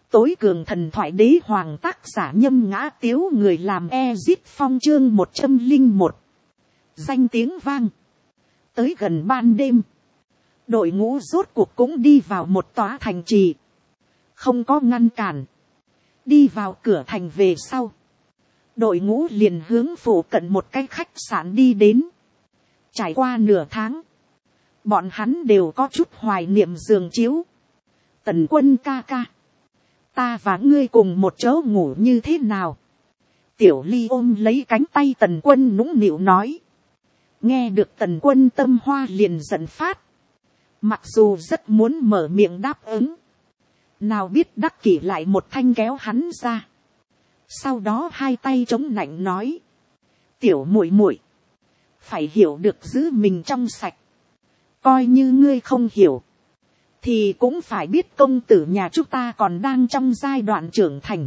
Tối cường thần thoại đế hoàng, tác giả Nhâm Ngã Tiếu, người làm Ezit Phong, chương 101. Danh tiếng vang. Tới gần ban đêm, đội ngũ rốt cuộc cũng đi vào một tòa thành trì. Không có ngăn cản. Đi vào cửa thành về sau, đội ngũ liền hướng phụ cận một cái khách sạn đi đến. Trải qua nửa tháng, bọn hắn đều có chút hoài niệm giường chiếu. Tần Quân ca ca, ta và ngươi cùng một chỗ ngủ như thế nào? Tiểu Ly ôm lấy cánh tay Tần Quân nũng nịu nói. Nghe được Tần Quân tâm hoa liền giận phát. Mặc dù rất muốn mở miệng đáp ứng, nào biết đắc kỷ lại một thanh kéo hắn ra. Sau đó hai tay chống nạnh nói. Tiểu muội muội, phải hiểu được giữ mình trong sạch. Coi như ngươi không hiểu, thì cũng phải biết công tử nhà chúng ta còn đang trong giai đoạn trưởng thành.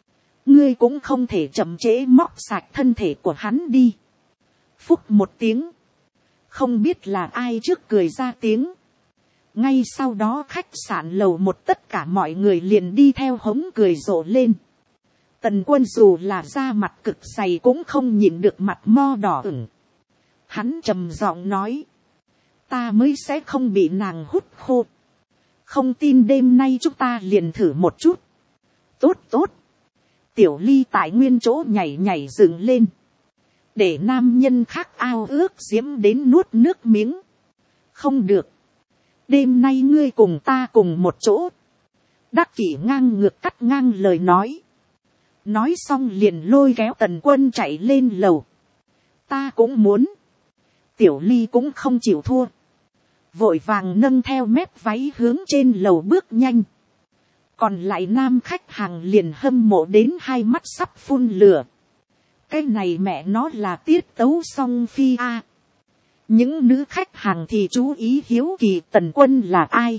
Ngươi cũng không thể chậm trễ móc sạch thân thể của hắn đi. Phúc một tiếng, không biết là ai trước cười ra tiếng. Ngay sau đó khách sạn lầu một tất cả mọi người liền đi theo hống cười rộ lên. Tần Quân dù là da mặt cực dày cũng không nhịn được mặt mo đỏ ửng. Hắn trầm giọng nói. Ta mới sẽ không bị nàng hút khô. Không tin đêm nay chúng ta liền thử một chút. Tốt tốt. Tiểu Ly tại nguyên chỗ nhảy nhảy dựng lên. Để nam nhân khác ao ước diễm đến nuốt nước miếng. Không được. Đêm nay ngươi cùng ta cùng một chỗ. Đắc kỷ ngang ngược cắt ngang lời nói. Nói xong liền lôi kéo Tần Quân chạy lên lầu. Ta cũng muốn. Tiểu Ly cũng không chịu thua. Vội vàng nâng theo mép váy hướng trên lầu bước nhanh. Còn lại nam khách hàng liền hâm mộ đến hai mắt sắp phun lửa. Cái này mẹ nó là tiết tấu song phi a. Những nữ khách hàng thì chú ý hiếu kỳ Tần Quân là ai.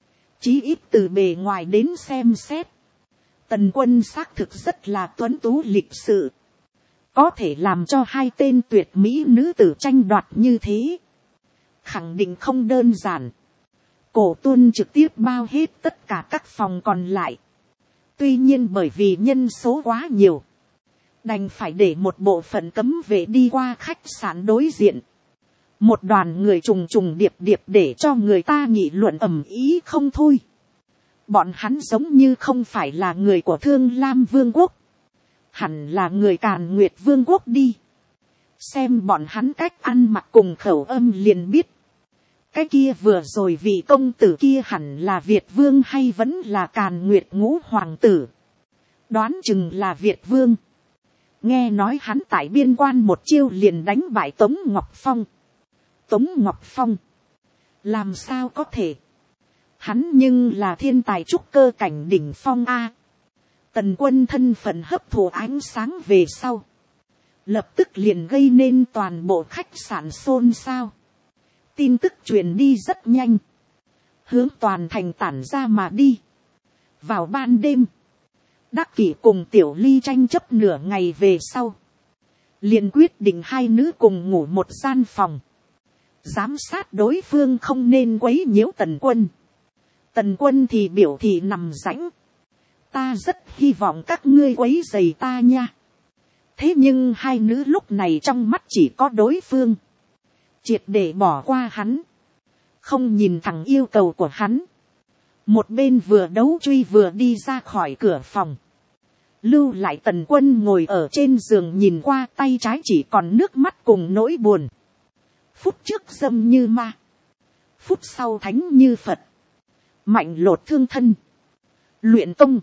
Chí ít từ bề ngoài đến xem xét. Tần Quân xác thực rất là tuấn tú lịch sự. Có thể làm cho hai tên tuyệt mỹ nữ tử tranh đoạt như thế. Khẳng định không đơn giản. Cổ Tuân trực tiếp bao hết tất cả các phòng còn lại. Tuy nhiên bởi vì nhân số quá nhiều, đành phải để một bộ phận cấm vệ đi qua khách sạn đối diện. Một đoàn người trùng trùng điệp điệp để cho người ta nghị luận ầm ĩ không thôi. Bọn hắn giống như không phải là người của Thương Lam Vương quốc. Hẳn là người Càn Nguyệt Vương quốc đi. Xem bọn hắn cách ăn mặc cùng khẩu âm liền biết. Cái kia vừa rồi vị công tử kia hẳn là Việt Vương hay vẫn là Càn Nguyệt Ngũ Hoàng tử. Đoán chừng là Việt Vương. Nghe nói hắn tại biên quan một chiêu liền đánh bại Tống Ngọc Phong. Tống Ngọc Phong. Làm sao có thể. Hắn nhưng là thiên tài trúc cơ cảnh đỉnh phong A. Tần Quân thân phận hấp thụ ánh sáng về sau. Lập tức liền gây nên toàn bộ khách sạn xôn xao. Tin tức truyền đi rất nhanh. Hướng toàn thành tản ra mà đi. Vào ban đêm. Đắc kỷ cùng Tiểu Ly tranh chấp nửa ngày về sau. Liền quyết định hai nữ cùng ngủ một gian phòng. Giám sát đối phương không nên quấy nhiễu Tần Quân. Tần Quân thì biểu thị nằm rãnh. Ta rất hy vọng các ngươi quấy rầy ta nha. Thế nhưng hai nữ lúc này trong mắt chỉ có đối phương. Triệt để bỏ qua hắn. Không nhìn thẳng yêu cầu của hắn. Một bên vừa đấu truy vừa đi ra khỏi cửa phòng. Lưu lại Tần Quân ngồi ở trên giường nhìn qua, tay trái chỉ còn nước mắt cùng nỗi buồn. Phút trước dâm như ma. Phút sau thánh như Phật. Mạnh lột thương thân. Luyện công.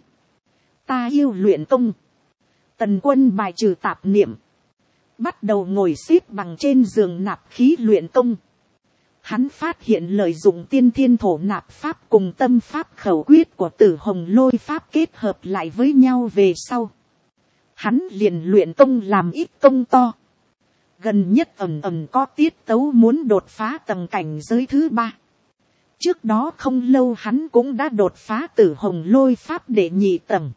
Ta yêu luyện công. Tần Quân bài trừ tạp niệm. Bắt đầu ngồi xếp bằng trên giường nạp khí luyện công. Hắn phát hiện lợi dụng tiên thiên thổ nạp pháp cùng tâm pháp khẩu quyết của Tử Hồng Lôi pháp kết hợp lại với nhau về sau. Hắn liền luyện công làm ít công to. Gần nhất ầm có tiết tấu muốn đột phá tầng cảnh giới thứ 3. Trước đó không lâu hắn cũng đã đột phá Tử Hồng Lôi pháp đệ nhị tầng.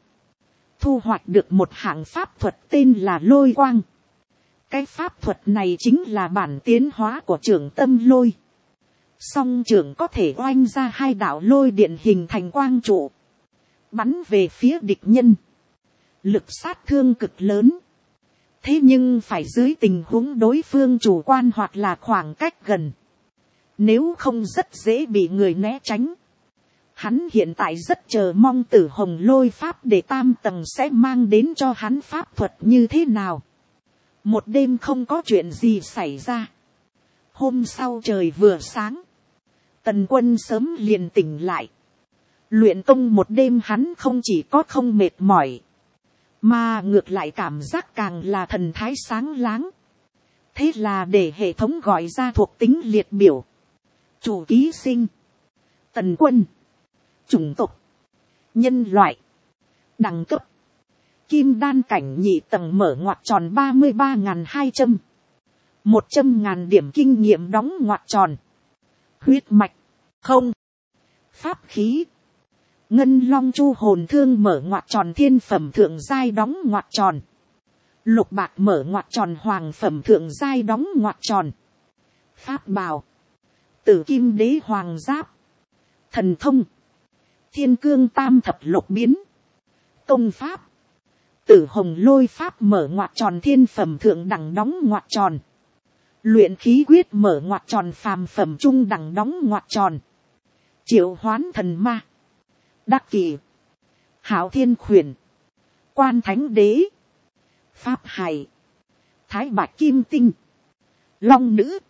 Thu hoạch được một hạng pháp thuật tên là Lôi Quang. Cái pháp thuật này chính là bản tiến hóa của Trưởng Tâm Lôi. Song trưởng có thể oanh ra hai đạo lôi điện hình thành quang trụ. bắn về phía địch nhân, lực sát thương cực lớn. Thế nhưng phải dưới tình huống đối phương chủ quan hoặc là khoảng cách gần, nếu không rất dễ bị người né tránh. Hắn hiện tại rất chờ mong Tử Hồng Lôi Pháp để tam tầng sẽ mang đến cho hắn pháp thuật như thế nào. Một đêm không có chuyện gì xảy ra. Hôm sau trời vừa sáng, Tần Quân sớm liền tỉnh lại. Luyện công một đêm hắn không chỉ có không mệt mỏi, mà ngược lại cảm giác càng là thần thái sáng láng. Thế là để hệ thống gọi ra thuộc tính liệt biểu. Chủ ký sinh: Tần Quân. Chủng tộc: nhân loại. Đẳng cấp: kim đan cảnh nhị tầng, mở ngoặc tròn 33.200. 100.000 điểm kinh nghiệm đóng ngoặc tròn. Huyết mạch: không. Pháp khí: ngân long chu hồn thương, mở ngoặc tròn thiên phẩm thượng giai đóng ngoặc tròn. Lục bạc, mở ngoặc tròn hoàng phẩm thượng giai đóng ngoặc tròn. Pháp bào: tử kim đế hoàng giáp. Thần thông: thiên cương tam thập lục biến. Công pháp: Tử Hồng Lôi Pháp, mở ngoặc tròn thiên phẩm thượng đẳng đóng ngoặc tròn. Luyện khí quyết, mở ngoặc tròn phàm phẩm trung đẳng đóng ngoặc tròn. Triệu hoán thần ma. Đắc kỷ: Hảo Thiên Khuyển. Quan Thánh Đế. Pháp Hải: Thái Bạch Kim Tinh. Long Nữ.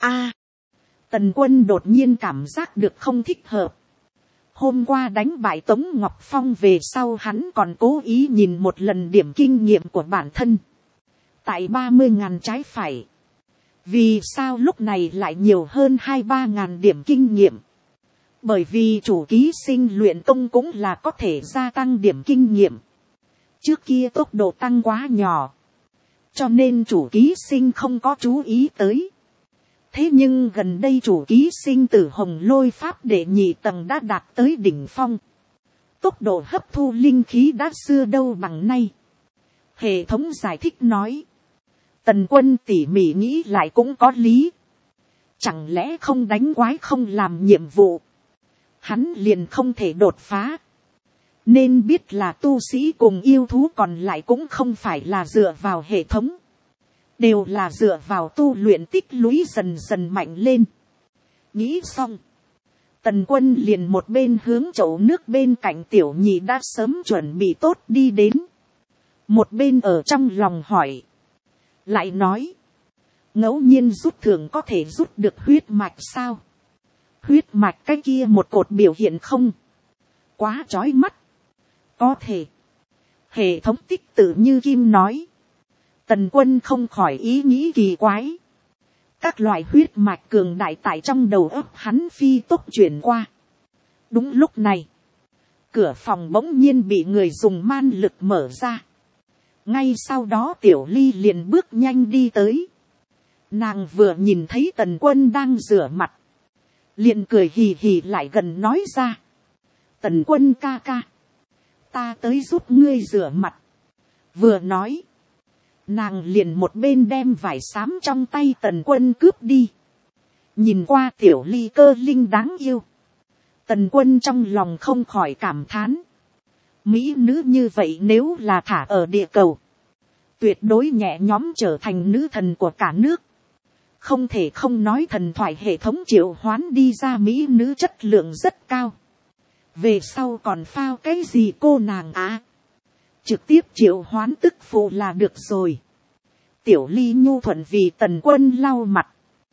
Tần Quân đột nhiên cảm giác được không thích hợp. Hôm qua đánh bại Tống Ngọc Phong về sau, hắn còn cố ý nhìn một lần điểm kinh nghiệm của bản thân. Tại 30.000 trái phải. Vì sao lúc này lại nhiều hơn 2-3.000 điểm kinh nghiệm? Bởi vì chủ ký sinh luyện công cũng là có thể gia tăng điểm kinh nghiệm. Trước kia tốc độ tăng quá nhỏ, cho nên chủ ký sinh không có chú ý tới. Thế nhưng gần đây chủ ký sinh Tử Hồng Lôi Pháp đệ nhị tầng đã đạt tới đỉnh phong. Tốc độ hấp thu linh khí đã xưa đâu bằng nay. Hệ thống giải thích nói. Tần Quân tỉ mỉ nghĩ lại cũng có lý. Chẳng lẽ không đánh quái, không làm nhiệm vụ, hắn liền không thể đột phá? Nên biết là tu sĩ cùng yêu thú còn lại cũng không phải là dựa vào hệ thống, đều là dựa vào tu luyện tích lũy dần dần mạnh lên. Nghĩ xong, Tần Quân liền một bên hướng chậu nước bên cạnh Tiểu Nhị đã sớm chuẩn bị tốt đi đến. Một bên ở trong lòng hỏi. Lại nói, ngẫu nhiên rút thưởng có thể rút được huyết mạch sao? Huyết mạch cái kia một cột biểu hiện không quá chói mắt. Có thể. Hệ thống tích tự như kim nói. Tần Quân không khỏi ý nghĩ kỳ quái. Các loại huyết mạch cường đại tại trong đầu óc hắn phi tốc chuyển qua. Đúng lúc này, cửa phòng bỗng nhiên bị người dùng man lực mở ra. Ngay sau đó Tiểu Ly liền bước nhanh đi tới. Nàng vừa nhìn thấy Tần Quân đang rửa mặt, liền cười hì hì lại gần nói ra. Tần Quân ca ca, ta tới giúp ngươi rửa mặt. Vừa nói, nàng liền một bên đem vải xám trong tay Tần Quân cướp đi. Nhìn qua Tiểu Ly cơ linh đáng yêu, Tần Quân trong lòng không khỏi cảm thán. Mỹ nữ như vậy nếu là thả ở địa cầu, tuyệt đối nhẹ nhõm trở thành nữ thần của cả nước. Không thể không nói thần thoại hệ thống triệu hoán đi ra mỹ nữ chất lượng rất cao. Về sau còn phao cái gì cô nàng á? Trực tiếp triệu hoán tức phụ là được rồi. Tiểu Ly nhu thuận vì Tần Quân lau mặt,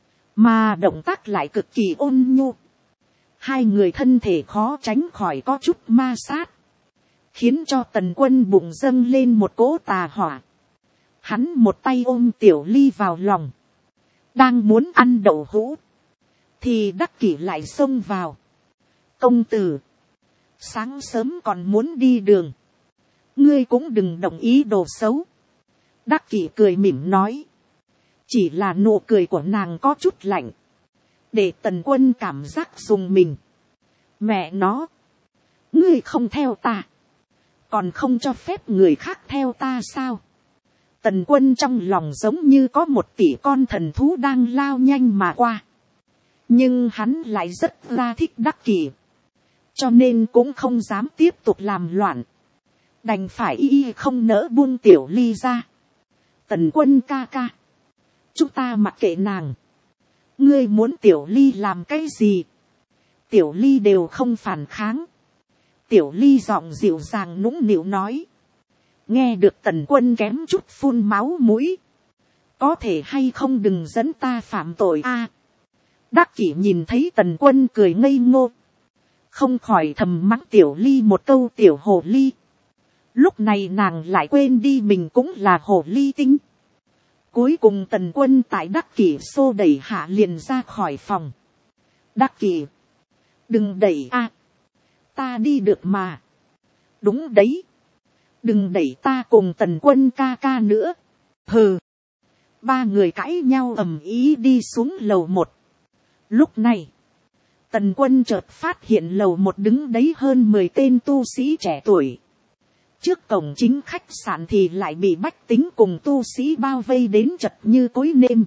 mà động tác lại cực kỳ ôn nhu. Hai người thân thể khó tránh khỏi có chút ma sát, khiến cho Tần Quân bụng dâng lên một cỗ tà hỏa. Hắn một tay ôm Tiểu Ly vào lòng, đang muốn ăn đậu hũ, thì Đắc Kỷ lại xông vào. Công tử, sáng sớm còn muốn đi đường, ngươi cũng đừng đồng ý đồ xấu. Đắc Kỷ cười mỉm nói. Chỉ là nụ cười của nàng có chút lạnh, để Tần Quân cảm giác rùng mình. Mẹ nó, ngươi không theo ta, còn không cho phép người khác theo ta sao? Tần Quân trong lòng giống như có một tỷ con thần thú đang lao nhanh mà qua. Nhưng hắn lại rất ra thích Đắc Kỷ. cho nên cũng không dám tiếp tục làm loạn, đành phải y không nỡ buông Tiểu Ly ra. Tần Quân ca ca, chúng ta mặc kệ nàng, ngươi muốn Tiểu Ly làm cái gì, Tiểu Ly đều không phản kháng. Tiểu Ly giọng dịu dàng nũng nịu nói, nghe được Tần Quân kém chút phun máu mũi, có thể hay không đừng dẫn ta phạm tội a. Đắc Kỷ nhìn thấy Tần Quân cười ngây ngô, không khỏi thầm mắng Tiểu Ly một câu tiểu hồ ly. Lúc này nàng lại quên đi mình cũng là hồ ly tinh. Cuối cùng Tần Quân tại Đắc Kỷ xô đẩy hạ liền ra khỏi phòng. Đắc Kỷ, đừng đẩy a, ta đi được mà. Đúng đấy, đừng đẩy ta cùng Tần Quân ca ca nữa. Hừ. Ba người cãi nhau ầm ĩ đi xuống lầu 1. Lúc này, Tần Quân chợt phát hiện lầu 1 đứng đấy hơn 10 tên tu sĩ trẻ tuổi. Trước cổng chính khách sạn thì lại bị bách tính cùng tu sĩ bao vây đến chật như cối nêm.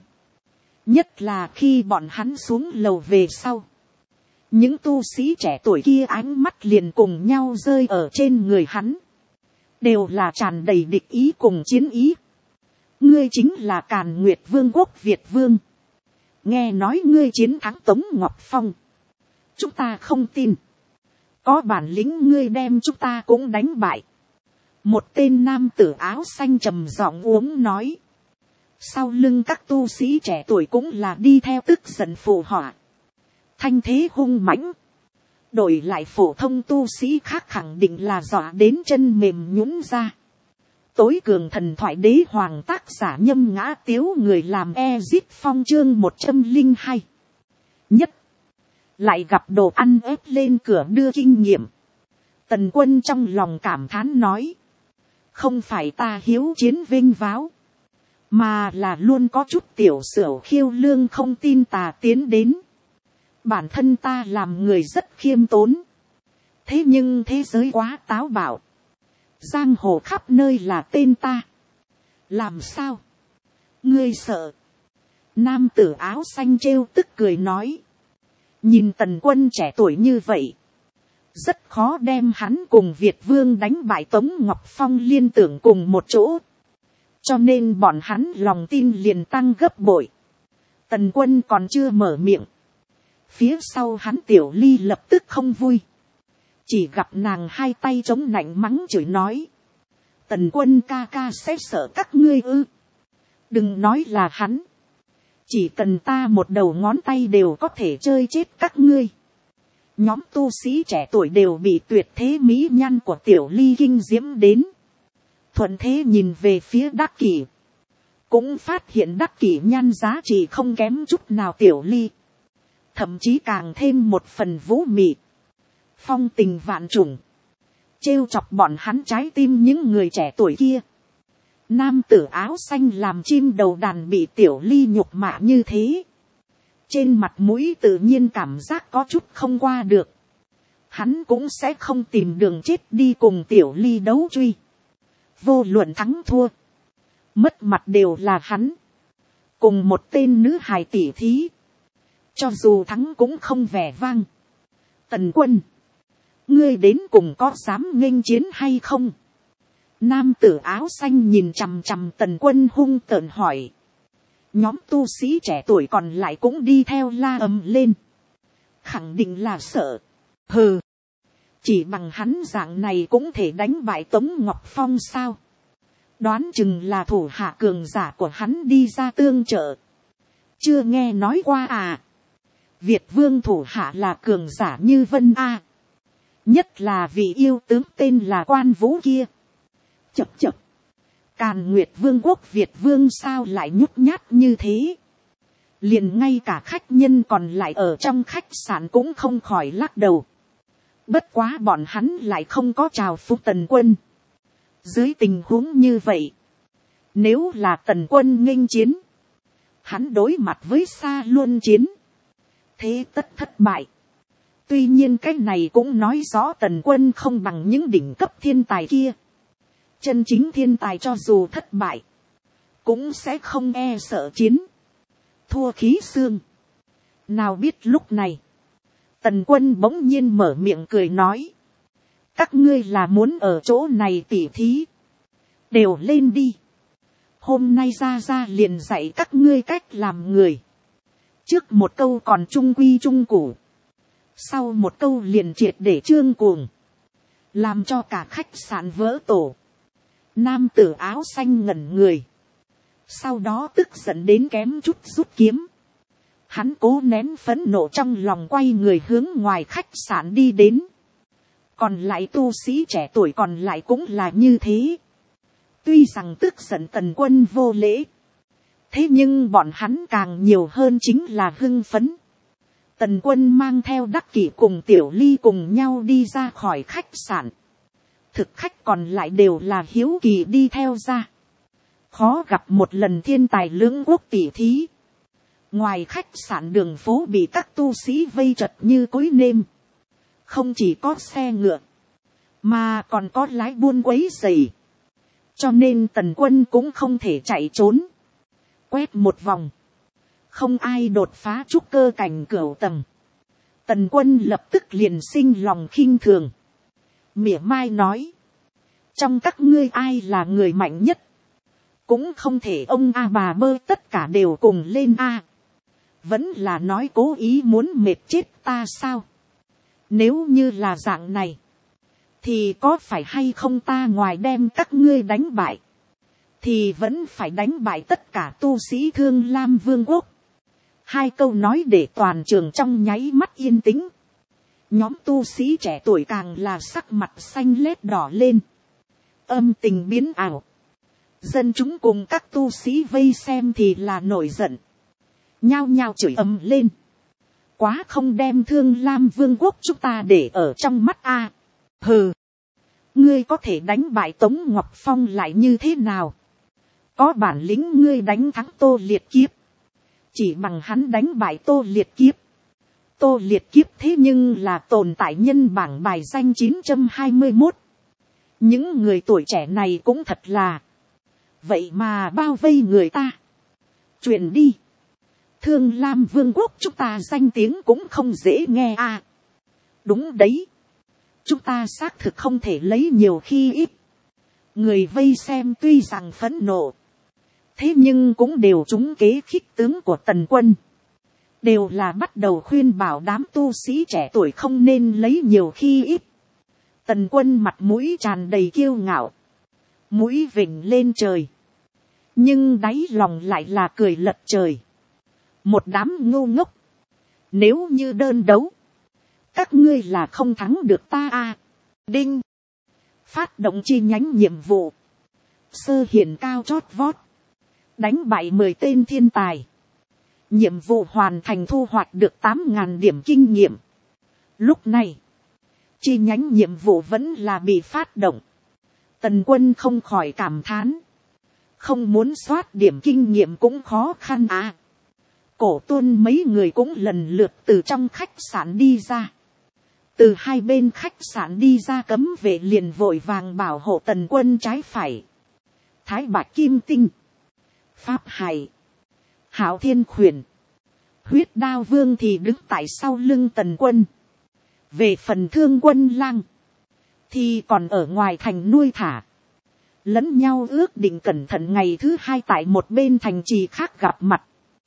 Nhất là khi bọn hắn xuống lầu về sau, những tu sĩ trẻ tuổi kia ánh mắt liền cùng nhau rơi ở trên người hắn, đều là tràn đầy địch ý cùng chiến ý. Ngươi chính là Càn Nguyệt Vương quốc Việt Vương, nghe nói ngươi chiến thắng Tống Ngọc Phong, chúng ta không tin, có bản lĩnh ngươi đem chúng ta cũng đánh bại. Một tên nam tử áo xanh trầm giọng uống nói, sau lưng các tu sĩ trẻ tuổi cũng là đi theo tức giận phụ họa, thanh thế hung mãnh. Đổi lại phổ thông tu sĩ khác khẳng định là dọa đến chân mềm nhũn ra. Tối cường thần thoại đế hoàng tác giả Nhâm Ngã Tiếu, người làm Ezit Phong chương 102. Nhất, lại gặp đồ ăn ép lên cửa đưa kinh nghiệm. Tần Quân trong lòng cảm thán nói, không phải ta hiếu chiến vinh váo, mà là luôn có chút tiểu xửu khiêu lương không tin tà tiến đến. Bản thân ta làm người rất khiêm tốn, thế nhưng thế giới quá táo bạo, giang hồ khắp nơi là tên ta, làm sao ngươi sợ? Nam tử áo xanh trêu tức cười nói, nhìn Tần Quân trẻ tuổi như vậy, rất khó đem hắn cùng Việt Vương đánh bại Tống Ngọc Phong liên tưởng cùng một chỗ, cho nên bọn hắn lòng tin liền tăng gấp bội. Tần Quân còn chưa mở miệng, phía sau hắn Tiểu Ly lập tức không vui, chỉ gặp nàng hai tay chống nạnh mắng chửi nói, Tần Quân ca ca sẽ sợ các ngươi ư? Đừng nói là hắn, chỉ cần ta một đầu ngón tay đều có thể chơi chết các ngươi. Nhóm tu sĩ trẻ tuổi đều bị tuyệt thế mỹ nhan của Tiểu Ly kinh diễm đến, thuận thế nhìn về phía Đắc Kỷ, cũng phát hiện Đắc Kỷ nhan giá trị không kém chút nào Tiểu Ly, thậm chí càng thêm một phần vũ mị, phong tình vạn trùng, trêu chọc bọn hắn trái tim những người trẻ tuổi kia. Nam tử áo xanh làm chim đầu đàn bị Tiểu Ly nhục mạ như thế, trên mặt mũi tự nhiên cảm giác có chút không qua được, hắn cũng sẽ không tìm đường chết đi cùng Tiểu Ly đấu truy. Vô luận thắng thua, mất mặt đều là hắn, cùng một tên nữ hài tỷ thí, cho dù thắng cũng không vẻ vang. Tần Quân, ngươi đến cùng có dám nghênh chiến hay không? Nam tử áo xanh nhìn chằm chằm Tần Quân hung tợn hỏi. Nhóm tu sĩ trẻ tuổi còn lại cũng đi theo la ầm lên, khẳng định là sợ. Hừ, chỉ bằng hắn dạng này cũng thể đánh bại Tống Ngọc Phong sao? Đoán chừng là thủ hạ cường giả của hắn đi ra tương trợ, chưa nghe nói qua à? Việt Vương thủ hạ là cường giả như Vân A, nhất là vị yêu tướng tên là Quan Vũ kia. Chập chập, Càn Nguyệt Vương quốc Việt Vương sao lại nhút nhát như thế? Liền ngay cả khách nhân còn lại ở trong khách sạn cũng không khỏi lắc đầu. Bất quá bọn hắn lại không có chào phúng Tần Quân. Dưới tình huống như vậy, nếu là Tần Quân nghênh chiến, hắn đối mặt với Sa Luân chiến, thế tất thất bại. Tuy nhiên cái này cũng nói rõ Tần Quân không bằng những đỉnh cấp thiên tài kia. Chân chính thiên tài cho dù thất bại, cũng sẽ không e sợ chiến, thua khí xương. Nào biết lúc này, Tần Quân bỗng nhiên mở miệng cười nói. Các ngươi là muốn ở chỗ này tỉ thí. Đều lên đi. Hôm nay ra liền dạy các ngươi cách làm người. Trước một câu còn trung quy trung củ. Sau một câu liền triệt để trương cuồng. Làm cho cả khách sạn vỡ tổ. Nam tử áo xanh ngẩn người. Sau đó tức giận đến kém chút rút kiếm. Hắn cố nén phẫn nộ trong lòng, quay người hướng ngoài khách sạn đi đến. Còn lại tu sĩ trẻ tuổi còn lại cũng là như thế. Tuy rằng tức giận Tần Quân vô lễ. Thế nhưng bọn hắn càng nhiều hơn chính là hưng phấn. Tần Quân mang theo Đắc Kỷ cùng Tiểu Ly cùng nhau đi ra khỏi khách sạn. Thực khách còn lại đều là hiếu kỳ đi theo ra. Khó gặp một lần thiên tài lưỡng quốc tỷ thí. Ngoài khách sạn đường phố bị các tu sĩ vây chật như cối nêm. Không chỉ có xe ngựa, mà còn có lái buôn quấy rầy. Cho nên Tần Quân cũng không thể chạy trốn. Quét một vòng. Không ai đột phá trúc cơ cảnh cửu tầng. Tần Quân lập tức liền sinh lòng khinh thường. Mỉa mai nói. Trong các ngươi ai là người mạnh nhất? Cũng không thể ông a bà bơ tất cả đều cùng lên a. Vẫn là nói cố ý muốn mệt chết ta sao? Nếu như là dạng này. Thì có phải hay không ta ngoài đem các ngươi đánh bại. Thì vẫn phải đánh bại tất cả tu sĩ Thương Lam Vương quốc. Hai câu nói để toàn trường trong nháy mắt yên tĩnh. Nhóm tu sĩ trẻ tuổi càng là sắc mặt xanh lét đỏ lên. Âm tình biến ảo. Dân chúng cùng các tu sĩ vây xem thì là nổi giận. Nhao nhao chửi ầm lên. Quá không đem Thương Lam Vương quốc chúng ta để ở trong mắt a. Hừ. Ngươi có thể đánh bại Tống Ngọc Phong lại như thế nào? Có bản lĩnh ngươi đánh thắng Tô Liệt Kiếp. Chỉ bằng hắn đánh bại Tô Liệt Kiếp. Tô Liệt Kiếp thế nhưng là tồn tại nhân bảng bài danh 921. Những người tuổi trẻ này cũng thật là. Vậy mà bao vây người ta. Truyền đi. Thương Lam Vương quốc chúng ta danh tiếng cũng không dễ nghe à. Đúng đấy. Chúng ta xác thực không thể lấy nhiều khi ít. Người vây xem tuy rằng phẫn nộ. Thế nhưng cũng đều trúng kế khích tướng của Tần Quân. Đều là bắt đầu khuyên bảo đám tu sĩ trẻ tuổi không nên lấy nhiều khi ít. Tần Quân mặt mũi tràn đầy kiêu ngạo. Mũi vểnh lên trời. Nhưng đáy lòng lại là cười lật trời. Một đám ngu ngốc. Nếu như đơn đấu. Các ngươi là không thắng được ta à. Đinh. Phát động chi nhánh nhiệm vụ. Sơ hiển cao chót vót. Đánh bại 10 tên thiên tài. Nhiệm vụ hoàn thành, thu hoạch được 8.000 điểm kinh nghiệm. Lúc này. Chi nhánh nhiệm vụ vẫn là bị phát động. Tần Quân không khỏi cảm thán. Không muốn soát điểm kinh nghiệm cũng khó khăn à. Cổ Tuân mấy người cũng lần lượt từ trong khách sạn đi ra. Từ hai bên khách sạn đi ra cấm vệ liền vội vàng bảo hộ Tần Quân trái phải. Thái Bạch Kim Tinh. Pháp Hải. Hảo Thiên Khuyển. Huyết Đao Vương thì đứng tại sau lưng Tần Quân. Về phần Thương Quân Lang. Thì còn ở ngoài thành nuôi thả. Lẫn nhau ước định cẩn thận ngày thứ hai tại một bên thành trì khác gặp mặt.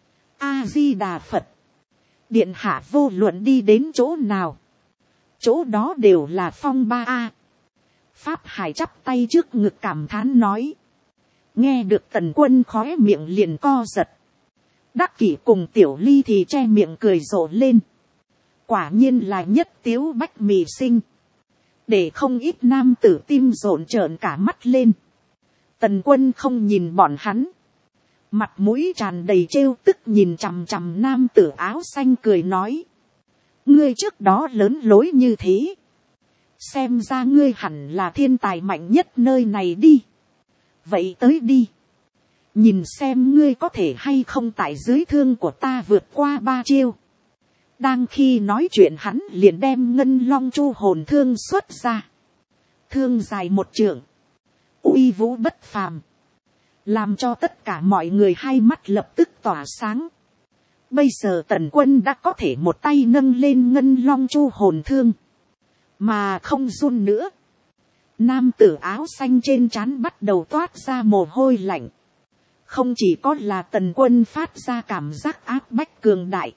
A-di-đà Phật. Điện hạ vô luận đi đến chỗ nào. Chỗ đó đều là phong ba a. Pháp Hải chắp tay trước ngực cảm thán nói. Nghe được Tần Quân khóe miệng liền co giật. Đắc Kỷ cùng Tiểu Ly thì che miệng cười rộ lên. Quả nhiên là nhất tiếu bách mì sinh. Để không ít nam tử tim rộn trợn cả mắt lên. Tần Quân không nhìn bọn hắn. Mặt mũi tràn đầy trêu tức nhìn chằm chằm nam tử áo xanh cười nói. Ngươi trước đó lớn lối như thế. Xem ra ngươi hẳn là thiên tài mạnh nhất nơi này đi. Vậy tới đi. Nhìn xem ngươi có thể hay không tại dưới thương của ta vượt qua 3 chiêu. Đang khi nói chuyện hắn liền đem ngân long chu hồn thương xuất ra. Thương dài 1 trượng. Uy vũ bất phàm. Làm cho tất cả mọi người hai mắt lập tức tỏa sáng. bây giờ Tần Quân đã có thể một tay nâng lên ngân long chu hồn thương, mà không run nữa. Nam tử áo xanh trên trán bắt đầu toát ra mồ hôi lạnh. Không chỉ có là Tần Quân phát ra cảm giác áp bách cường đại,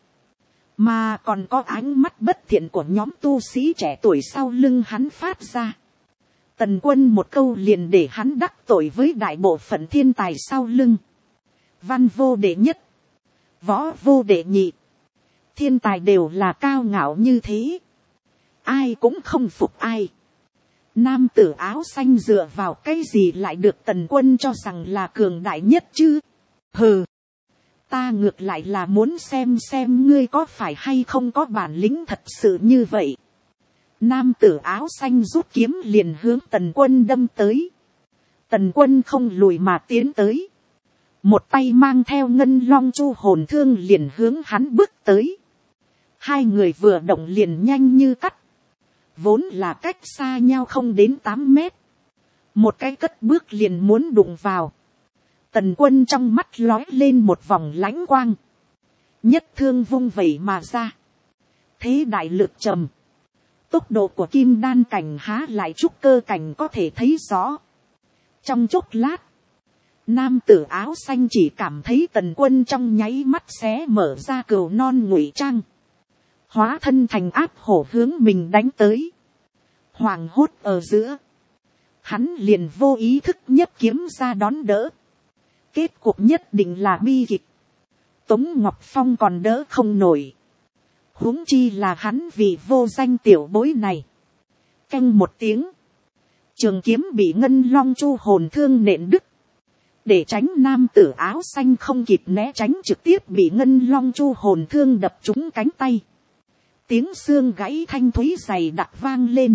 mà còn có ánh mắt bất thiện của nhóm tu sĩ trẻ tuổi sau lưng hắn phát ra. Tần Quân một câu liền để hắn đắc tội với đại bộ phận thiên tài sau lưng. Văn vô đệ nhất, võ vô đệ nhị, thiên tài đều là cao ngạo như thế, ai cũng không phục ai. Nam tử áo xanh dựa vào cái gì lại được Tần Quân cho rằng là cường đại nhất chứ? Hừ, ta ngược lại là muốn xem ngươi có phải hay không có bản lĩnh thật sự như vậy. Nam tử áo xanh rút kiếm liền hướng Tần Quân đâm tới. Tần Quân không lùi mà tiến tới, một tay mang theo ngân long chu hồn thương liền hướng hắn bước tới. Hai người vừa động liền nhanh như cắt, vốn là cách xa nhau không đến 8 mét, một cái cất bước liền muốn đụng vào. Tần Quân trong mắt lói lên một vòng lãnh quang, nhất thương vung vẩy mà ra, thế đại lực trầm. Tốc độ của kim đan cảnh há lại trúc cơ cảnh có thể thấy rõ. Trong chốc lát, nam tử áo xanh chỉ cảm thấy Tần Quân trong nháy mắt xé mở ra cừu non ngụy trang, hóa thân thành áp hổ hướng mình đánh tới. Hoàng hốt ở giữa, hắn liền vô ý thức nhấc kiếm ra đón đỡ. Kết cục nhất định là bi kịch. Tống Ngọc Phong còn đỡ không nổi, huống chi là hắn vì vô danh tiểu bối này. Canh một tiếng, trường kiếm bị ngân long chu hồn thương nện đứt. Để tránh nam tử áo xanh không kịp né tránh, trực tiếp bị ngân long chu hồn thương đập trúng cánh tay. Tiếng xương gãy thanh thúy dày đặc vang lên,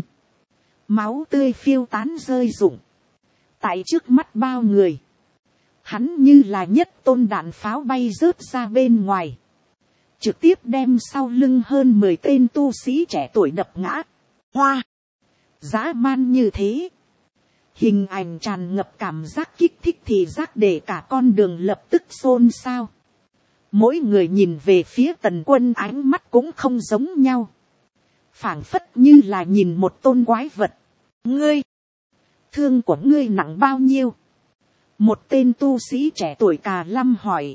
máu tươi phiêu tán rơi rụng. Tại trước mắt bao người, hắn như là nhất tôn đạn pháo bay rớt ra bên ngoài, trực tiếp đem sau lưng hơn 10 tên tu sĩ trẻ tuổi đập ngã. Hoa, dã man như thế, hình ảnh tràn ngập cảm giác kích thích thì giác để cả con đường lập tức xôn xao. Mỗi người nhìn về phía Tần Quân ánh mắt cũng không giống nhau, phảng phất như là nhìn một tôn quái vật. Ngươi, thương của ngươi nặng bao nhiêu? Một tên tu sĩ trẻ tuổi cà lâm hỏi.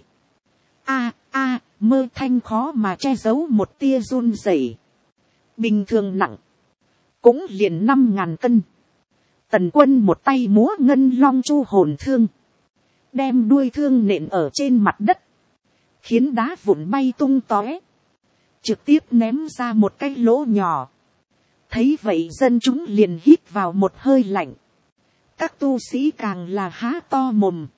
Mơ thanh khó mà che giấu một tia run rẩy. Bình thường nặng, cũng liền 5.000 cân. Tần Quân một tay múa ngân long chu hồn thương, đem đuôi thương nện ở trên mặt đất, khiến đá vụn bay tung tóe, trực tiếp ném ra một cái lỗ nhỏ. Thấy vậy dân chúng liền hít vào một hơi lạnh, các tu sĩ càng là há to mồm.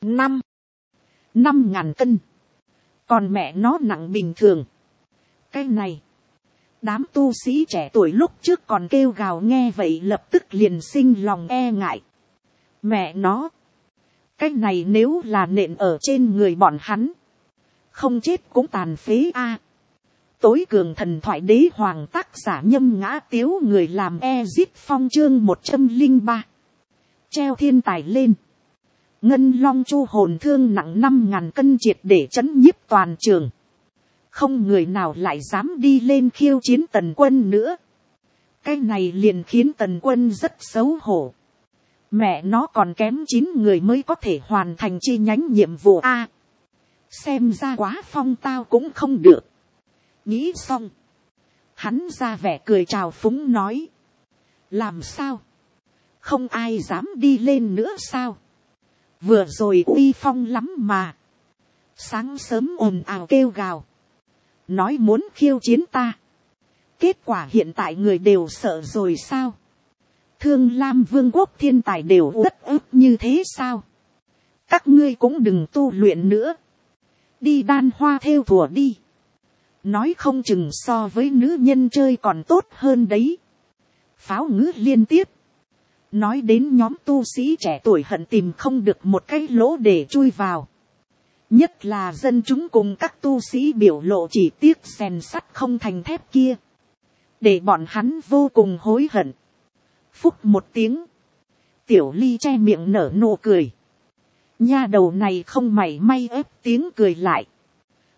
5.000 cân, còn mẹ nó nặng bình thường. Cái này, đám tu sĩ trẻ tuổi lúc trước còn kêu gào nghe vậy lập tức liền sinh lòng e ngại. Mẹ nó, cái này nếu là nện ở trên người bọn hắn, không chết cũng tàn phế a. Tối cường thần thoại đế hoàng tác giả Nhâm Ngã Tiếu, người làm Ezit Phong chương 103. Treo thiên tài lên. Ngân long chu hồn thương nặng 5.000 cân triệt để chấn nhiếp toàn trường. Không người nào lại dám đi lên khiêu chiến Tần Quân nữa. Cái này liền khiến Tần Quân rất xấu hổ. Mẹ nó còn kém 9 người mới có thể hoàn thành chi nhánh nhiệm vụ a. Xem ra quá phong tao cũng không được. Nghĩ xong, hắn ra vẻ cười trào phúng nói. Làm sao? Không ai dám đi lên nữa sao? Vừa rồi uy phong lắm mà. Sáng sớm ồn ào kêu gào, nói muốn khiêu chiến ta. Kết quả hiện tại người đều sợ rồi sao? Thương Lam Vương quốc thiên tài đều uất ức như thế sao? Các ngươi cũng đừng tu luyện nữa, đi đan hoa theo thùa đi. Nói không chừng so với nữ nhân chơi còn tốt hơn đấy. Pháo ngữ liên tiếp. Nói đến nhóm tu sĩ trẻ tuổi hận tìm không được một cái lỗ để chui vào. Nhất là dân chúng cùng các tu sĩ biểu lộ chỉ tiếc rèn sắt không thành thép kia, để bọn hắn vô cùng hối hận. Phúc một tiếng, Tiểu Ly che miệng nở nụ cười. Nha đầu này không mảy may ép tiếng cười lại.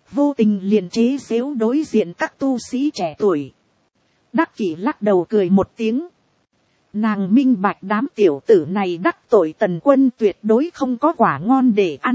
vô tình liền chế xếu đối diện các tu sĩ trẻ tuổi. Đắc Kỷ lắc đầu cười một tiếng. Nàng minh bạch đám tiểu tử này đắc tội Tần Quân tuyệt đối không có quả ngon để ăn.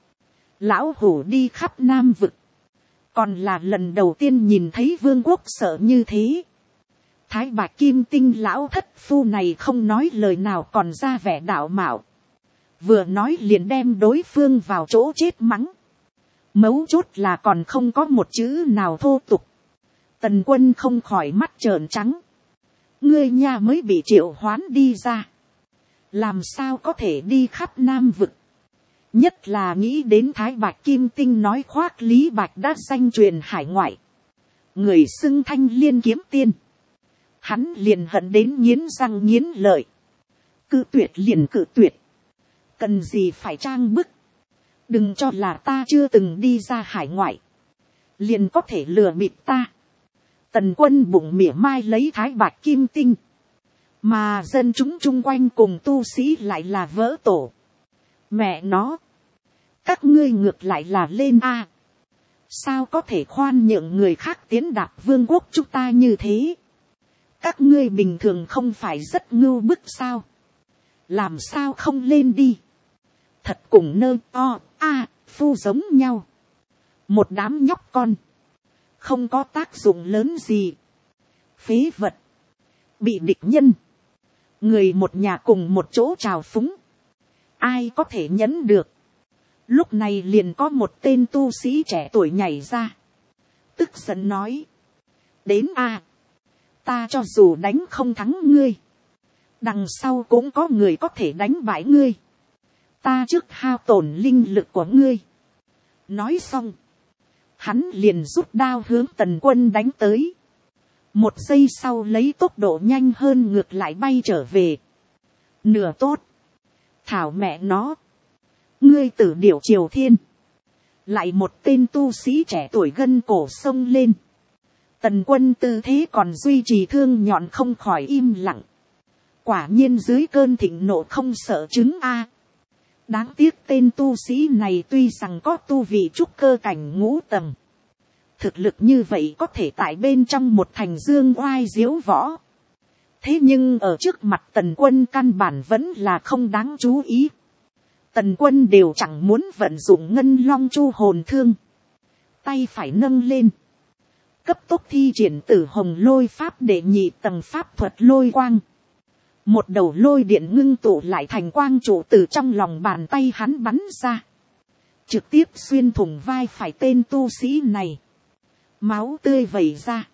Lão hủ đi khắp Nam vực, còn là lần đầu tiên nhìn thấy vương quốc sợ như thế. Thái Bạch Kim Tinh lão thất phu này không nói lời nào còn ra vẻ đạo mạo. Vừa nói liền đem đối phương vào chỗ chết mắng. Mấu chốt là còn không có một chữ nào thô tục. Tần Quân không khỏi mắt trợn trắng. Ngươi nha mới bị triệu hoán đi ra, làm sao có thể đi khắp Nam vực. Nhất là nghĩ đến Thái Bạch Kim Tinh nói khoác Lý Bạch đã danh truyền hải ngoại, người xưng Thanh Liên kiếm tiên. Hắn liền hận đến nghiến răng nghiến lợi. Cự tuyệt liền cự tuyệt, cần gì phải trang bức. Đừng cho là ta chưa từng đi ra hải ngoại liền có thể lừa bịp ta. Tần Quân bụng mỉa mai lấy Thái Bạch Kim Tinh, mà dân chúng chung quanh cùng tu sĩ lại là vỡ tổ. Mẹ nó, các ngươi ngược lại là lên a. Sao có thể khoan nhượng người khác tiến đạp vương quốc chúng ta như thế? Các ngươi bình thường không phải rất ngưu bức sao? Làm sao không lên đi? Thật cùng nơ o a phu giống nhau. Một đám nhóc con, không có tác dụng lớn gì. Phế vật, bị địch nhân, người một nhà cùng một chỗ trào phúng, ai có thể nhẫn được. Lúc này liền có một tên tu sĩ trẻ tuổi nhảy ra, tức giận nói, đến a, ta cho dù đánh không thắng ngươi, đằng sau cũng có người có thể đánh bại ngươi, ta trước hao tổn linh lực của ngươi. Nói xong, hắn liền rút đao hướng Tần Quân đánh tới. Một giây sau lấy tốc độ nhanh hơn ngược lại bay trở về. Nửa tốt, thảo mẹ nó, ngươi tử điểu triều thiên. Lại một tên tu sĩ trẻ tuổi gân cổ sông lên. Tần Quân tư thế còn duy trì thương nhọn không khỏi im lặng. Quả nhiên dưới cơn thịnh nộ không sợ chứng a. Đáng tiếc tên tu sĩ này tuy rằng có tu vị trúc cơ cảnh ngũ tầng, thực lực như vậy có thể tại bên trong một thành dương oai diếu võ. Thế nhưng ở trước mặt Tần Quân căn bản vẫn là không đáng chú ý. Tần Quân đều chẳng muốn vận dụng Ngân Long Chu hồn thương. Tay phải nâng lên, cấp tốc thi triển Tử Hồng Lôi Pháp đệ nhị tầng pháp thuật lôi quang. Một đầu lôi điện ngưng tụ lại thành quang trụ từ trong lòng bàn tay hắn bắn ra, trực tiếp xuyên thủng vai phải tên tu sĩ này. Máu tươi vẩy ra,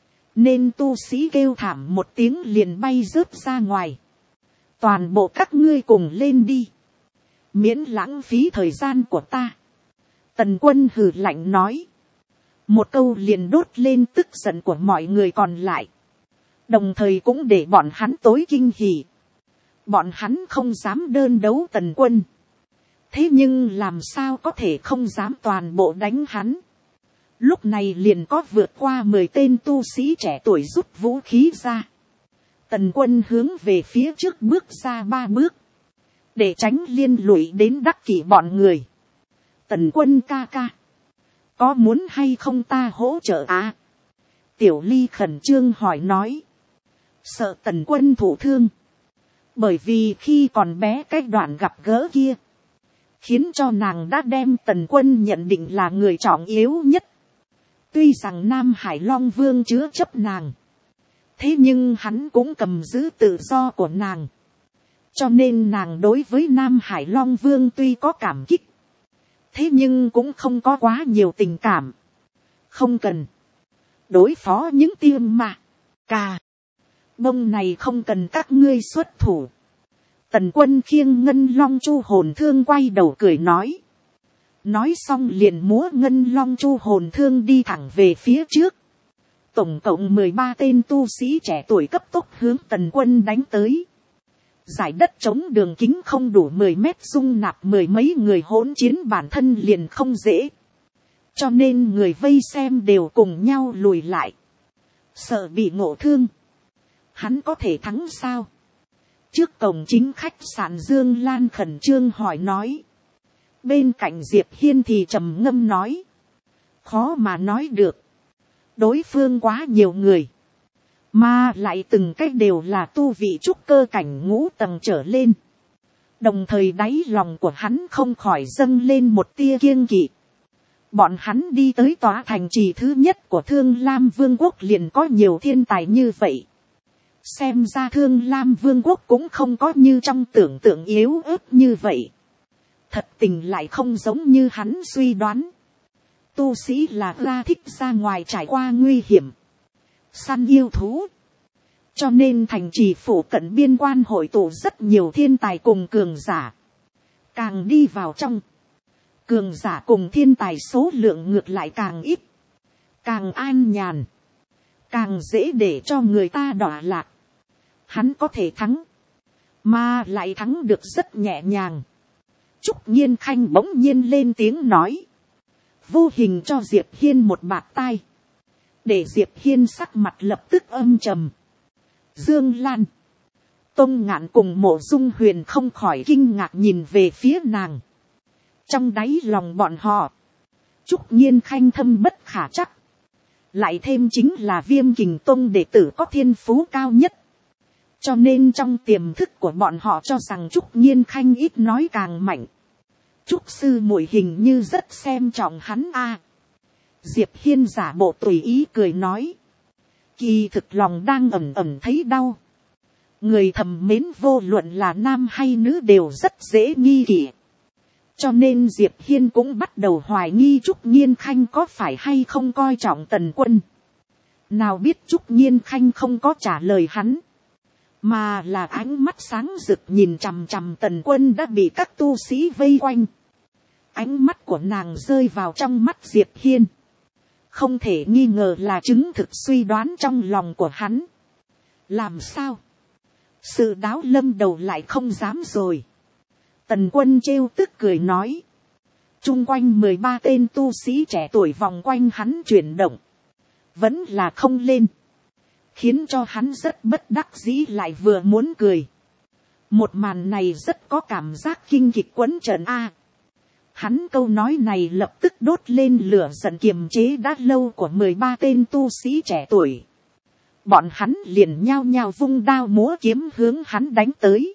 nên tu sĩ kêu thảm một tiếng liền bay rớt ra ngoài. Toàn bộ các ngươi cùng lên đi, miễn lãng phí thời gian của ta. Tần Quân hừ lạnh nói, một câu liền đốt lên tức giận của mọi người còn lại, đồng thời cũng để bọn hắn tối kinh hỉ. Bọn hắn không dám đơn đấu Tần Quân, thế nhưng làm sao có thể không dám toàn bộ đánh hắn. Lúc này liền có vượt qua 10 tên tu sĩ trẻ tuổi rút vũ khí ra. Tần Quân hướng về phía trước bước ra 3 bước, để tránh liên lụy đến Đắc Kỷ bọn người. Tần Quân ca ca, có muốn hay không ta hỗ trợ à? Tiểu Ly khẩn trương hỏi nói, sợ Tần Quân thụ thương. Bởi vì khi còn bé cái đoạn gặp gỡ kia, khiến cho nàng đã đem Tần Quân nhận định là người trọng yếu nhất. Tuy rằng Nam Hải Long Vương chứa chấp nàng, thế nhưng hắn cũng cầm giữ tự do của nàng. Cho nên nàng đối với Nam Hải Long Vương tuy có cảm kích, thế nhưng cũng không có quá nhiều tình cảm. Không cần đối phó những tiêm mà cà bông này, không cần các ngươi xuất thủ. Tần Quân khiêng Ngân Long Chu hồn thương quay đầu cười nói. Nói xong liền múa Ngân Long Chu hồn thương đi thẳng về phía trước. Tổng cộng 13 tên tu sĩ trẻ tuổi cấp tốc hướng Tần Quân đánh tới. Giải đất trống đường kính không đủ 10 mét dung nạp 10 mấy người hỗn chiến bản thân liền không dễ. Cho nên người vây xem đều cùng nhau lùi lại, sợ bị ngộ thương. Hắn có thể thắng sao? Trước cổng chính khách sạn Dương Lan khẩn trương hỏi nói. Bên cạnh Diệp Hiên thì trầm ngâm nói, khó mà nói được. Đối phương quá nhiều người, mà lại từng cách đều là tu vị trúc cơ cảnh ngũ tầng trở lên. Đồng thời đáy lòng của hắn không khỏi dâng lên một tia kiêng kỵ. Bọn hắn đi tới tòa thành trì thứ nhất của Thương Lam Vương quốc liền có nhiều thiên tài như vậy. Xem ra Thương Lam Vương quốc cũng không có như trong tưởng tượng yếu ớt như vậy. Thật tình lại không giống như hắn suy đoán. Tu sĩ là ra thích ra ngoài trải qua nguy hiểm, săn yêu thú. Cho nên thành trì phủ cận biên quan hội tụ rất nhiều thiên tài cùng cường giả. Càng đi vào trong, cường giả cùng thiên tài số lượng ngược lại càng ít. Càng an nhàn, càng dễ để cho người ta đọa lạc. Hắn có thể thắng, mà lại thắng được rất nhẹ nhàng. Trúc Nhiên Khanh bỗng nhiên lên tiếng nói, vô hình cho Diệp Hiên một bạt tai, để Diệp Hiên sắc mặt lập tức âm trầm. Dương Lan, Tôn Ngạn cùng Mộ Dung Huyền không khỏi kinh ngạc nhìn về phía nàng. Trong đáy lòng bọn họ, Trúc Nhiên Khanh thâm bất khả chắc. Lại thêm chính là Viêm Kình Tông đệ tử có thiên phú cao nhất. Cho nên trong tiềm thức của bọn họ cho rằng Trúc Nhiên Khanh ít nói càng mạnh. Trúc sư muội hình như rất xem trọng hắn a. Diệp Hiên giả bộ tùy ý cười nói. Kỳ thực lòng đang ẩm ẩm thấy đau. Người thầm mến vô luận là nam hay nữ đều rất dễ nghi kỵ. Cho nên Diệp Hiên cũng bắt đầu hoài nghi Trúc Nhiên Khanh có phải hay không coi trọng Tần Quân. Nào biết Trúc Nhiên Khanh không có trả lời hắn, mà là ánh mắt sáng rực nhìn chằm chằm Tần Quân đã bị các tu sĩ vây quanh. Ánh mắt của nàng rơi vào trong mắt Diệp Hiên, không thể nghi ngờ là chứng thực suy đoán trong lòng của hắn. Làm sao? Sự đáo lâm đầu lại không dám rồi. Tần Quân trêu tức cười nói. Chung quanh 13 tên tu sĩ trẻ tuổi vòng quanh hắn chuyển động, vẫn là không lên, khiến cho hắn rất bất đắc dĩ lại vừa muốn cười. Một màn này rất có cảm giác kinh kịch quấn trận a. Hắn câu nói này lập tức đốt lên lửa giận kiềm chế đã lâu của 13 tên tu sĩ trẻ tuổi. Bọn hắn liền nhao nhao vung đao múa kiếm hướng hắn đánh tới.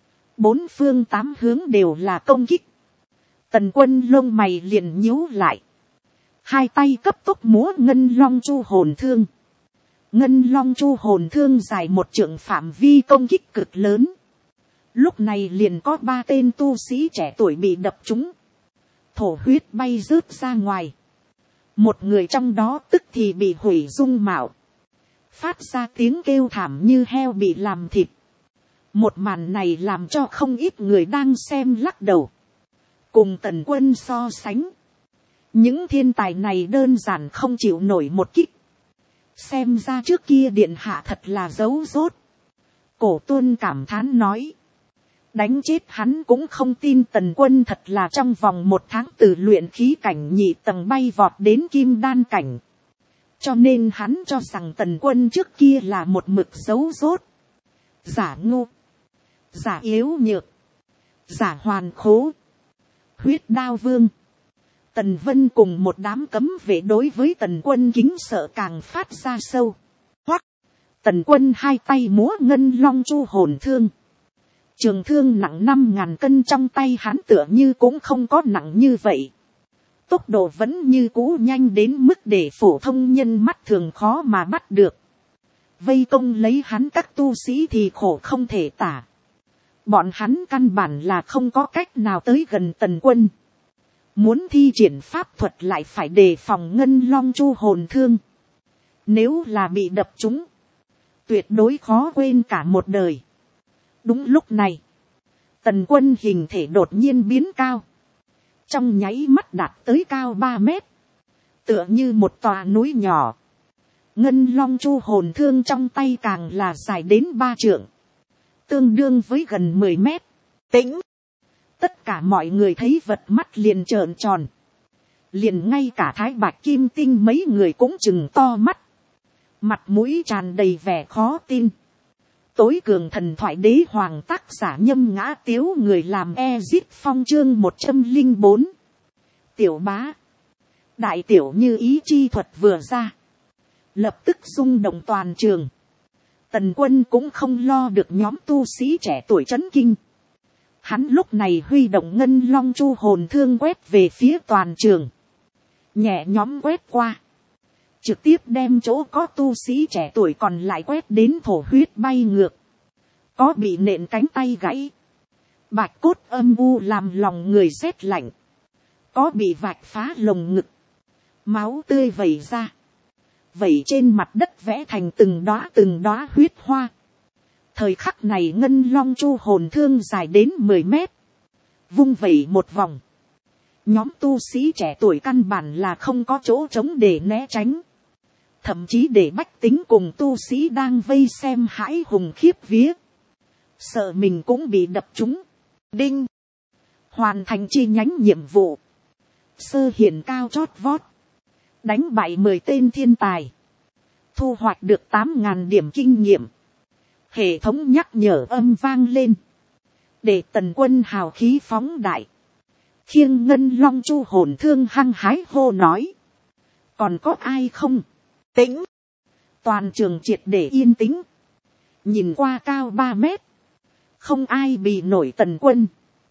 4 phương 8 hướng đều là công kích. Tần Quân lông mày liền nhíu lại. Hai tay cấp tốc múa ngân long chu hồn thương. Ngân long chu hồn thương dài 1 trượng, phạm vi công kích cực lớn. Lúc này liền có 3 tên tu sĩ trẻ tuổi bị đập trúng. Thổ huyết bay rớt ra ngoài. Một người trong đó tức thì bị hủy dung mạo, phát ra tiếng kêu thảm như heo bị làm thịt. Một màn này làm cho không ít người đang xem lắc đầu. Cùng Tần Quân so sánh, những thiên tài này đơn giản không chịu nổi một kích. Xem ra trước kia điện hạ thật là giấu rốt. Cổ Tuân cảm thán nói. Đánh chết hắn cũng không tin Tần Quân thật là trong vòng 1 tháng từ luyện khí cảnh nhị tầng bay vọt đến kim đan cảnh. Cho nên hắn cho rằng Tần Quân trước kia là một mực giấu rốt. Giả ngu, giả yếu nhược, giả hoàn khố. Huyết Đao Vương, Tần Vân cùng một đám cấm vệ đối với Tần Quân kính sợ càng phát ra sâu. Hoặc, Tần Quân hai tay múa ngân long chu hồn thương. Trường thương nặng 5.000 cân trong tay hắn tựa như cũng không có nặng như vậy. Tốc độ vẫn như cũ nhanh đến mức để phổ thông nhân mắt thường khó mà bắt được. Vây công lấy hắn các tu sĩ thì khổ không thể tả. Bọn hắn căn bản là không có cách nào tới gần Tần Quân. Muốn thi triển pháp thuật lại phải đề phòng ngân long chu hồn thương. Nếu là bị đập trúng, tuyệt đối khó quên cả một đời. Đúng lúc này, Tần Quân hình thể đột nhiên biến cao. Trong nháy mắt đạt tới cao 3 mét. Tựa như một tòa núi nhỏ. Ngân long chu hồn thương trong tay càng là dài đến 3 trượng. Tương đương với gần 10 mét. Tĩnh. Tất cả mọi người thấy vật mắt liền trợn tròn. Liền ngay cả Thái Bạch Kim Tinh mấy người cũng chừng to mắt. Mặt mũi tràn đầy vẻ khó tin. Tối cường thần thoại đế hoàng tác giả Nhâm Ngã Tiếu, người làm Ezit Phong chương 104. Tiểu bá. Đại tiểu như ý chi thuật vừa ra, lập tức rung động toàn trường. Tần Quân cũng không lo được nhóm tu sĩ trẻ tuổi chấn kinh. Hắn lúc này huy động ngân long chu hồn thương quét về phía toàn trường. Nhẹ nhóm quét qua. Trực tiếp đem chỗ có tu sĩ trẻ tuổi còn lại quét đến thổ huyết bay ngược. Có bị nện cánh tay gãy. Bạch cốt âm u làm lòng người rét lạnh. Có bị vạch phá lồng ngực. Máu tươi vẩy ra. Vẩy trên mặt đất vẽ thành từng đóa huyết hoa. Thời khắc này ngân long chu hồn thương dài đến 10 mét. Vung vẩy một vòng. Nhóm tu sĩ trẻ tuổi căn bản là không có chỗ trống để né tránh. Thậm chí để bách tính cùng tu sĩ đang vây xem hãi hùng khiếp vía. Sợ mình cũng bị đập trúng. Đinh. Hoàn thành chi nhánh nhiệm vụ. Sơ hiển cao chót vót. Đánh bại 10 tên thiên tài. Thu hoạch được 8.000 điểm kinh nghiệm. Hệ thống nhắc nhở âm vang lên. Để Tần Quân hào khí phóng đại. Khiêng ngân long chu hồn thương hăng hái hô nói. Còn có ai không? Tĩnh. Toàn trường triệt để yên tĩnh. Nhìn qua cao 3 mét. Không ai bị nổi Tần Quân.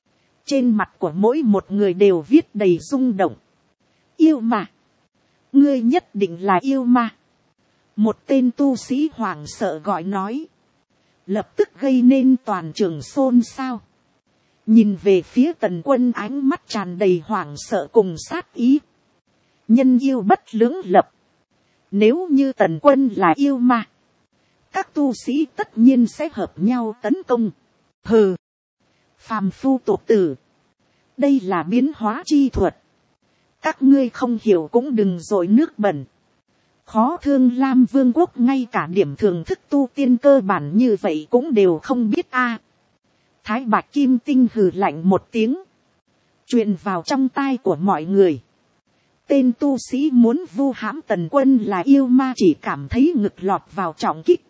Trên mặt của mỗi một người đều viết đầy rung động. Yêu mà. Ngươi nhất định là yêu ma. Một tên tu sĩ hoảng sợ gọi nói. Lập tức gây nên toàn trường xôn xao. Nhìn về phía Tần Quân ánh mắt tràn đầy hoảng sợ cùng sát ý. Nhân yêu bất lưỡng lập. Nếu như Tần Quân là yêu ma. Các tu sĩ tất nhiên sẽ hợp nhau tấn công. Hừ. Phàm phu tục tử. Đây là biến hóa chi thuật. Các ngươi không hiểu cũng đừng dội nước bẩn. Khó thương Lam Vương quốc ngay cả điểm thưởng thức tu tiên cơ bản như vậy cũng đều không biết a. Thái Bạch Kim Tinh hừ lạnh một tiếng. Truyền vào trong tai của mọi người. Tên tu sĩ muốn vu hãm Tần Quân là yêu ma chỉ cảm thấy ngực lọt vào trọng kích.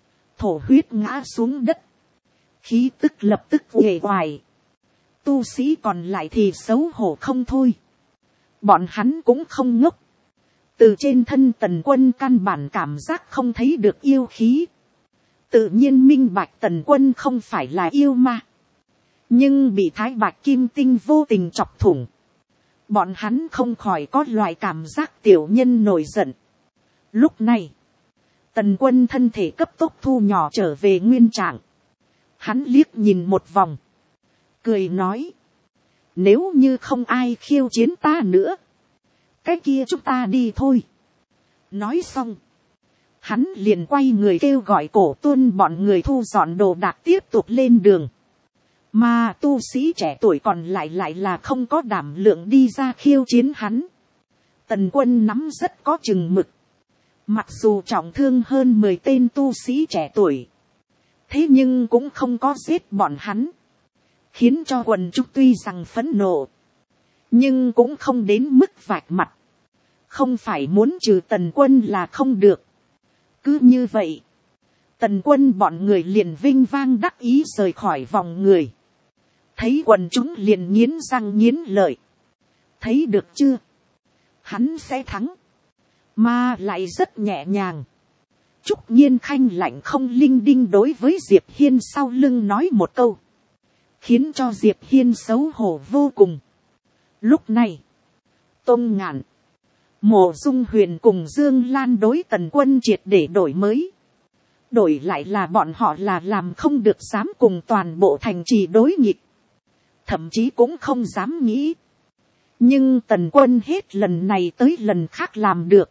Thổ huyết ngã xuống đất. Khí tức lập tức uể oải. Tu sĩ còn lại thì xấu hổ không thôi. Bọn hắn cũng không ngốc. Từ trên thân Tần Quân căn bản cảm giác không thấy được yêu khí. Tự nhiên minh bạch Tần Quân không phải là yêu ma. Nhưng bị Thái Bạch Kim Tinh vô tình chọc thủng. Bọn hắn không khỏi có loại cảm giác tiểu nhân nổi giận. Lúc này, Tần Quân thân thể cấp tốc thu nhỏ trở về nguyên trạng. Hắn liếc nhìn một vòng. Cười nói. Nếu như không ai khiêu chiến ta nữa. Cái kia chúng ta đi thôi. Nói xong. Hắn liền quay người kêu gọi Cổ Tuân bọn người thu dọn đồ đạc tiếp tục lên đường. Mà tu sĩ trẻ tuổi còn lại là không có đảm lượng đi ra khiêu chiến hắn. Tần Quân nắm rất có chừng mực. Mặc dù trọng thương hơn 10 tên tu sĩ trẻ tuổi. Thế nhưng cũng không có giết bọn hắn. Khiến cho quần chúng tuy rằng phẫn nộ. Nhưng cũng không đến mức vạch mặt. Không phải muốn trừ Tần Quân là không được. Cứ như vậy. Tần Quân bọn người liền vinh vang đắc ý rời khỏi vòng người. Thấy quần chúng liền nghiến răng nghiến lợi. Thấy được chưa? Hắn sẽ thắng. Mà lại rất nhẹ nhàng. Trúc Nhiên Khanh lạnh không linh đinh đối với Diệp Hiên sau lưng nói một câu. Khiến cho Diệp Hiên xấu hổ vô cùng. Lúc này. Tôn Ngạn. Mộ Dung Huyền cùng Dương Lan đối Tần Quân triệt để đổi mới. Đổi lại là bọn họ là làm không được dám cùng toàn bộ thành trì đối nghịch. Thậm chí cũng không dám nghĩ. Nhưng Tần Quân hết lần này tới lần khác làm được.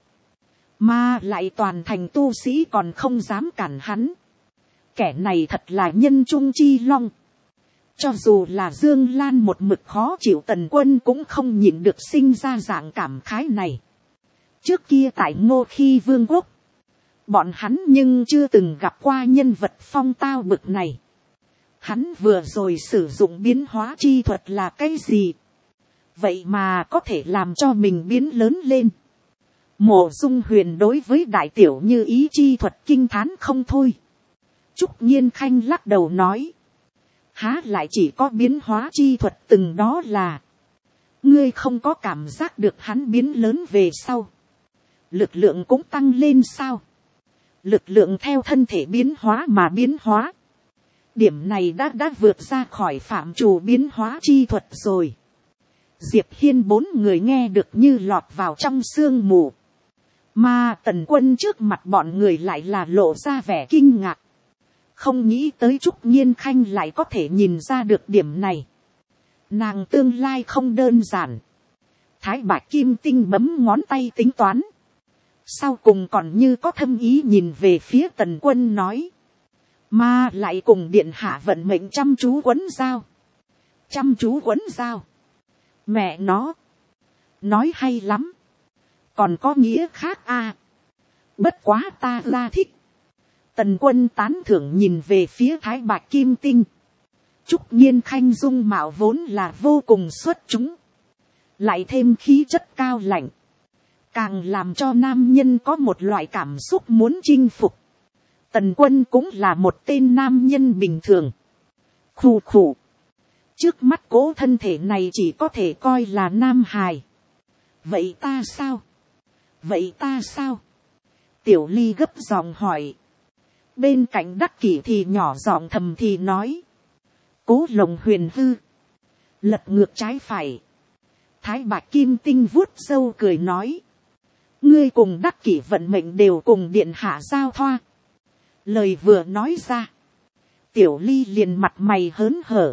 Mà lại toàn thành tu sĩ còn không dám cản hắn. Kẻ này thật là nhân trung chi long. Cho dù là Dương Lan một mực khó chịu Tần Quân cũng không nhịn được sinh ra dạng cảm khái này. Trước kia tại Ngô Khi Vương quốc. Bọn hắn nhưng chưa từng gặp qua nhân vật phong tao bực này. Hắn vừa rồi sử dụng biến hóa chi thuật là cái gì? Vậy mà có thể làm cho mình biến lớn lên. Mộ Dung Huyền đối với đại tiểu như ý chi thuật kinh thán không thôi. Trúc Nhiên Khanh lắc đầu nói. Há lại chỉ có biến hóa chi thuật từng đó là. ngươi không có cảm giác được hắn biến lớn về sau, lực lượng cũng tăng lên sao, lực lượng theo thân thể biến hóa mà biến hóa, điểm này đã vượt ra khỏi phạm trù biến hóa chi thuật rồi. Diệp Hiên bốn người nghe được như lọt vào trong sương mù, mà Tần Quân trước mặt bọn người lại là lộ ra vẻ kinh ngạc, không nghĩ tới Trúc Nhiên Khanh lại có thể nhìn ra được điểm này. Nàng tương lai không đơn giản. Thái Bạch Kim Tinh bấm ngón tay tính toán, sau cùng còn như có thâm ý nhìn về phía Tần Quân nói, mà lại cùng điện hạ vận mệnh chăm chú quấn giao. Chăm chú quấn giao, mẹ nó, nói hay lắm, còn có nghĩa khác à. Bất quá ta ra thích. Tần Quân tán thưởng nhìn về phía Thái Bạch Kim Tinh. Trúc Nhiên Khanh dung mạo vốn là vô cùng xuất chúng, lại thêm khí chất cao lạnh, càng làm cho nam nhân có một loại cảm xúc muốn chinh phục. Tần Quân cũng là một tên nam nhân bình thường. Khù khù. Trước mắt cố thân thể này chỉ có thể coi là nam hài. Vậy ta sao? Vậy ta sao? Tiểu Ly gấp giọng hỏi. Bên cạnh Đắc Kỷ thì nhỏ giọng thầm thì nói. Cố Lồng Huyền hư. Lật ngược trái phải. Thái Bạch Kim Tinh vuốt râu cười nói. Ngươi cùng Đắc Kỷ vận mệnh đều cùng điện hạ giao thoa. Lời vừa nói ra, Tiểu Ly liền mặt mày hớn hở,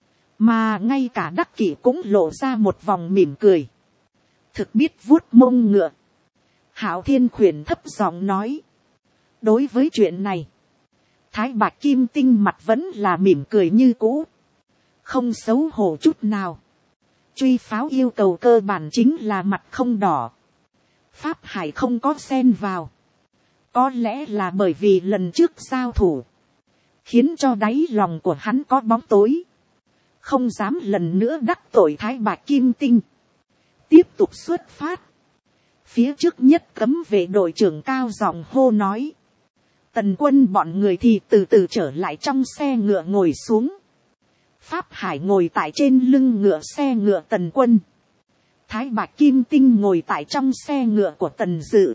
mà ngay cả Đắc Kỷ cũng lộ ra một vòng mỉm cười. Thực biết vuốt mông ngựa. Hạo Thiên Khuyển thấp giọng nói. Đối với chuyện này, Thái Bạch Kim Tinh mặt vẫn là mỉm cười như cũ, không xấu hổ chút nào. Truy pháo yêu cầu cơ bản chính là mặt không đỏ. Pháp Hải không có xen vào. Có lẽ là bởi vì lần trước giao thủ, khiến cho đáy lòng của hắn có bóng tối, không dám lần nữa đắc tội Thái Bạch Kim Tinh. Tiếp tục xuất phát. Phía trước nhất cấm vệ đội trưởng cao giọng hô nói. Tần Quân bọn người thì từ từ trở lại trong xe ngựa ngồi xuống. Pháp Hải ngồi tại trên lưng ngựa xe ngựa Tần Quân. Thái Bạch Kim Tinh ngồi tại trong xe ngựa của Tần Dự.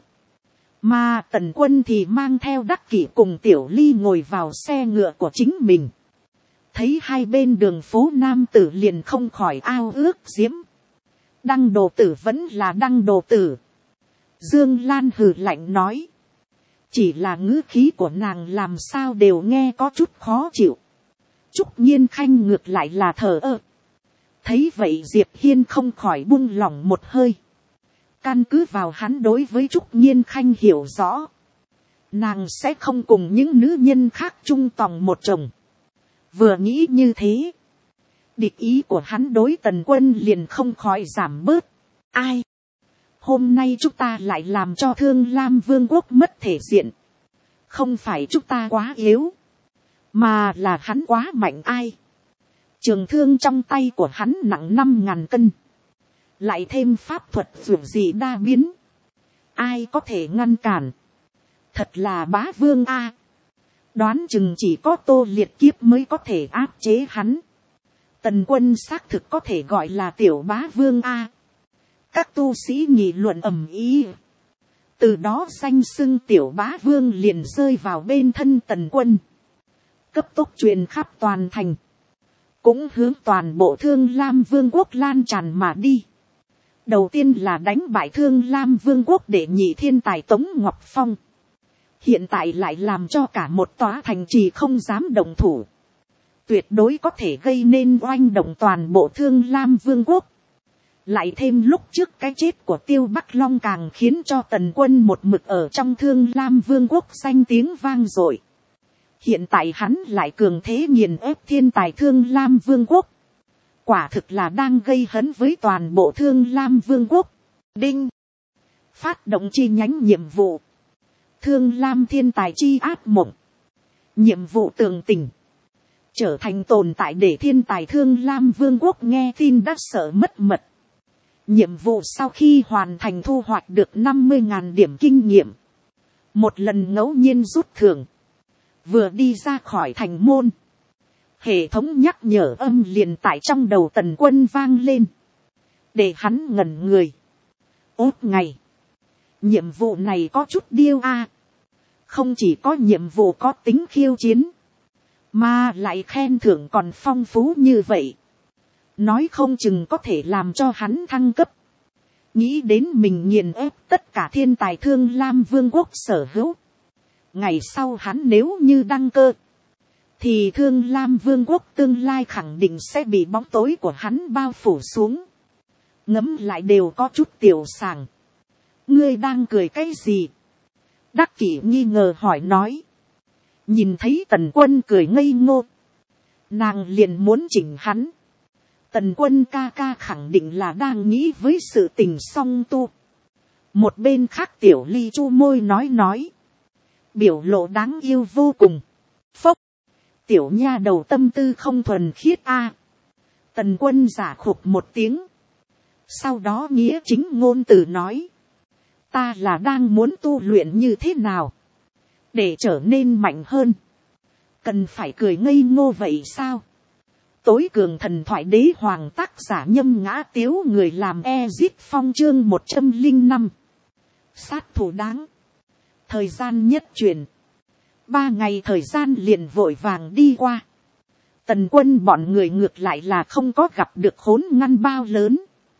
Mà Tần Quân thì mang theo Đắc Kỷ cùng Tiểu Ly ngồi vào xe ngựa của chính mình. Thấy hai bên đường phố nam tử liền không khỏi ao ước diễm. Đăng đồ tử vẫn là đăng đồ tử. Dương Lan hừ lạnh nói. Chỉ là ngữ khí của nàng làm sao đều nghe có chút khó chịu. Trúc Nhiên Khanh ngược lại là thờ ơ. Thấy vậy Diệp Hiên không khỏi buông lỏng một hơi. Căn cứ vào hắn đối với Trúc Nhiên Khanh hiểu rõ, nàng sẽ không cùng những nữ nhân khác chung tòng một chồng. Vừa nghĩ như thế, địch ý của hắn đối Tần Quân liền không khỏi giảm bớt. Ai? Hôm nay chúng ta lại làm cho Thương Lam Vương quốc mất thể diện. Không phải chúng ta quá yếu, mà là hắn quá mạnh. Ai? Trường thương trong tay của hắn nặng 5.000 cân. Lại thêm pháp thuật dù gì đa biến. Ai có thể ngăn cản? Thật là bá vương a. Đoán chừng chỉ có Tô Liệt Kiếp mới có thể áp chế hắn. Tần Quân xác thực có thể gọi là tiểu bá vương a. Các tu sĩ nghị luận ầm ĩ. Từ đó danh xưng tiểu bá vương liền rơi vào bên thân Tần Quân. Cấp tốc truyền khắp toàn thành. Cũng hướng toàn bộ Thương Lam Vương quốc lan tràn mà đi. Đầu tiên là đánh bại Thương Lam Vương quốc đệ nhị thiên tài Tống Ngọc Phong. Hiện tại lại làm cho cả một tòa thành trì không dám động thủ. Tuyệt đối có thể gây nên oanh động toàn bộ Thương Lam Vương quốc. Lại thêm lúc trước cái chết của Tiêu Bắc Long càng khiến cho Tần Quân một mực ở trong Thương Lam Vương quốc danh tiếng vang dội. Hiện tại hắn lại cường thế nghiền ép thiên tài Thương Lam Vương quốc. Quả thực là đang gây hấn với toàn bộ Thương Lam Vương quốc. Đinh. Phát động chi nhánh nhiệm vụ. Thương Lam thiên tài chi ác mộng. Nhiệm vụ tường tình. Trở thành tồn tại để thiên tài Thương Lam Vương quốc nghe tin đã sợ mất mật. Nhiệm vụ sau khi hoàn thành thu hoạch được 50.000 điểm kinh nghiệm. Một lần ngẫu nhiên rút thưởng. Vừa đi ra khỏi thành môn. Hệ thống nhắc nhở âm liền tại trong đầu Tần Quân vang lên. để hắn ngẩn người. Ốt ngày, nhiệm vụ này có chút điêu a. Không chỉ có nhiệm vụ có tính khiêu chiến, mà lại khen thưởng còn phong phú như vậy. Nói không chừng có thể làm cho hắn thăng cấp. Nghĩ đến mình nghiền ép tất cả thiên tài Thương Lam Vương quốc sở hữu. Ngày sau hắn nếu như đăng cơ, thì Thương Lam Vương quốc tương lai khẳng định sẽ bị bóng tối của hắn bao phủ xuống. Ngẫm lại đều có chút tiểu sàng. Ngươi đang cười cái gì? Đắc Kỷ nghi ngờ hỏi nói. Nhìn thấy Tần Quân cười ngây ngô, nàng liền muốn chỉnh hắn. Tần Quân ca ca khẳng định là đang nghĩ với sự tình song tu. Một bên khác Tiểu Ly chu môi nói. Biểu lộ đáng yêu vô cùng. Phốc. Tiểu nha đầu tâm tư không thuần khiết a. Tần Quân giả khục một tiếng. Sau đó nghĩa chính ngôn từ nói. Ta là đang muốn tu luyện như thế nào, để trở nên mạnh hơn. Cần phải cười ngây ngô vậy sao? Tối cường thần thoại đế hoàng tác giả Nhâm Ngã Tiếu, người làm Ezit Phong chương 105. Sát thủ đáng. Thời gian nhất chuyển. 3 ngày thời gian liền vội vàng đi qua. Tần Quân bọn người ngược lại là không có gặp được khốn ngăn bao lớn.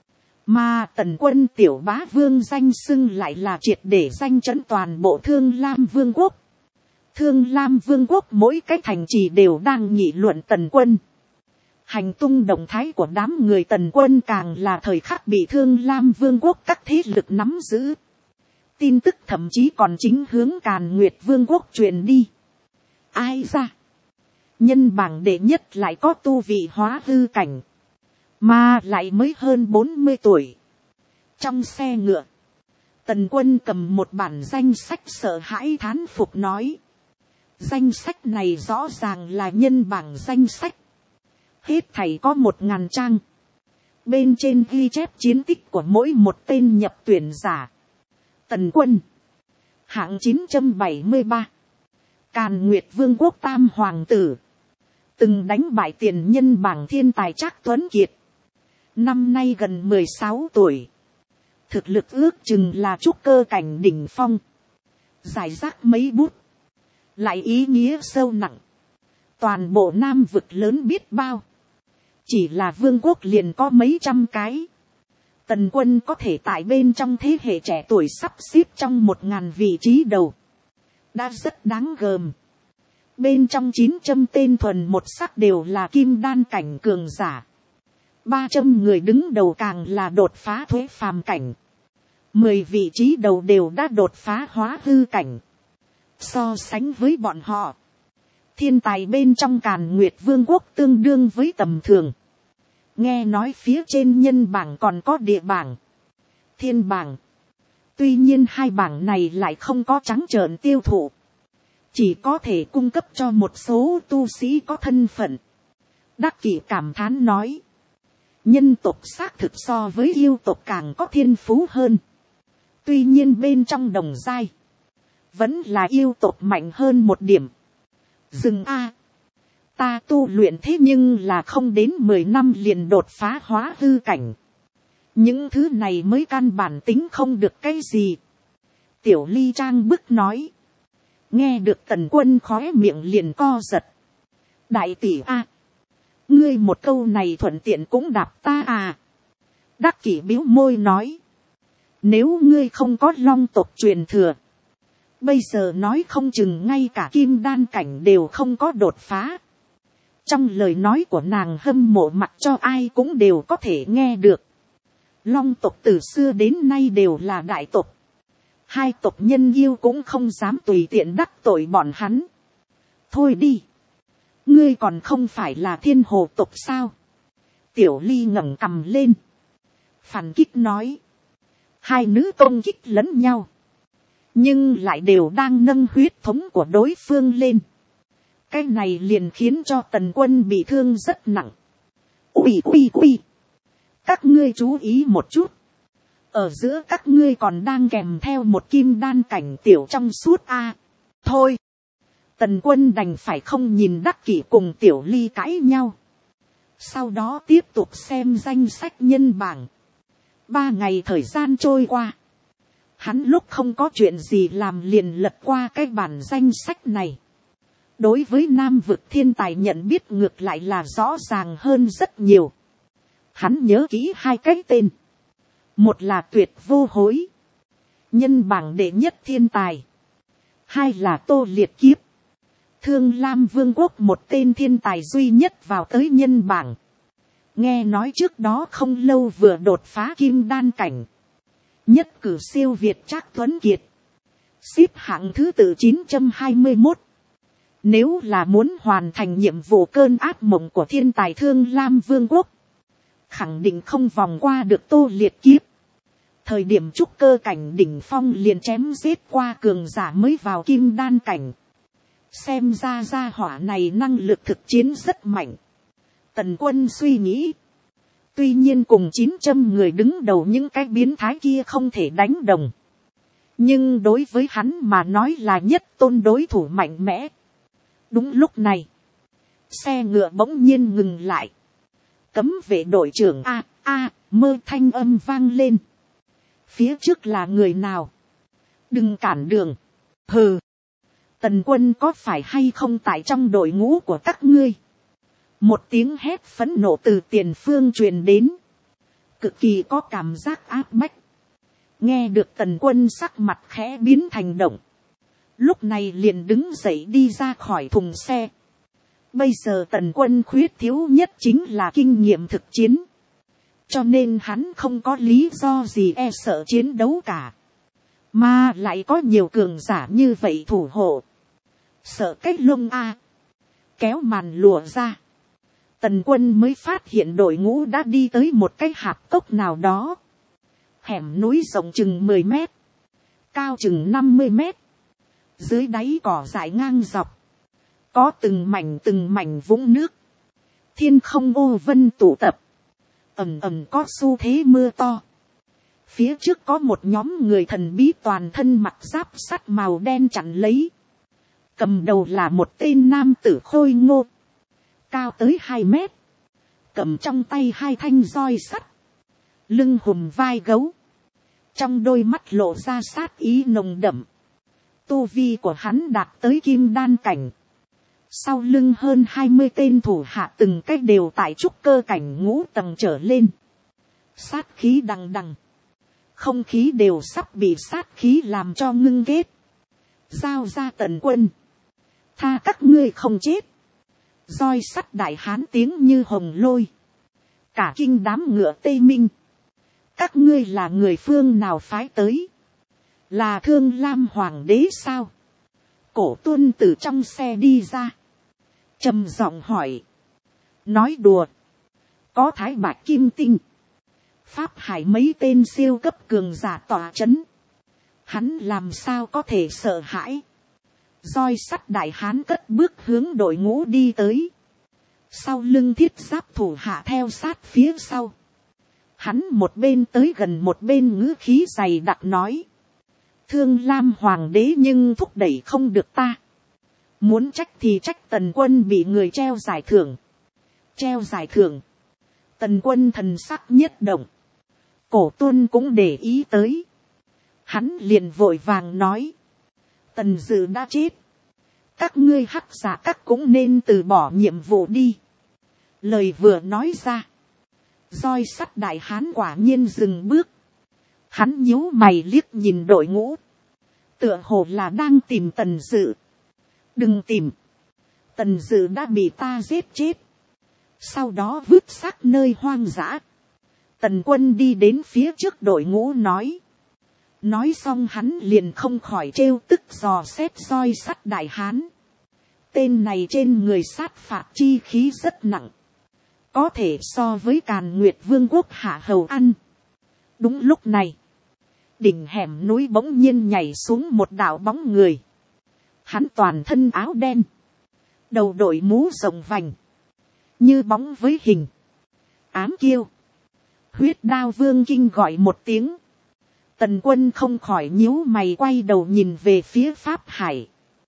Mà Tần Quân tiểu bá vương danh xưng lại là triệt để danh chấn toàn bộ Thương Lam Vương quốc. Thương Lam Vương quốc mỗi cái thành trì đều đang nghị luận Tần Quân. Hành tung động thái của đám người Tần Quân càng là thời khắc bị Thương Lam Vương quốc các thế lực nắm giữ. Tin tức thậm chí còn chính hướng Càn Nguyệt Vương quốc truyền đi. Ai ra? Nhân bảng đệ nhất lại có tu vị hóa hư cảnh, mà lại mới hơn 40 tuổi. Trong xe ngựa, Tần Quân cầm một bản danh sách sợ hãi thán phục nói. Danh sách này rõ ràng là nhân bảng danh sách. Hết thảy có 1000 trang. Bên trên ghi chép chiến tích của mỗi một tên nhập tuyển giả. Tần Quân, hạng 973. Càn Nguyệt Vương quốc tam hoàng tử. Từng đánh bại tiền nhân bảng thiên tài Trác Tuấn Kiệt. Năm nay gần 16 tuổi. Thực lực ước chừng là trúc cơ cảnh đỉnh phong. Giải rác mấy bút, lại ý nghĩa sâu nặng. Toàn bộ Nam vực lớn biết bao. Chỉ là vương quốc liền có mấy trăm cái. Tần Quân có thể tại bên trong thế hệ trẻ tuổi sắp xếp trong 1000 vị trí đầu. Đã rất đáng gờm. Bên trong 900 tên thuần một sắc đều là kim đan cảnh cường giả. 300 người đứng đầu càng là đột phá thuế phàm cảnh. 10 vị trí đầu đều đã đột phá hóa hư cảnh. So sánh với bọn họ, thiên tài bên trong Càn Nguyệt Vương quốc tương đương với tầm thường. Nghe nói phía trên nhân bảng còn có địa bảng, thiên bảng. Tuy nhiên hai bảng này lại không có trắng trợn tiêu thụ, chỉ có thể cung cấp cho một số tu sĩ có thân phận. Đắc Kỷ cảm thán nói. Nhân tộc xác thực so với yêu tộc càng có thiên phú hơn. Tuy nhiên bên trong đồng giai, vẫn là yêu tộc mạnh hơn một điểm. Dừng a. Ta tu luyện thế nhưng là không đến 10 năm liền đột phá hóa hư cảnh. Những thứ này mới căn bản tính không được cái gì. Tiểu Ly trang bức nói. Nghe được Tần Quân khóe miệng liền co giật. Đại tỷ a. Ngươi một câu này thuận tiện cũng đạp ta à. Đắc Kỷ bĩu môi nói. Nếu ngươi không có long tộc truyền thừa, bây giờ nói không chừng ngay cả kim đan cảnh đều không có đột phá. Trong lời nói của nàng hâm mộ mặc cho ai cũng đều có thể nghe được. Long tộc từ xưa đến nay đều là đại tộc. Hai tộc nhân yêu cũng không dám tùy tiện đắc tội bọn hắn. Thôi đi. Ngươi còn không phải là thiên hồ tộc sao? Tiểu Ly ngẩng cằm lên, phản kích nói. Hai nữ công kích lẫn nhau, nhưng lại đều đang nâng huyết thống của đối phương lên. Cái này liền khiến cho Tần Quân bị thương rất nặng. Ui. Các ngươi chú ý một chút. Ở giữa các ngươi còn đang kèm theo một kim đan cảnh tiểu trong suốt a. Thôi. Tần Quân đành phải không nhìn Đắc Kỷ cùng Tiểu Ly cãi nhau. Sau đó tiếp tục xem danh sách nhân bảng. 3 ngày thời gian trôi qua, hắn lúc không có chuyện gì làm liền lật qua cái bản danh sách này. Đối với Nam vực thiên tài nhận biết ngược lại là rõ ràng hơn rất nhiều. Hắn nhớ kỹ 2 cái tên. Một là Tuyệt Vô Hối, nhân bảng đệ nhất thiên tài. 2 là Tô Liệt Kiếp, Thương Lam Vương quốc một tên thiên tài duy nhất vào tới nhân bảng. Nghe nói trước đó không lâu vừa đột phá kim đan cảnh. Nhất cử siêu việt Trác Tuấn Kiệt. Xếp hạng thứ tự 921. Nếu là muốn hoàn thành nhiệm vụ cơn ác mộng của thiên tài Thương Lam Vương quốc, khẳng định không vòng qua được Tô Liệt Kiếp. Thời điểm trúc cơ cảnh đỉnh phong liền chém giết qua cường giả mới vào kim đan cảnh. Xem ra gia hỏa này năng lực thực chiến rất mạnh. Tần Quân suy nghĩ. Tuy nhiên cùng 900 người đứng đầu những cái biến thái kia không thể đánh đồng. Nhưng đối với hắn mà nói là nhất tôn đối thủ mạnh mẽ. Đúng lúc này, xe ngựa bỗng nhiên ngừng lại. Cấm vệ đội trưởng mơ thanh âm vang lên. Phía trước là người nào? Đừng cản đường. Hừ. Tần Quân có phải hay không tại trong đội ngũ của các ngươi? Một tiếng hét phẫn nộ từ tiền phương truyền đến. Cực kỳ có cảm giác áp bách. Nghe được Tần Quân sắc mặt khẽ biến thành động. Lúc này liền đứng dậy đi ra khỏi thùng xe. Bây giờ Tần Quân khuyết thiếu nhất chính là kinh nghiệm thực chiến. Cho nên hắn không có lý do gì e sợ chiến đấu cả. Mà lại có nhiều cường giả như vậy thủ hộ. Sợ cách lông kéo màn lụa ra. Tần Quân mới phát hiện đội ngũ đã đi tới một cái hạp cốc nào đó. Hẻm núi rộng chừng 10 mét. Cao chừng 50 mét. Dưới đáy cỏ dại ngang dọc. Có từng mảnh vũng nước. Thiên không ô vân tụ tập. Ầm ầm có xu thế mưa to. Phía trước có một nhóm người thần bí toàn thân mặc giáp sắt màu đen chặn lấy. Cầm đầu là một tên nam tử khôi ngô. Cao tới 2 mét. Cầm trong tay 2 thanh roi sắt. Lưng hùm vai gấu. Trong đôi mắt lộ ra sát ý nồng đậm. Tu vi của hắn đạt tới kim đan cảnh. Sau lưng hơn 20 tên thủ hạ từng cách đều tại trúc cơ cảnh ngũ tầng trở lên. Sát khí đằng đằng. Không khí đều sắp bị sát khí làm cho ngưng ghét. Giao ra Tần Quân. Tha các ngươi không chết. Roi sắt đại hán tiếng như hồng lôi. Cả kinh đám ngựa Tây Minh. Các ngươi là người phương nào phái tới? Là Thương Lam Hoàng đế sao? Cổ Tuân từ trong xe đi ra. Trầm giọng hỏi. Nói đùa. Có Thái Bạch Kim Tinh. Pháp Hải mấy tên siêu cấp cường giả tỏa chấn. Hắn làm sao có thể sợ hãi? Roi sắt đại hán cất bước hướng đội ngũ đi tới. Sau lưng thiết giáp thủ hạ theo sát phía sau. Hắn một bên tới gần một bên ngữ khí dày đặc nói. Thương Lam Hoàng đế nhưng thúc đẩy không được ta. Muốn trách thì trách Tần Quân bị người treo giải thưởng. Treo giải thưởng. Tần Quân thần sắc nhất động. Cổ Tuân cũng để ý tới. Hắn liền vội vàng nói. Tần Dự đã chết. Các ngươi hắc giả các cũng nên từ bỏ nhiệm vụ đi. Lời vừa nói ra. Roi sắt đại hán quả nhiên dừng bước. Hắn nhíu mày liếc nhìn đội ngũ. Tựa hồ là đang tìm Tần Dự. Đừng tìm. Tần Dự đã bị ta giết chết. Sau đó vứt xác nơi hoang dã. Tần Quân đi đến phía trước đội ngũ nói. Nói xong hắn liền không khỏi trêu tức dò xét roi sắt đại hán. Tên này trên người sát phạt chi khí rất nặng. Có thể so với Càn Nguyệt Vương quốc hạ hầu ăn. Đúng lúc này. Đỉnh hẻm núi bỗng nhiên nhảy xuống một đạo bóng người. Hắn toàn thân áo đen. Đầu đội mũ rộng vành. Như bóng với hình. Ám kiêu. Huyết Đao Vương Kinh gọi một tiếng. Tần Quân không khỏi nhíu mày quay đầu nhìn về phía Pháp Hải.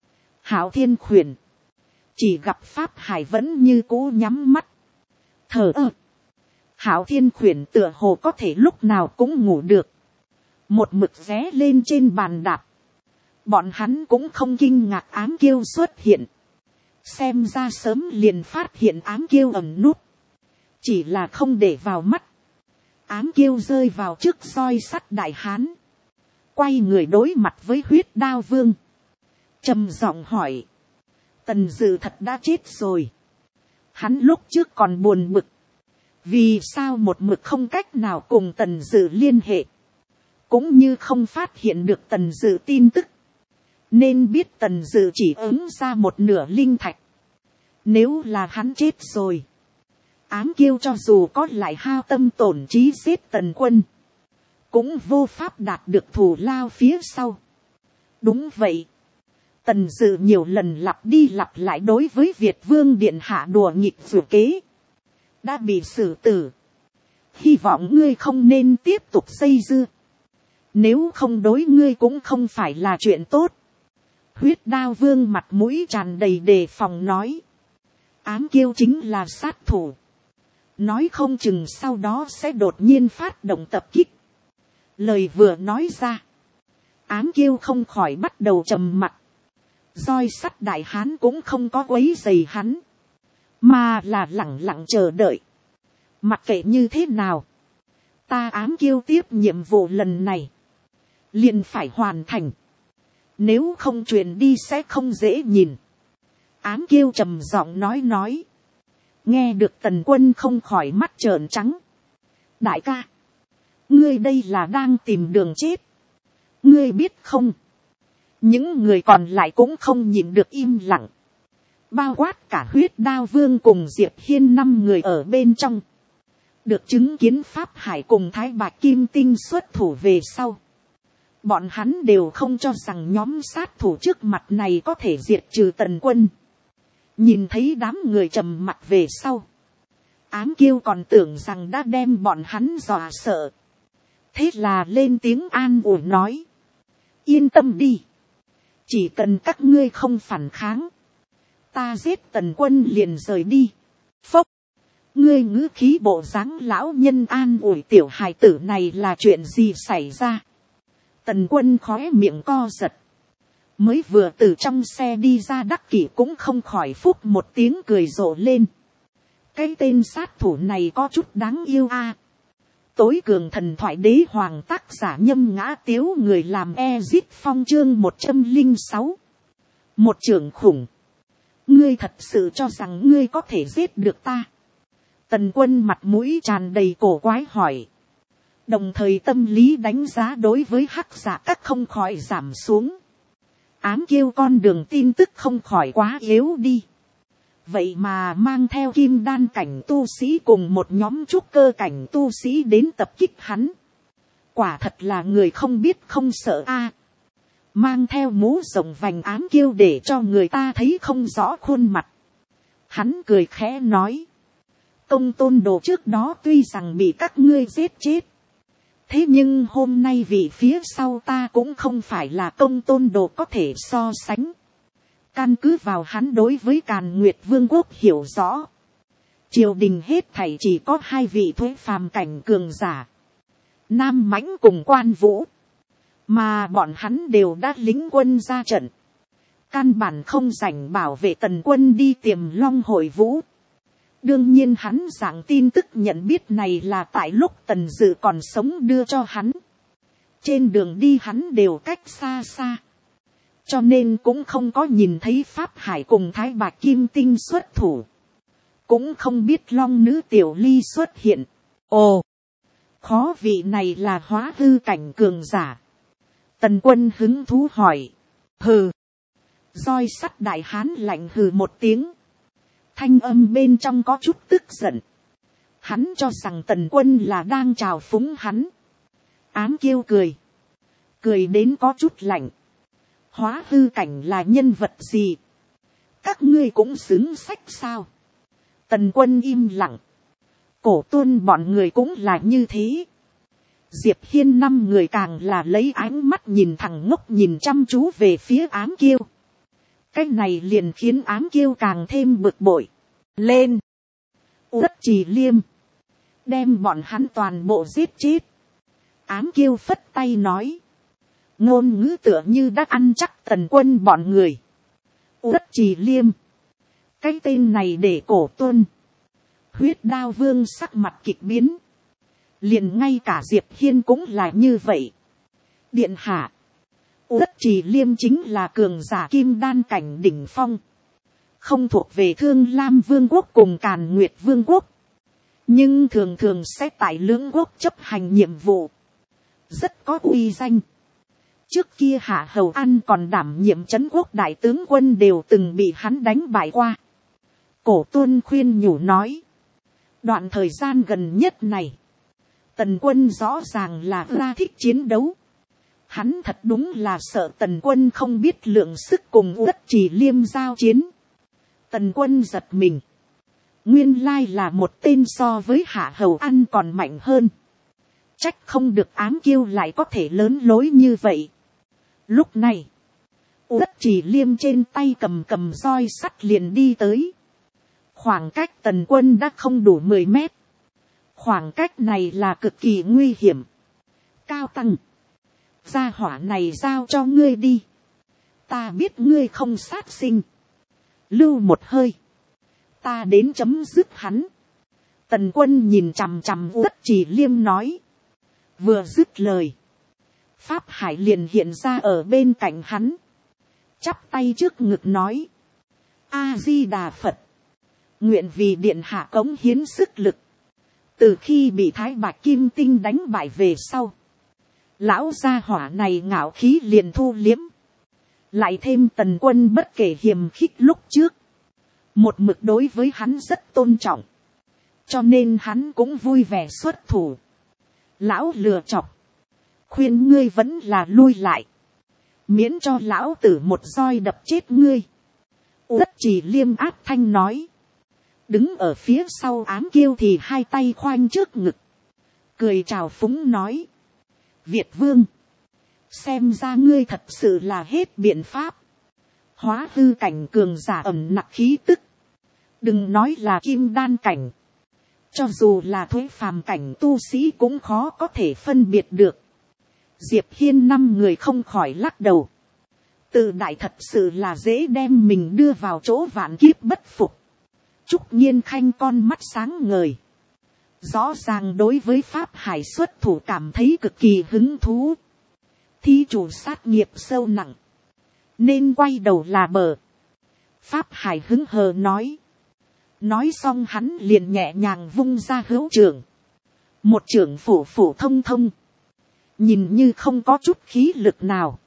Hạo Thiên khuyển. Chỉ gặp Pháp Hải vẫn như cũ nhắm mắt. Thở ơ. Hạo Thiên khuyển tựa hồ có thể lúc nào cũng ngủ được. Một mực ghé lên trên bàn đạp. Bọn hắn cũng không kinh ngạc ám kiêu xuất hiện. Xem ra sớm liền phát hiện ám kiêu ẩn nút. Chỉ là không để vào mắt. Ám kiêu rơi vào trước roi sắt đại hán. Quay người đối mặt với huyết đao vương. Trầm giọng hỏi. Tần Dự thật đã chết rồi. Hắn lúc trước còn buồn bực. Vì sao một mực không cách nào cùng Tần Dự liên hệ. Cũng như không phát hiện được Tần Dự tin tức. Nên biết Tần Dự chỉ ứng ra một nửa linh thạch. Nếu là hắn chết rồi. Ám kiêu cho dù có lại hao tâm tổn trí giết Tần Quân. Cũng vô pháp đạt được thù lao phía sau. Đúng vậy. Tần Dự nhiều lần lặp đi lặp lại đối với Việt Vương Điện Hạ đùa nghịch dù kế. Đã bị xử tử. Hy vọng ngươi không nên tiếp tục dây dưa. Nếu không đối ngươi cũng không phải là chuyện tốt. Huyết đao vương mặt mũi tràn đầy đề phòng nói. Ám kiêu chính là sát thủ. Nói không chừng sau đó sẽ đột nhiên phát động tập kích. Lời vừa nói ra. Ám kiêu không khỏi bắt đầu trầm mặc. Roi sắt đại hán cũng không có quấy rầy hắn. Mà là lẳng lặng chờ đợi. Mặc kệ như thế nào. Ta ám kiêu tiếp nhiệm vụ lần này. Liền phải hoàn thành. Nếu không truyền đi sẽ không dễ nhìn. Ám kiêu trầm giọng nói. Nghe được Tần Quân không khỏi mắt trợn trắng. Đại ca. Ngươi đây là đang tìm đường chết. Ngươi biết không. Những người còn lại cũng không nhịn được im lặng. Bao quát cả huyết đao vương cùng Diệp Hiên 5 người ở bên trong. Được chứng kiến Pháp Hải cùng Thái Bạch Kim Tinh xuất thủ về sau. Bọn hắn đều không cho rằng nhóm sát thủ trước mặt này có thể diệt trừ Tần Quân. Nhìn thấy đám người trầm mặt về sau. Ám kiêu còn tưởng rằng đã đem bọn hắn dọa sợ. Thế là lên tiếng an ủi nói. Yên tâm đi. Chỉ cần các ngươi không phản kháng. Ta giết Tần Quân liền rời đi. Phốc. Ngươi ngữ khí bộ dáng lão nhân an ủi tiểu hài tử này là chuyện gì xảy ra. Tần Quân khóe miệng co giật. Mới vừa từ trong xe đi ra Đắc Kỷ cũng không khỏi phúc một tiếng cười rộ lên. Cái tên sát thủ này có chút đáng yêu a. Tối cường thần thoại đế hoàng tác giả Nhâm Ngã Tiếu người làm Ezit Phong chương 106. Một trưởng khủng. Ngươi thật sự cho rằng ngươi có thể giết được ta. Tần Quân mặt mũi tràn đầy cổ quái hỏi. Đồng thời tâm lý đánh giá đối với hắc giả các không khỏi giảm xuống. Ám kiêu con đường tin tức không khỏi quá yếu đi. Vậy mà mang theo kim đan cảnh tu sĩ cùng một nhóm trúc cơ cảnh tu sĩ đến tập kích hắn. Quả thật là người không biết không sợ a. Mang theo mũ rộng vành ám kiêu để cho người ta thấy không rõ khuôn mặt. Hắn cười khẽ nói. Công tôn đồ trước đó tuy rằng bị các ngươi giết chết. Thế nhưng hôm nay vị phía sau ta cũng không phải là công tôn đồ có thể so sánh. Căn cứ vào hắn đối với Càn Nguyệt Vương quốc hiểu rõ. Triều đình hết thảy chỉ có 2 vị thuế phàm cảnh cường giả. Nam Mãnh cùng Quan Vũ. Mà bọn hắn đều đã lính quân ra trận. Căn bản không rảnh bảo vệ Tần Quân đi Tiềm Long hội vũ. Đương nhiên hắn giảng tin tức nhận biết này là tại lúc Tần Dự còn sống đưa cho hắn. Trên đường đi hắn đều cách xa xa. Cho nên cũng không có nhìn thấy Pháp Hải cùng Thái Bạch Kim Tinh xuất thủ. Cũng không biết Long nữ Tiểu Ly xuất hiện. Ồ! Khó vị này là hóa hư cảnh cường giả. Tần Quân hứng thú hỏi. Hừ! Roi sắt đại hán lạnh hừ một tiếng. Thanh âm bên trong có chút tức giận. Hắn cho rằng Tần Quân là đang chào phúng hắn. Ám kiêu cười. Cười đến có chút lạnh. Hóa hư cảnh là nhân vật gì? Các ngươi cũng xứng sách sao? Tần Quân im lặng. Cổ Tuân bọn người cũng là như thế. Diệp Hiên 5 người càng là lấy ánh mắt nhìn thẳng ngốc nhìn chăm chú về phía ám kiêu. Cái này liền khiến ám kiêu càng thêm bực bội. Lên. Uất Trì Liêm. đem bọn hắn toàn bộ giết chết. Ám Kiêu phất tay nói, ngôn ngữ tựa như đã ăn chắc Tần Quân bọn người. Uất Trì Liêm, cái tên này để Cổ Tuân. Huyết Đao Vương sắc mặt kịch biến, liền ngay cả Diệp Hiên cũng là như vậy. Điện hạ, Uất Trì Liêm chính là cường giả kim đan cảnh đỉnh phong, không thuộc về Thương Lam Vương quốc cùng Càn Nguyệt Vương quốc, nhưng thường thường sẽ tại lưỡng quốc chấp hành nhiệm vụ, rất có uy danh. Trước kia Hạ Hầu An còn đảm nhiệm trấn quốc đại tướng quân đều từng bị hắn đánh bại qua. Cổ Tuân khuyên nhủ nói, đoạn thời gian gần nhất này, Tần Quân rõ ràng là ra thích chiến đấu. Hắn thật đúng là sợ Tần Quân không biết lượng sức cùng Uất Trì Liêm giao chiến. Tần Quân giật mình. Nguyên lai là một tên so với Hạ Hầu An còn mạnh hơn. Trách không được Ám Kiêu lại có thể lớn lối như vậy. Lúc này, Uất Trì Liêm trên tay cầm roi sắt liền đi tới. Khoảng cách Tần Quân đã không đủ 10 mét. Khoảng cách này là cực kỳ nguy hiểm. Cao Tăng, gia hỏa này giao cho ngươi đi. Ta biết ngươi không sát sinh. Lưu một hơi, ta đến chấm dứt hắn. Tần Quân nhìn chằm chằm Uất Trì Liêm nói. Vừa dứt lời, Pháp Hải liền hiện ra ở bên cạnh hắn, chắp tay trước ngực nói, A Di Đà Phật, nguyện vì điện hạ cống hiến sức lực. Từ khi bị Thái Bạch Kim Tinh đánh bại về sau, lão gia hỏa này ngạo khí liền thu liếm. Lại thêm Tần Quân bất kể hiềm khích lúc trước, một mực đối với hắn rất tôn trọng, cho nên hắn cũng vui vẻ xuất thủ. Lão lừa chọc, khuyên ngươi vẫn là lui lại, miễn cho lão tử một roi đập chết ngươi. Uất Trì Liêm áp thanh nói. Đứng ở phía sau Ám Kiêu thì hai tay khoanh trước ngực, cười chào phúng nói, Việt Vương, xem ra ngươi thật sự là hết biện pháp. Hóa hư cảnh cường giả ẩm nặc khí tức, đừng nói là kim đan cảnh, cho dù là thuế phàm cảnh tu sĩ cũng khó có thể phân biệt được. Diệp Hiên 5 người không khỏi lắc đầu. Từ đại thật sự là dễ đem mình đưa vào chỗ vạn kiếp bất phục. Trúc Nhiên Khanh con mắt sáng ngời, rõ ràng đối với Pháp Hải xuất thủ cảm thấy cực kỳ hứng thú. Thí chủ sát nghiệp sâu nặng, nên quay đầu là bờ. Pháp Hải hứng hờ nói. Nói xong hắn liền nhẹ nhàng vung ra hữu trưởng. Một trưởng phủ thông thông, nhìn như không có chút khí lực nào,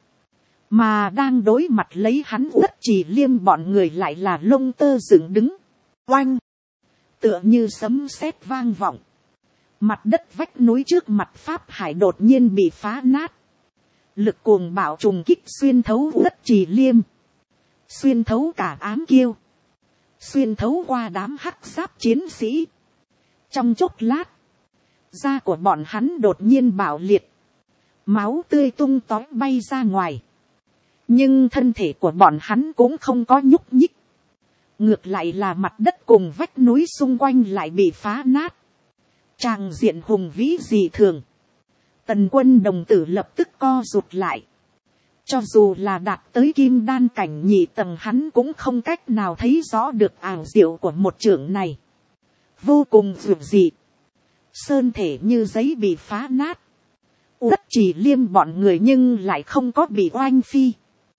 mà đang đối mặt lấy hắn Uất Trì Liêm bọn người lại là lông tơ dựng đứng. Oanh, tựa như sấm sét vang vọng, mặt đất vách núi trước mặt Pháp Hải đột nhiên bị phá nát. Lực cuồng bạo trùng kích xuyên thấu Uất Trì Liêm, xuyên thấu cả Ám Kiêu, xuyên thấu qua đám hắc giáp chiến sĩ. Trong chốc lát, da của bọn hắn đột nhiên bạo liệt, máu tươi tung tóe bay ra ngoài. Nhưng thân thể của bọn hắn cũng không có nhúc nhích. Ngược lại là mặt đất cùng vách núi xung quanh lại bị phá nát. Tràng diện hùng vĩ dị thường. Tần Quân đồng tử lập tức co rụt lại. Cho dù là đạt tới kim đan cảnh nhị tầng hắn cũng không cách nào thấy rõ được ảo diệu của một chưởng này. Vô cùng dữ dị. Sơn thể như giấy bị phá nát. Uất Trì Liêm bọn người nhưng lại không có bị oanh phi.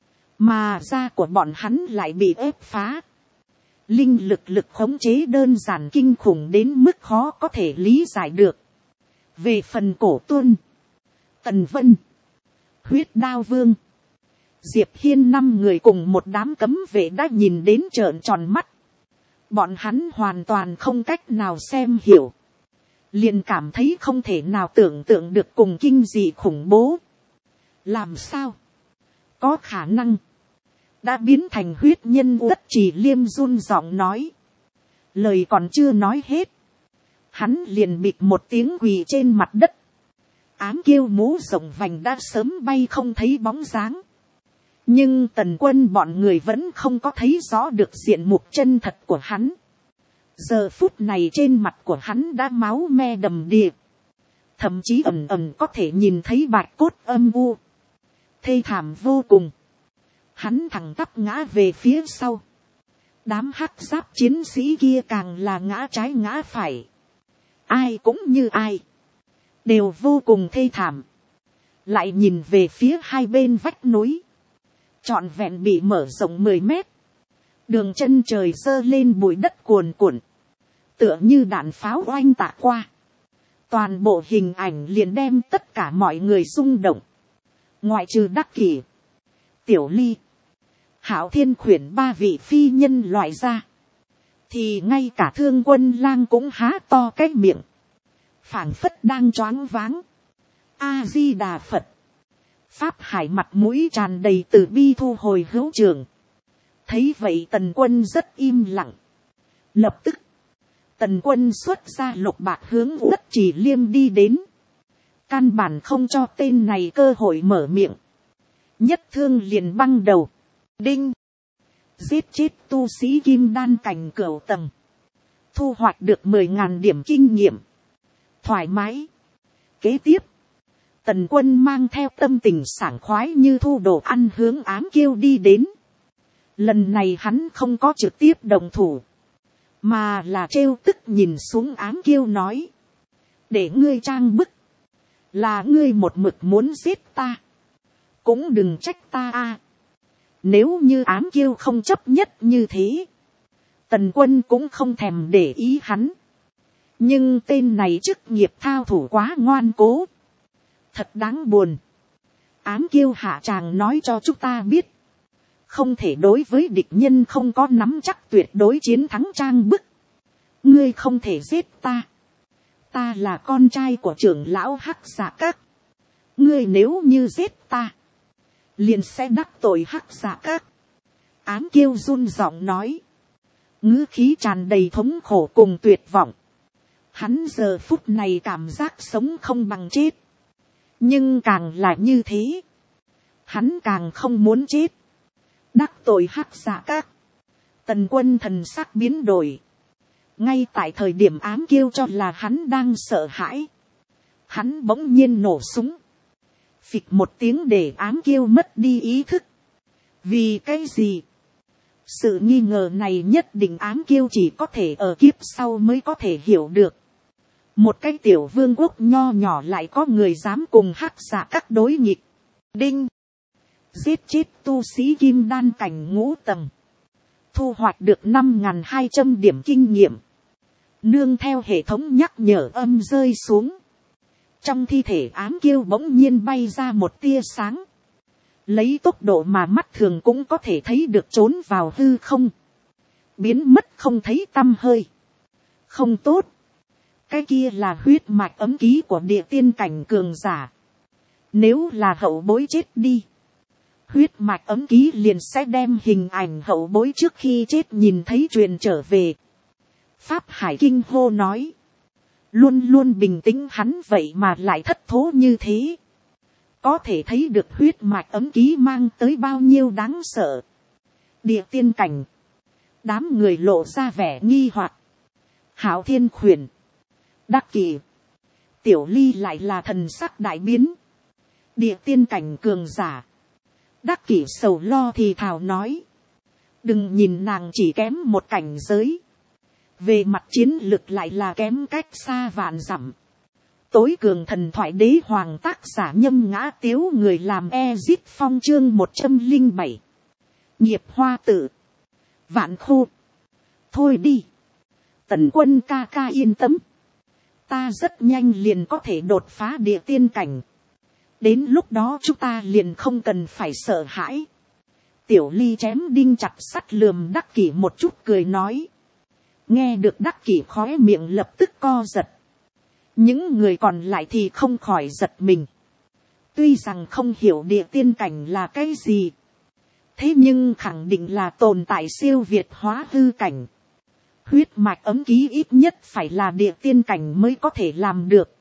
Mà da của bọn hắn lại bị ép phá. Linh lực khống chế đơn giản kinh khủng đến mức khó có thể lý giải được. Về phần Cổ Tuân, Tần Vân, Huyết Đao Vương, Diệp Hiên 5 người cùng một đám cấm vệ đã nhìn đến trợn tròn mắt. Bọn hắn hoàn toàn không cách nào xem hiểu. Liền cảm thấy không thể nào tưởng tượng được cùng kinh dị khủng bố. Làm sao? Có khả năng đã biến thành huyết nhân. Uất Trì Liêm run giọng nói. Lời còn chưa nói hết, hắn liền bịch một tiếng quỳ trên mặt đất. Ám Kiêu mũ rộng vành đã sớm bay không thấy bóng dáng. Nhưng Tần Quân bọn người vẫn không có thấy rõ được diện mục chân thật của hắn. Giờ phút này trên mặt của hắn đã máu me đầm đìa. Thậm chí ẩn ẩn có thể nhìn thấy bạch cốt âm u. Thê thảm vô cùng. Hắn thẳng tắp ngã về phía sau. Đám hắc giáp chiến sĩ kia càng là ngã trái ngã phải. Ai cũng như ai. Đều vô cùng thê thảm. Lại nhìn về phía hai bên vách núi. Trọn vẹn bị mở rộng 10 mét. Đường chân trời dơ lên bụi đất cuồn cuộn. Tựa như đạn pháo oanh tạc qua. Toàn bộ hình ảnh liền đem tất cả mọi người rung động. Ngoại trừ Đắc Kỷ, Tiểu Ly, Hạo Thiên khuyển ba vị phi nhân loại ra. Thì ngay cả Thương Quân Lang cũng há to cái miệng. Phảng phất đang choáng váng. A-di-đà Phật. Pháp Hải mặt mũi tràn đầy từ bi thu hồi hữu trường. Thấy vậy Tần Quân rất im lặng. Lập tức, Tần Quân xuất ra lục bạc hướng Uất Chỉ Liêm đi đến. Căn bản không cho tên này cơ hội mở miệng. Nhất thương liền băng đầu. Đinh. Giết chết tu sĩ kim đan cảnh cửu tầng. Thu hoạch được 10.000 điểm kinh nghiệm. Thoải mái. Kế tiếp. Tần Quân mang theo tâm tình sảng khoái như thu đồ ăn hướng Ám Kiêu đi đến. Lần này hắn không có trực tiếp động thủ. Mà là trêu tức nhìn xuống Ám Kiêu nói. Để ngươi trang bức. Là ngươi một mực muốn giết ta. Cũng đừng trách ta a. Nếu như Ám Kiêu không chấp nhất như thế. Tần Quân cũng không thèm để ý hắn. Nhưng tên này chức nghiệp thao thủ quá ngoan cố. Thật đáng buồn. Ám Kiêu hạ tràng nói cho chúng ta biết. Không thể đối với địch nhân không có nắm chắc tuyệt đối chiến thắng trang bức. Ngươi không thể giết ta. Ta là con trai của trưởng lão Hắc Dạ Các. Ngươi nếu như giết ta. Liền sẽ đắc tội Hắc Dạ Các. Ám Kiêu run giọng nói. Ngữ khí tràn đầy thống khổ cùng tuyệt vọng. Hắn giờ phút này cảm giác sống không bằng chết. Nhưng càng là như thế. Hắn càng không muốn chết. Đắc tội Hắc Dạ Các. Tần Quân thần sắc biến đổi. Ngay tại thời điểm Ám Kiêu cho là hắn đang sợ hãi. Hắn bỗng nhiên nổ súng. Phịch một tiếng để Ám Kiêu mất đi ý thức. Vì cái gì? Sự nghi ngờ này nhất định Ám Kiêu chỉ có thể ở kiếp sau mới có thể hiểu được. Một cái tiểu vương quốc nho nhỏ lại có người dám cùng Hắc Dạ Các đối nghịch. Đinh. Giết chết tu sĩ kim đan cảnh ngũ tầng. Thu hoạch được 5.200 điểm kinh nghiệm. Nương theo hệ thống nhắc nhở âm rơi xuống. Trong thi thể Ám Kiêu bỗng nhiên bay ra một tia sáng. Lấy tốc độ mà mắt thường cũng có thể thấy được trốn vào hư không. Biến mất không thấy tăm hơi. Không tốt. Cái kia là huyết mạch ấm ký của địa tiên cảnh cường giả. Nếu là hậu bối chết đi. Huyết mạch ấm ký liền sẽ đem hình ảnh hậu bối trước khi chết nhìn thấy truyền trở về. Pháp Hải kinh hô nói. Luôn luôn bình tĩnh hắn vậy mà lại thất thố như thế. Có thể thấy được huyết mạch ấm ký mang tới bao nhiêu đáng sợ. Địa tiên cảnh. Đám người lộ ra vẻ nghi hoặc. Hạo Thiên khuyển. Đắc Kỷ. Tiểu Ly lại là thần sắc đại biến. Địa tiên cảnh cường giả. Đắc Kỷ sầu lo thì thào nói. Đừng nhìn nàng chỉ kém một cảnh giới. Về mặt chiến lực lại là kém cách xa vạn dặm. Tối cường thần thoại đế hoàng tác giả Nhâm Ngã Tiếu người làm Ezit Phong chương 107. Nghiệp hoa tử. Vạn khô. Thôi đi. Tần Quân ca ca yên tâm. Ta rất nhanh liền có thể đột phá địa tiên cảnh. Đến lúc đó chúng ta liền không cần phải sợ hãi. Tiểu Ly chém đinh chặt sắt lườm Đắc Kỷ một chút cười nói. Nghe được Đắc Kỷ khóe miệng lập tức co giật. Những người còn lại thì không khỏi giật mình. Tuy rằng không hiểu địa tiên cảnh là cái gì. Thế nhưng khẳng định là tồn tại siêu việt hóa hư cảnh. Huyết mạch ấm ký ít nhất phải là địa tiên cảnh mới có thể làm được.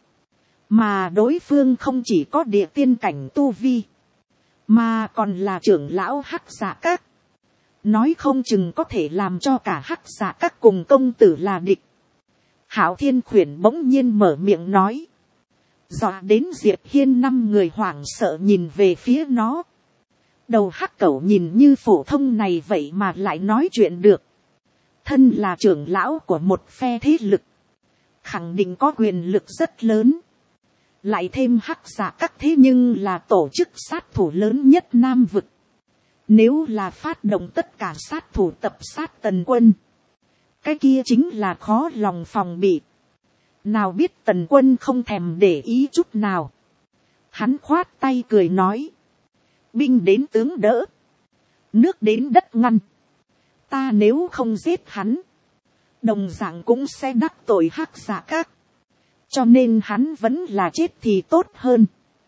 Mà đối phương không chỉ có địa tiên cảnh tu vi. Mà còn là trưởng lão Hắc Dạ Các. nói không chừng có thể làm cho cả hắc giả các cùng công tử là địch. Hạo Thiên Khuyển bỗng nhiên mở miệng nói, dọa đến Diệp Hiên 5 người hoảng sợ nhìn về phía nó. Đầu hắc cẩu nhìn như phổ thông này vậy mà lại nói chuyện được. Thân là trưởng lão của một phe thế lực, khẳng định có quyền lực rất lớn. Lại thêm hắc giả các thế nhưng là tổ chức sát thủ lớn nhất Nam vực. Nếu là phát động tất cả sát thủ tập sát Tần Quân, cái kia chính là khó lòng phòng bị. Nào biết Tần Quân không thèm để ý chút nào. Hắn khoát tay cười nói, binh đến tướng đỡ, nước đến đất ngăn. Ta nếu không giết hắn, đồng dạng cũng sẽ đắc tội hắc giả các. Cho nên hắn vẫn là chết thì tốt hơn.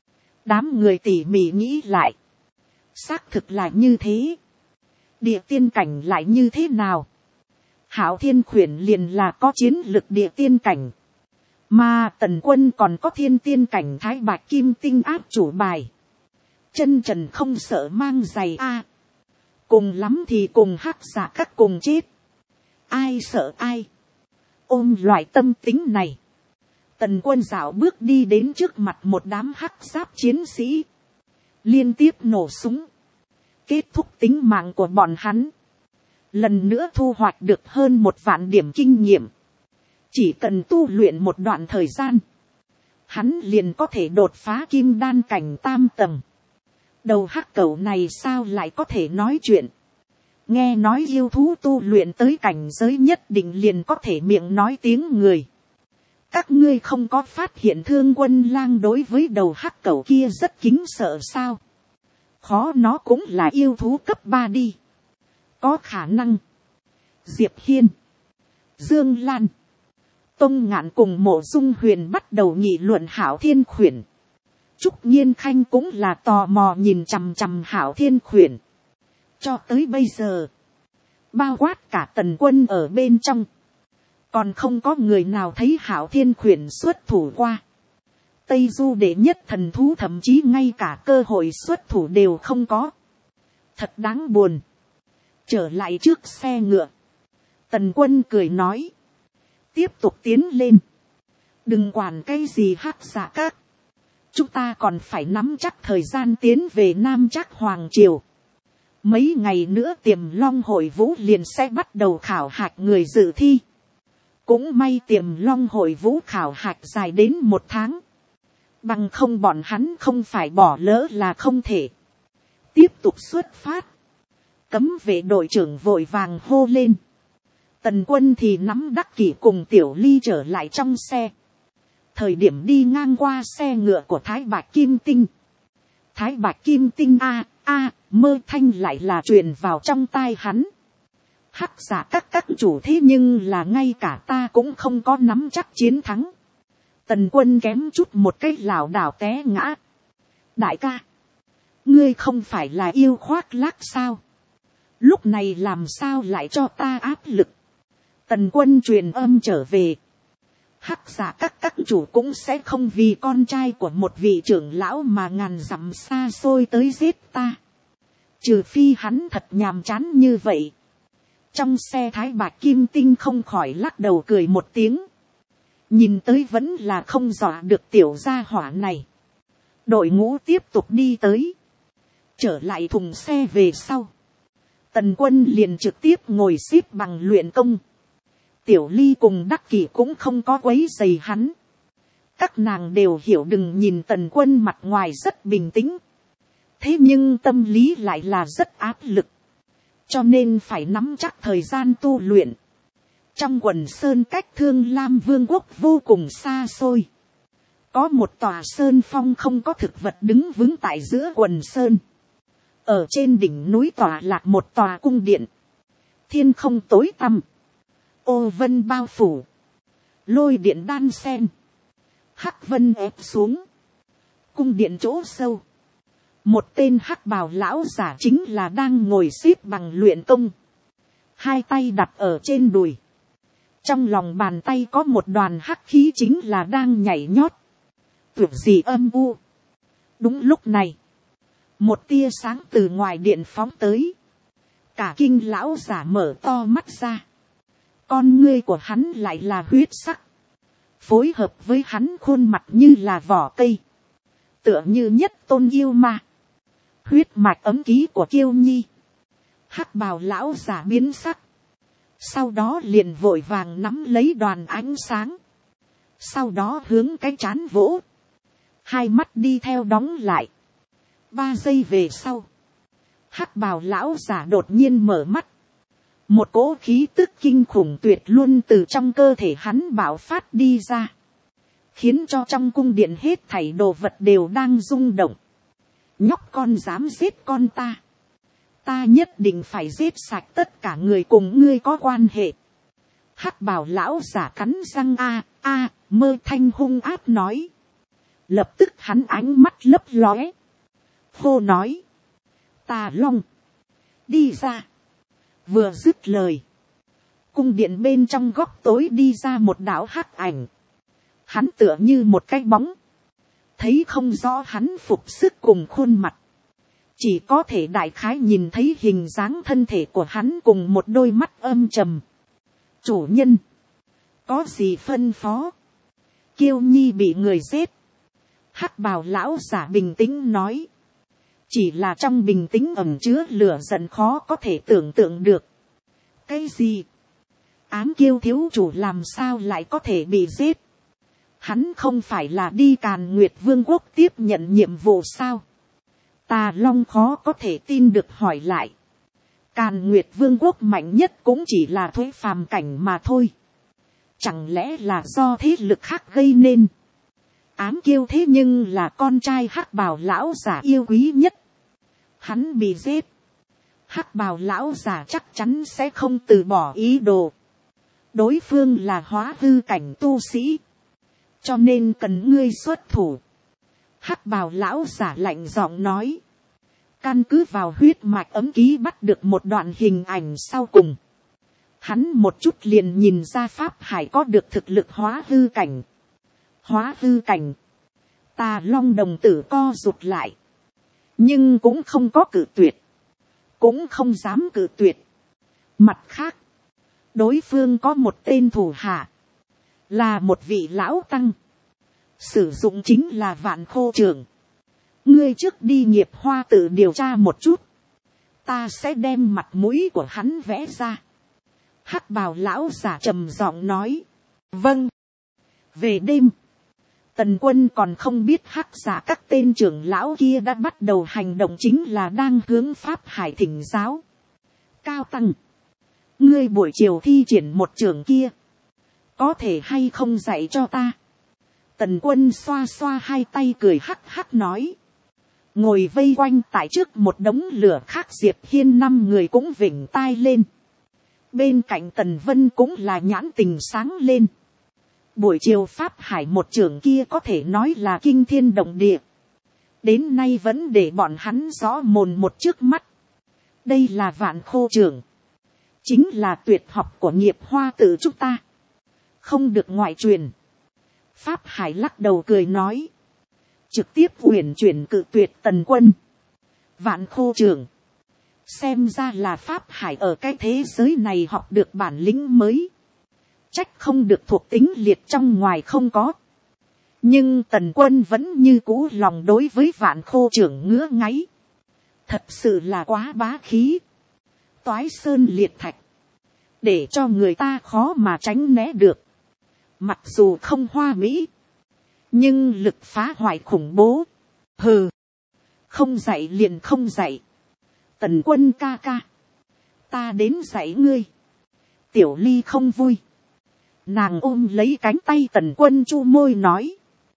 Đám người tỉ mỉ nghĩ lại, xác thực là như thế. Địa tiên cảnh lại như thế nào? Hạo Thiên Khuyển liền là có chiến lực địa tiên cảnh, mà Tần Quân còn có thiên tiên cảnh Thái Bạch Kim Tinh áp chủ bài. Chân trần không sợ mang giày a. Cùng lắm thì cùng hắc giả các cùng chết. Ai sợ ai? Ôm loại tâm tính này, Tần Quân dạo bước đi đến trước mặt một đám hắc giáp chiến sĩ, liên tiếp nổ súng, kết thúc tính mạng của bọn hắn. Lần nữa thu hoạch được hơn 1 vạn điểm kinh nghiệm. Chỉ cần tu luyện một đoạn thời gian, hắn liền có thể đột phá kim đan cảnh 3 tầng. Đầu hắc cẩu này sao lại có thể nói chuyện? Nghe nói yêu thú tu luyện tới cảnh giới nhất định liền có thể miệng nói tiếng người. Các ngươi không có phát hiện Thương Quân Lang đối với đầu hắc cẩu kia rất kính sợ sao? Khó nó cũng là yêu thú cấp 3 đi. Có khả năng. Diệp Hiên, Dương Lan, Tông Ngạn cùng Mộ Dung Huyền bắt đầu nghị luận Hạo Thiên Khuyển. Trúc Nhiên Khanh cũng là tò mò nhìn chằm chằm Hạo Thiên Khuyển. Cho tới bây giờ, bao quát cả Tần Quân ở bên trong, còn không có người nào thấy Hạo Thiên Khuyển xuất thủ qua. Tây Du đệ nhất thần thú thậm chí ngay cả cơ hội xuất thủ đều không có. Thật đáng buồn. Trở lại trước xe ngựa, Tần Quân cười nói, tiếp tục tiến lên. Đừng quản cái gì hắc giả các. Chúng ta còn phải nắm chắc thời gian tiến về Nam Trác Hoàng Triều. Mấy ngày nữa Tiềm Long Hội Vũ liền sẽ bắt đầu khảo hạch người dự thi. Cũng may Tiềm Long Hội Vũ khảo hạch dài đến 1 tháng. Bằng không bọn hắn không phải bỏ lỡ là không thể. Tiếp tục xuất phát. Cấm vệ đội trưởng vội vàng hô lên. Tần Quân thì nắm Đắc Kỷ cùng Tiểu Ly trở lại trong xe. Thời điểm đi ngang qua xe ngựa của Thái Bạch Kim Tinh. Thái Bạch Kim Tinh mơ thanh lại là truyền vào trong tai hắn. Hắc giả các chủ thế nhưng là ngay cả ta cũng không có nắm chắc chiến thắng. Tần Quân kém chút một cái lảo đảo té ngã. Đại ca, ngươi không phải là yêu khoác lác sao? Lúc này làm sao lại cho ta áp lực? Tần Quân truyền âm trở về. Hắc giả các chủ cũng sẽ không vì con trai của một vị trưởng lão mà ngàn dặm xa xôi tới giết ta. Trừ phi hắn thật nhàm chán như vậy. Trong xe Thái Bạch Kim Tinh không khỏi lắc đầu cười một tiếng. Nhìn tới vẫn là không dọa được tiểu gia hỏa này. Đội ngũ tiếp tục đi tới. Trở lại thùng xe về sau, Tần Quân liền trực tiếp ngồi xếp bằng luyện công. Tiểu Ly cùng Đắc Kỷ cũng không có quấy rầy hắn. Các nàng đều hiểu đừng nhìn Tần Quân mặt ngoài rất bình tĩnh. Thế nhưng tâm lý lại là rất áp lực. Cho nên phải nắm chắc thời gian tu luyện. Trong quần sơn cách Thương Lam Vương quốc vô cùng xa xôi. Có một tòa sơn phong không có thực vật đứng vững tại giữa quần sơn. Ở trên đỉnh núi tòa lạc một tòa cung điện. Thiên không tối tăm. Ô vân bao phủ. Lôi điện đan sen. Hắc vân ép xuống. Cung điện chỗ sâu. Một tên hắc bào lão giả chính là đang ngồi xếp bằng luyện công. 2 tay đặt ở trên đùi. Trong lòng bàn tay có một đoàn hắc khí chính là đang nhảy nhót. Tưởng gì âm u. Đúng lúc này, một tia sáng từ ngoài điện phóng tới. cả kinh lão giả mở to mắt ra. Con ngươi của hắn lại là huyết sắc. Phối hợp với hắn khuôn mặt như là vỏ cây. Tựa như nhất tôn yêu ma. Huyết mạch ấm ký của Kiêu Nhi. Hắc bào lão giả biến sắc. Sau đó liền vội vàng nắm lấy đoàn ánh sáng. Sau đó hướng cái trán vỗ. Hai mắt đi theo đóng lại. 3 giây về sau. Hắc bào lão giả đột nhiên mở mắt. Một cỗ khí tức kinh khủng tuyệt luôn từ trong cơ thể hắn bạo phát đi ra. Khiến cho trong cung điện hết thảy đồ vật đều đang rung động. Nhóc con dám giết con ta. Ta nhất định phải giết sạch tất cả người cùng ngươi có quan hệ. Hắc bào lão giả cắn răng mơ thanh hung ác nói. Lập tức hắn ánh mắt lấp lóe. Hô nói. Tà Long. Đi ra. Vừa dứt lời. Cung điện bên trong góc tối đi ra một đạo hắc ảnh. Hắn tựa như một cái bóng. Thấy không rõ hắn phục sức cùng khuôn mặt. Chỉ có thể đại khái nhìn thấy hình dáng thân thể của hắn cùng một đôi mắt âm trầm. Chủ nhân. Có gì phân phó? Kiêu Nhi bị người giết. Hắc bào lão giả bình tĩnh nói. Chỉ là trong bình tĩnh ẩn chứa lửa giận khó có thể tưởng tượng được. Cái gì? Ám Kiêu thiếu chủ làm sao lại có thể bị giết? Hắn không phải là đi Càn Nguyệt Vương quốc tiếp nhận nhiệm vụ sao? Tà Long khó có thể tin được hỏi lại. Càn Nguyệt Vương quốc mạnh nhất cũng chỉ là thuế phàm cảnh mà thôi. Chẳng lẽ là do thế lực khác gây nên? Ám Kiêu thế nhưng là con trai Hắc bào lão giả yêu quý nhất. Hắn bị giết. Hắc bào lão giả chắc chắn sẽ không từ bỏ ý đồ. Đối phương là hóa hư cảnh tu sĩ. Cho nên cần ngươi xuất thủ. Hắc bào lão giả lạnh giọng nói. Căn cứ vào huyết mạch ấm ký bắt được một đoạn hình ảnh sau cùng. Hắn một chút liền nhìn ra Pháp Hải có được thực lực hóa hư cảnh. Hóa hư cảnh. Tà Long đồng tử co rụt lại. Nhưng cũng không có cự tuyệt. Cũng không dám cự tuyệt. Mặt khác. Đối phương có một tên thủ hạ. Là một vị lão tăng. Sử dụng chính là Vạn Khô Trường. Ngươi trước đi Nghiệp Hoa tự điều tra một chút. Ta sẽ đem mặt mũi của hắn vẽ ra. Hắc bào lão giả trầm giọng nói. Vâng. Về đêm. Tần Quân còn không biết Hắc giả các tên trưởng lão kia đã bắt đầu hành động, chính là đang hướng Pháp Hải thỉnh giáo. Cao tăng. Ngươi buổi chiều thi triển một trường kia. Có thể hay không dạy cho ta? Tần Quân xoa xoa hai tay cười hắc hắc nói. Ngồi vây quanh tại trước một đống lửa khác Diệp Hiên 5 người cũng vểnh tai lên. Bên cạnh Tần Vân cũng là nhãn tình sáng lên. Buổi chiều Pháp Hải một trường kia có thể nói là kinh thiên động địa. Đến nay vẫn để bọn hắn rõ mồn một trước mắt. Đây là Vạn Khô Trường. Chính là tuyệt học của Nghiệp Hoa tự chúng ta. Không được ngoại truyền. Pháp Hải lắc đầu cười nói. Trực tiếp uyển chuyển cự tuyệt Tần Quân. Vạn Khô Trường. Xem ra là Pháp Hải ở cái thế giới này học được bản lĩnh mới. Trách không được thuộc tính liệt trong ngoài không có. Nhưng Tần Quân vẫn như cũ lòng đối với Vạn Khô Trường ngứa ngáy. Thật sự là quá bá khí. Toái sơn liệt thạch. Để cho người ta khó mà tránh né được. Mặc dù không hoa mỹ. Nhưng lực phá hoại khủng bố. Hừ. Không dạy liền không dạy. Tần Quân ca ca. Ta đến dạy ngươi. Tiểu Ly không vui. Nàng ôm lấy cánh tay Tần Quân chu môi nói.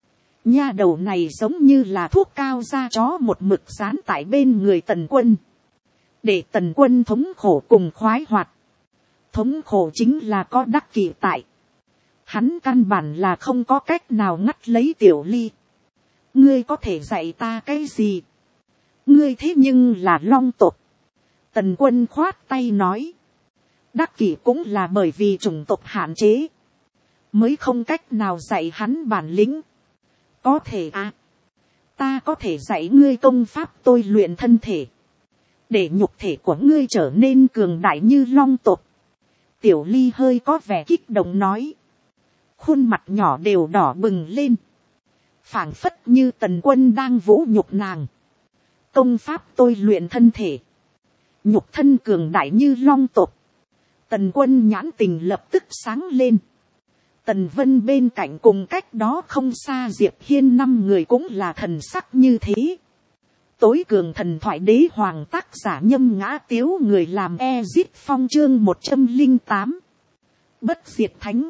Nha đầu này giống như là thuốc cao da chó một mực dán tại bên người Tần Quân. Để Tần Quân thống khổ cùng khoái hoạt. Thống khổ chính là có đắc kỷ tại. Hắn căn bản là không có cách nào ngắt lấy Tiểu Ly. Ngươi có thể dạy ta cái gì? Ngươi thế nhưng là Long tộc. Tần Quân khoát tay nói. Đắc kỷ cũng là bởi vì chủng tộc hạn chế. Mới không cách nào dạy hắn bản lĩnh. Có thể à. Ta có thể dạy ngươi công pháp tôi luyện thân thể. để nhục thể của ngươi trở nên cường đại như long tộc. Tiểu Ly hơi có vẻ kích động nói, khuôn mặt nhỏ đều đỏ bừng lên, phảng phất như Tần Quân đang vũ nhục nàng. Công pháp tôi luyện thân thể, nhục thân cường đại như long tộc. Tần Quân nhãn tình lập tức sáng lên. Tần Vân bên cạnh cùng cách đó không xa Diệp Hiên 5 người cũng là thần sắc như thế. Tối cường thần thoại đế hoàng tác giả Nhâm Ngã Tiếu, người làm Ezit Phong chương 108. Bất diệt thánh,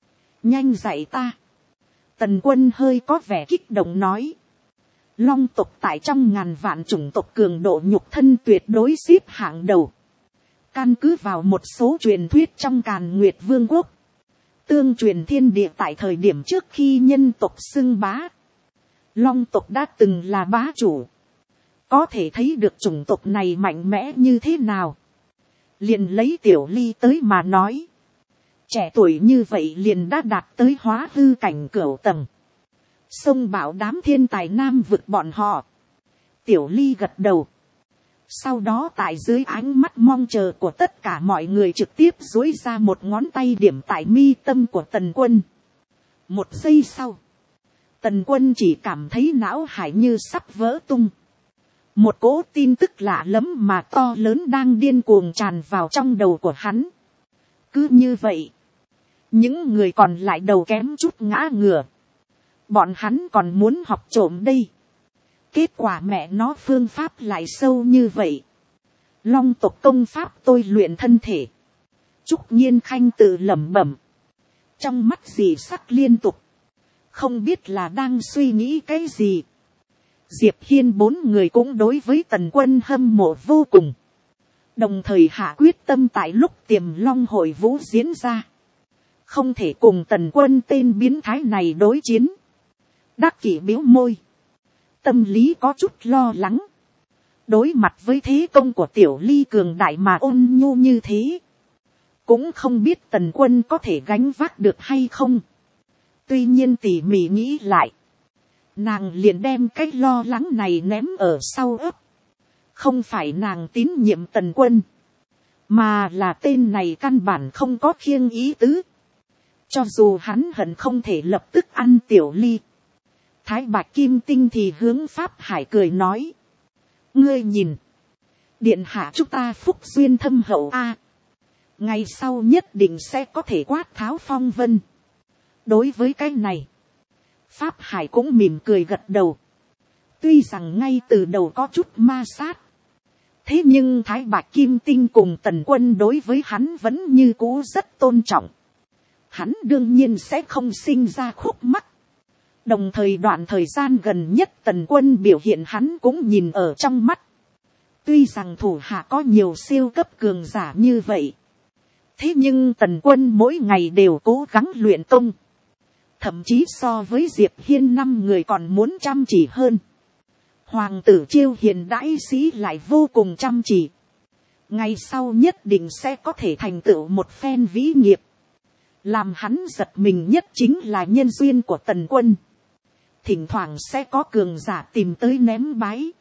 nhanh dạy ta. Tần Quân hơi có vẻ kích động nói, long tộc tại trong ngàn vạn chủng tộc cường độ nhục thân tuyệt đối xếp hạng đầu. Căn cứ vào một số truyền thuyết trong Càn Nguyệt Vương quốc, tương truyền thiên địa tại thời điểm trước khi nhân tộc xưng bá, long tộc đã từng là bá chủ. Có thể thấy được chủng tộc này mạnh mẽ như thế nào. Liền lấy Tiểu Ly tới mà nói, trẻ tuổi như vậy liền đã đạt tới hóa hư cảnh cửu tầng, xông bảo đám thiên tài nam vực bọn họ. Tiểu Ly gật đầu. Sau đó tại dưới ánh mắt mong chờ của tất cả mọi người trực tiếp duỗi ra một ngón tay điểm tại mi tâm của Tần Quân. Một giây sau, Tần Quân chỉ cảm thấy não hải như sắp vỡ tung. Một cỗ tin tức lạ lẫm mà to lớn đang điên cuồng tràn vào trong đầu của hắn. Cứ như vậy, những người còn lại đầu kém chút ngã ngửa. Bọn hắn còn muốn học trộm đây. Kết quả mẹ nó phương pháp lại sâu như vậy. Long tộc công pháp tôi luyện thân thể. Trúc Nhiên Khanh tự lẩm bẩm. Trong mắt dì sắc liên tục. Không biết là đang suy nghĩ cái gì. Diệp Hiên 4 người cũng đối với Tần Quân hâm mộ vô cùng. Đồng thời hạ quyết tâm tại lúc Tiềm Long hội vũ diễn ra, không thể cùng Tần Quân tên biến thái này đối chiến. Đắc Kỷ bĩu môi, tâm lý có chút lo lắng. Đối mặt với thế công của Tiểu Ly cường đại mà ôn nhu như thế, cũng không biết Tần Quân có thể gánh vác được hay không. Tuy nhiên tỉ mỉ nghĩ lại, nàng liền đem cái lo lắng này ném ở sau ấp. Không phải nàng tín nhiệm Tần Quân, mà là tên này căn bản không có khiêng ý tứ. Cho dù hắn hận không thể lập tức ăn Tiểu Ly. Thái Bạch Kim Tinh thì hướng Pháp Hải cười nói, ngươi nhìn, điện hạ chúng ta phúc duyên thâm hậu a, ngày sau nhất định sẽ có thể quát tháo phong vân. Đối với cái này, Pháp Hải cũng mỉm cười gật đầu. Tuy rằng ngay từ đầu có chút ma sát, thế nhưng Thái Bạch Kim Tinh cùng Tần Quân đối với hắn vẫn như cũ rất tôn trọng. Hắn đương nhiên sẽ không sinh ra khúc mắc. Đồng thời đoạn thời gian gần nhất Tần Quân biểu hiện hắn cũng nhìn ở trong mắt. Tuy rằng thủ hạ có nhiều siêu cấp cường giả như vậy, thế nhưng Tần Quân mỗi ngày đều cố gắng luyện công. Thậm chí so với Diệp Hiên 5 người còn muốn chăm chỉ hơn. Hoàng tử Chiêu Hiền đãi sĩ lại vô cùng chăm chỉ. Ngày sau nhất định sẽ có thể thành tựu một phen vĩ nghiệp. Làm hắn giật mình nhất chính là nhân duyên của Tần Quân. Thỉnh thoảng sẽ có cường giả tìm tới ném bái.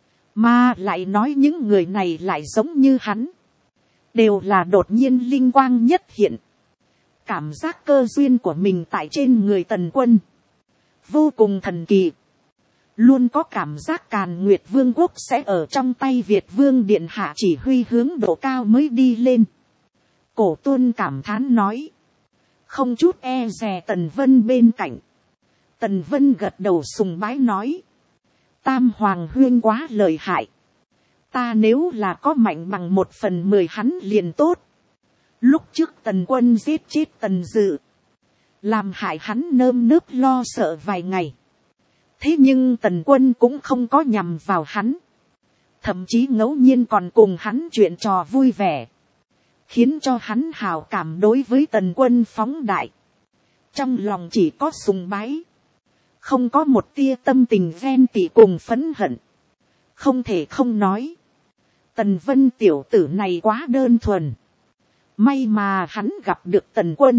Mà lại nói những người này lại giống như hắn. Đều là đột nhiên linh quang nhất hiện. Cảm giác cơ duyên của mình tại trên người Tần Quân vô cùng thần kỳ. Luôn có cảm giác Càn Nguyệt Vương quốc sẽ ở trong tay Việt Vương Điện Hạ chỉ huy hướng độ cao mới đi lên. Cổ Tuân cảm thán nói. Không chút e dè Tần Vân bên cạnh. Tần Vân gật đầu sùng bái nói. Tam Hoàng Huyên quá lợi hại. Ta nếu là có mạnh bằng 1/10 hắn liền tốt. Lúc trước Tần Quân giết chết Tần Dự, làm hại hắn nơm nớp lo sợ vài ngày. Thế nhưng Tần Quân cũng không có nhằm vào hắn. Thậm chí ngẫu nhiên còn cùng hắn chuyện trò vui vẻ. Khiến cho hắn hào cảm đối với Tần Quân phóng đại. Trong lòng chỉ có sùng bái. Không có một tia tâm tình ghen tị cùng phẫn hận. Không thể không nói. Tần Vân tiểu tử này quá đơn thuần. May mà hắn gặp được Tần Quân.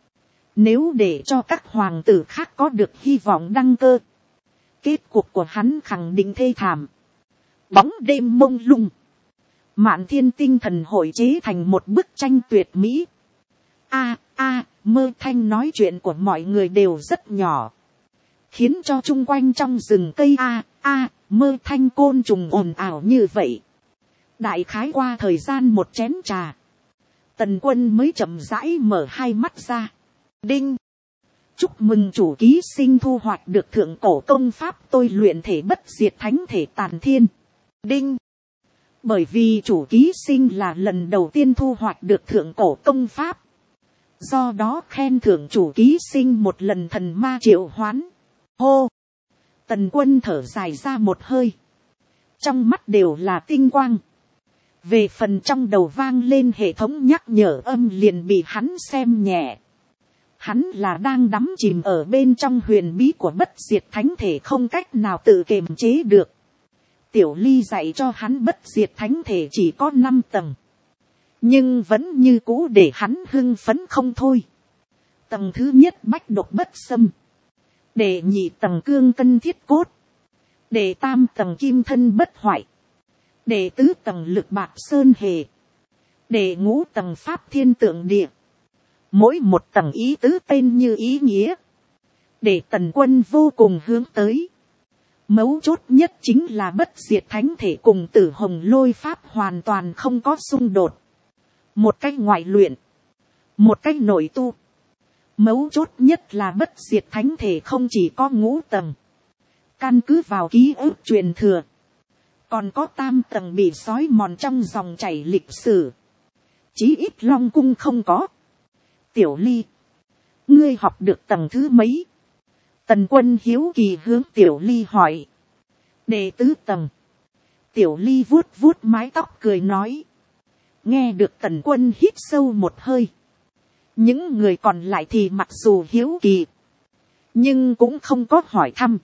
Nếu để cho các hoàng tử khác có được hy vọng đăng cơ, kết cục của hắn khẳng định thê thảm. Bóng đêm mông lung, Mạn Thiên tinh thần hội chế thành một bức tranh tuyệt mỹ. Mơ thanh nói chuyện của mọi người đều rất nhỏ, khiến cho chung quanh trong rừng cây mơ thanh côn trùng ồn ào như vậy. Đại khái qua thời gian một chén trà, Tần Quân mới chậm rãi mở hai mắt ra. Đinh, chúc mừng chủ ký sinh thu hoạch được thượng cổ công pháp tôi luyện thể bất diệt thánh thể tàn thiên. Đinh, bởi vì chủ ký sinh là lần đầu tiên thu hoạch được thượng cổ công pháp, do đó khen thưởng chủ ký sinh một lần thần ma triệu hoán. Hô, Tần Quân thở dài ra một hơi, trong mắt đều là tinh quang. Về phần trong đầu vang lên hệ thống nhắc nhở âm liền bị hắn xem nhẹ. Hắn là đang đắm chìm ở bên trong huyền bí của bất diệt thánh thể, không cách nào tự kiềm chế được. Tiểu Ly dạy cho hắn bất diệt thánh thể chỉ có 5 tầng, nhưng vẫn như cũ để hắn hưng phấn không thôi. Tầng thứ nhất bách độc bất xâm, đệ nhị tầng cương cân thiết cốt, đệ tam tầng kim thân bất hoại, đệ tứ tầng lực bạc sơn hề, đệ ngũ tầng pháp thiên tượng địa. Mỗi một tầng ý tứ tên như ý nghĩa, để Tần Quân vô cùng hướng tới. Mấu chốt nhất chính là bất diệt thánh thể cùng Tử Hồng Lôi pháp hoàn toàn không có xung đột. Một cách ngoại luyện, một cách nội tu. Mấu chốt nhất là bất diệt thánh thể không chỉ có 5 tầng, căn cứ vào ký ức truyền thừa, còn có 3 tầng bị xói mòn trong dòng chảy lịch sử, chí ít Long Cung không có. Tiểu Ly, ngươi học được tầng thứ mấy? Tần Quân hiếu kỳ hướng Tiểu Ly hỏi. Đệ tứ tầng. Tiểu Ly vuốt vuốt mái tóc cười nói. Nghe được Tần Quân hít sâu một hơi, những người còn lại thì mặc dù hiếu kỳ, nhưng cũng không có hỏi thăm.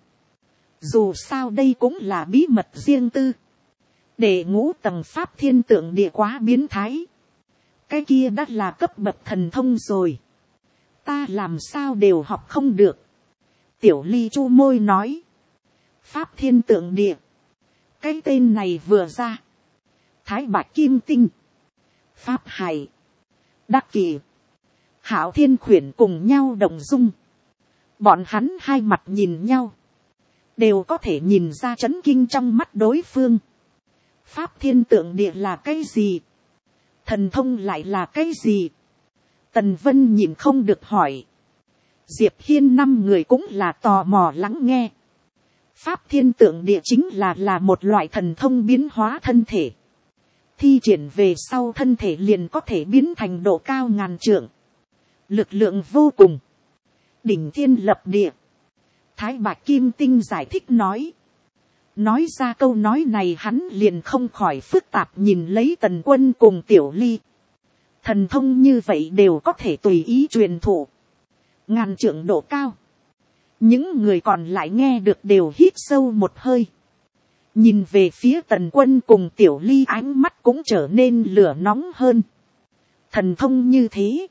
Dù sao đây cũng là bí mật riêng tư. Đệ ngũ tầng pháp thiên tượng địa quá biến thái, cái kia đã là cấp bậc thần thông rồi, ta làm sao đều học không được. Tiểu Ly chu môi nói. Pháp thiên tượng địa, cái tên này vừa ra, Thái Bạch Kim Tinh, Pháp Hải, Đắc Kỳ, Hạo Thiên Khuyển cùng nhau động dung. Bọn hắn hai mặt nhìn nhau, đều có thể nhìn ra chấn kinh trong mắt đối phương. Pháp thiên tượng địa là cái gì? Thần thông lại là cái gì? Tần Vân nhìn không được hỏi. Diệp Hiên 5 người cũng là tò mò lắng nghe. Pháp thiên tượng địa chính là một loại thần thông biến hóa thân thể. Thi triển về sau thân thể liền có thể biến thành độ cao ngàn trượng, lực lượng vô cùng, đỉnh thiên lập địa. Thái Bạch Kim Tinh giải thích nói. Nói ra câu nói này hắn liền không khỏi phức tạp nhìn lấy Tần Quân cùng Tiểu Ly. Thần thông như vậy đều có thể tùy ý truyền thụ, ngàn trượng độ cao. Những người còn lại nghe được đều hít sâu một hơi, nhìn về phía Tần Quân cùng Tiểu Ly, ánh mắt cũng trở nên lửa nóng hơn. Thần thông như thế,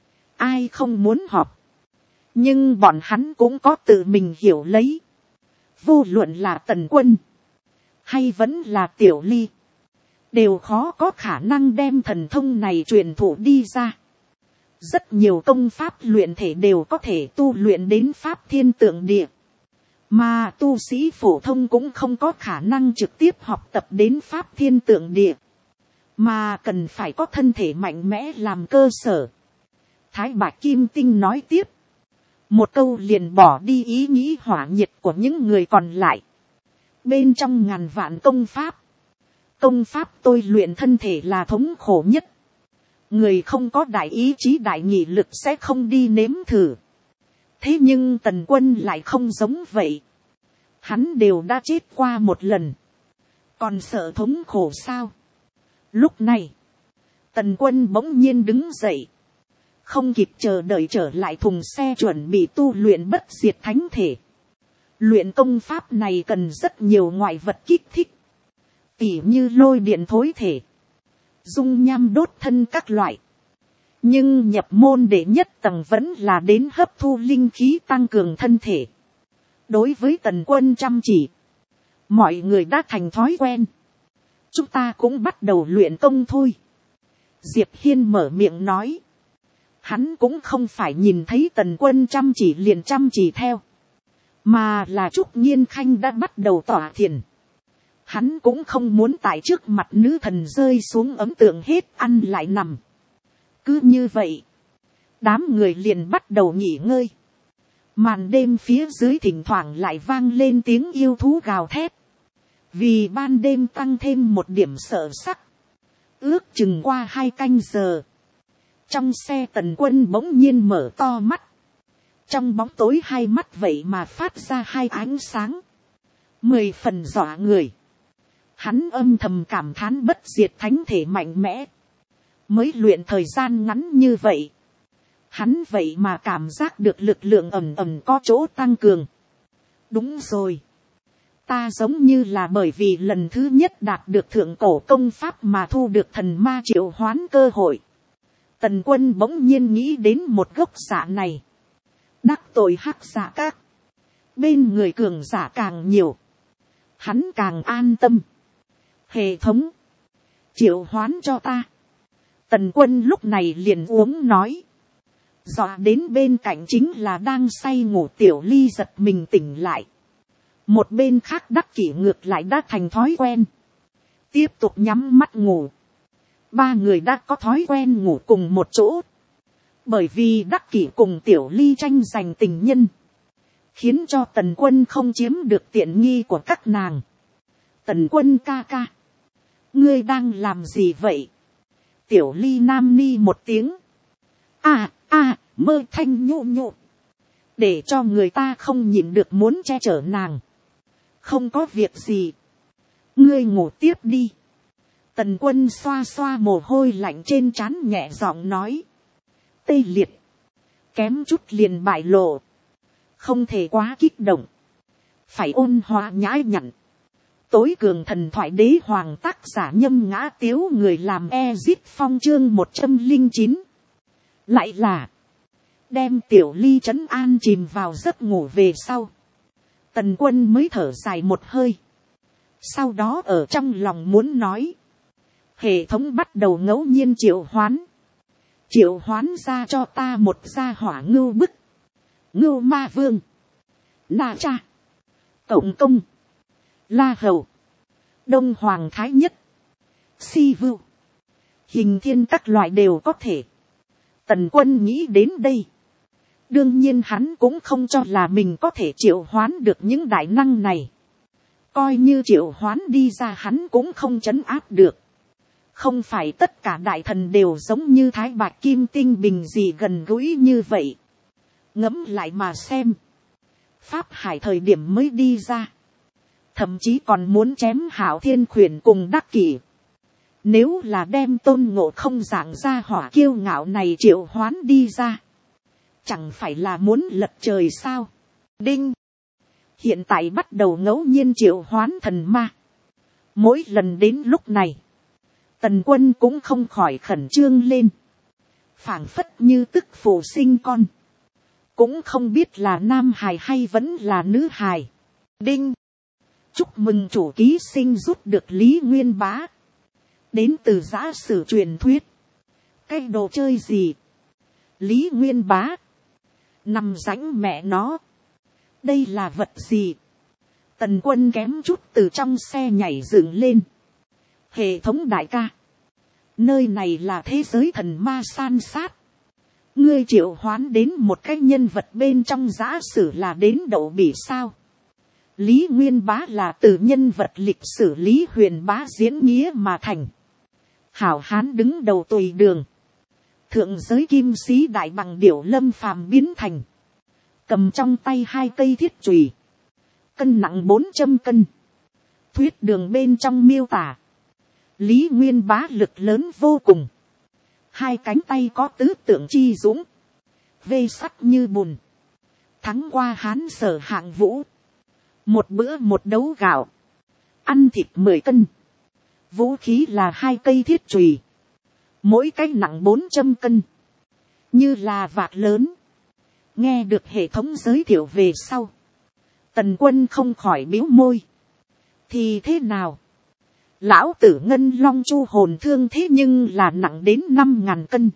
ai không muốn học, nhưng bọn hắn cũng có tự mình hiểu lấy. Vô luận là Tần Quân hay vẫn là Tiểu Ly, đều khó có khả năng đem thần thông này truyền thụ đi ra. Rất nhiều công pháp luyện thể đều có thể tu luyện đến pháp thiên tượng địa, mà tu sĩ phổ thông cũng không có khả năng trực tiếp học tập đến pháp thiên tượng địa, mà cần phải có thân thể mạnh mẽ làm cơ sở. Thái Bạch Kim Tinh nói tiếp, một câu liền bỏ đi ý nghĩ hỏa nhiệt của những người còn lại. Bên trong ngàn vạn công pháp tôi luyện thân thể là thống khổ nhất. Người không có đại ý chí đại nghị lực sẽ không đi nếm thử. Thế nhưng Tần Quân lại không giống vậy. Hắn đều đã chết qua một lần, còn sợ thống khổ sao? Lúc này, Tần Quân bỗng nhiên đứng dậy, không kịp chờ đợi trở lại thùng xe chuẩn bị tu luyện bất diệt thánh thể. Luyện công pháp này cần rất nhiều ngoại vật kích thích, tỉ như lôi điện thối thể, dung nham đốt thân các loại. Nhưng nhập môn đệ nhất tầng vẫn là đến hấp thu linh khí tăng cường thân thể. Đối với Tần Quân chăm chỉ, mọi người đã thành thói quen. chúng ta cũng bắt đầu luyện công thôi. Diệp Hiên mở miệng nói. Hắn cũng không phải nhìn thấy Tần Quân chăm chỉ liền chăm chỉ theo, mà là Trúc Nhiên Khanh đã bắt đầu tỏa thiền. Hắn cũng không muốn tại trước mặt nữ thần rơi xuống ấm tượng hết ăn lại nằm. Cứ như vậy, đám người liền bắt đầu nghỉ ngơi. Màn đêm phía dưới thỉnh thoảng lại vang lên tiếng yêu thú gào thét. Vì ban đêm tăng thêm một điểm sợ sắc. Ước chừng qua 2 canh giờ. Trong xe Tần Quân bỗng nhiên mở to mắt. Trong bóng tối hai mắt vậy mà phát ra 2 ánh sáng. 10 phần dọa người. Hắn âm thầm cảm thán bất diệt thánh thể mạnh mẽ. Mới luyện thời gian ngắn như vậy. Hắn vậy mà cảm giác được lực lượng ầm ầm có chỗ tăng cường. Đúng rồi. Ta giống như là bởi vì lần thứ nhất đạt được thượng cổ công pháp mà thu được thần ma triệu hoán cơ hội. Tần Quân bỗng nhiên nghĩ đến một gốc giả này. Đắc tội hắc giả các. Bên người cường giả càng nhiều. Hắn càng an tâm. Hệ thống. Triệu hoán cho ta. Tần Quân lúc này liền uống nói. Dọa đến bên cạnh chính là đang say ngủ Tiểu Ly giật mình tỉnh lại. Một bên khác Đắc Kỷ ngược lại đã thành thói quen. Tiếp tục nhắm mắt ngủ. 3 người đã có thói quen ngủ cùng một chỗ. Bởi vì Đắc Kỷ cùng Tiểu Ly tranh giành tình nhân. Khiến cho Tần Quân không chiếm được tiện nghi của các nàng. Tần Quân ca ca. Ngươi đang làm gì vậy? Tiểu Ly nam ni một tiếng. Mơ thanh nhụ nhụ. Để cho người ta không nhịn được muốn che chở nàng. Không có việc gì. Ngươi ngủ tiếp đi. Tần Quân xoa xoa mồ hôi lạnh trên trán nhẹ giọng nói. Tê liệt. Kém chút liền bại lộ. Không thể quá kích động. Phải ôn hòa nhã nhặn. Tối cường thần thoại đế hoàng tác giả Nhâm Ngã Tiếu người làm Ezit Phong chương 109. Lại là. Đem Tiểu Ly trấn an chìm vào giấc ngủ về sau. Tần Quân mới thở dài một hơi. Sau đó ở trong lòng muốn nói. Hệ thống bắt đầu ngẫu nhiên triệu hoán. Triệu hoán ra cho ta một gia hỏa ngưu bức. Ngưu ma vương. Na cha. Cộng công. La hầu. Đông hoàng thái nhất. Si vưu. Hình thiên các loại đều có thể. Tần Quân nghĩ đến đây. Đương nhiên hắn cũng không cho là mình có thể triệu hoán được những đại năng này. Coi như triệu hoán đi ra hắn cũng không trấn áp được. Không phải tất cả đại thần đều giống như Thái Bạch Kim Tinh Bình gì gần gũi như vậy. Ngẫm lại mà xem. Pháp Hải thời điểm mới đi ra. Thậm chí còn muốn chém Hạo Thiên Khuyển cùng Đắc Kỷ. Nếu là đem Tôn Ngộ Không dạng ra hỏa kiêu ngạo này triệu hoán đi ra. Chẳng phải là muốn lật trời sao. Đinh. Hiện tại bắt đầu ngẫu nhiên triệu hoán thần ma. Mỗi lần đến lúc này. Tần Quân cũng không khỏi khẩn trương lên. Phảng phất như tức phụ sinh con. Cũng không biết là nam hài hay vẫn là nữ hài. Đinh. Chúc mừng chủ ký sinh rút được Lý Nguyên Bá. Đến từ giả sử truyền thuyết. Cái đồ chơi gì? Lý Nguyên Bá. Nằm rãnh mẹ nó. Đây là vật gì? Tần Quân kém chút từ trong xe nhảy dựng lên. Hệ thống đại ca. Nơi này là thế giới thần ma san sát. Ngươi triệu hoán đến một cái nhân vật bên trong giả sử là đến đậu bỉ sao? Lý Nguyên Bá là từ nhân vật lịch sử Lý Huyền Bá diễn nghĩa mà thành. Hảo hán đứng đầu tùy đường. Thượng giới kim sĩ đại bằng điểu Lâm Phàm biến thành. Cầm trong tay 2 cây thiết chùy. Cân nặng 400 cân. Thuyết đường bên trong miêu tả. Lý Nguyên Bá lực lớn vô cùng. 2 cánh tay có tứ tượng chi dũng. Vê sắt như bùn. Thắng qua Hán Sở Hạng Vũ. Một bữa một đấu gạo. Ăn thịt 10 cân. Vũ khí là 2 cây thiết chùy. Mỗi cái nặng 400 cân. Như là vạt lớn. Nghe được hệ thống giới thiệu về sau. Tần Quân không khỏi bĩu môi. Thì thế nào? Lão tử ngân long chu hồn thương thế nhưng là nặng đến 5.000 cân.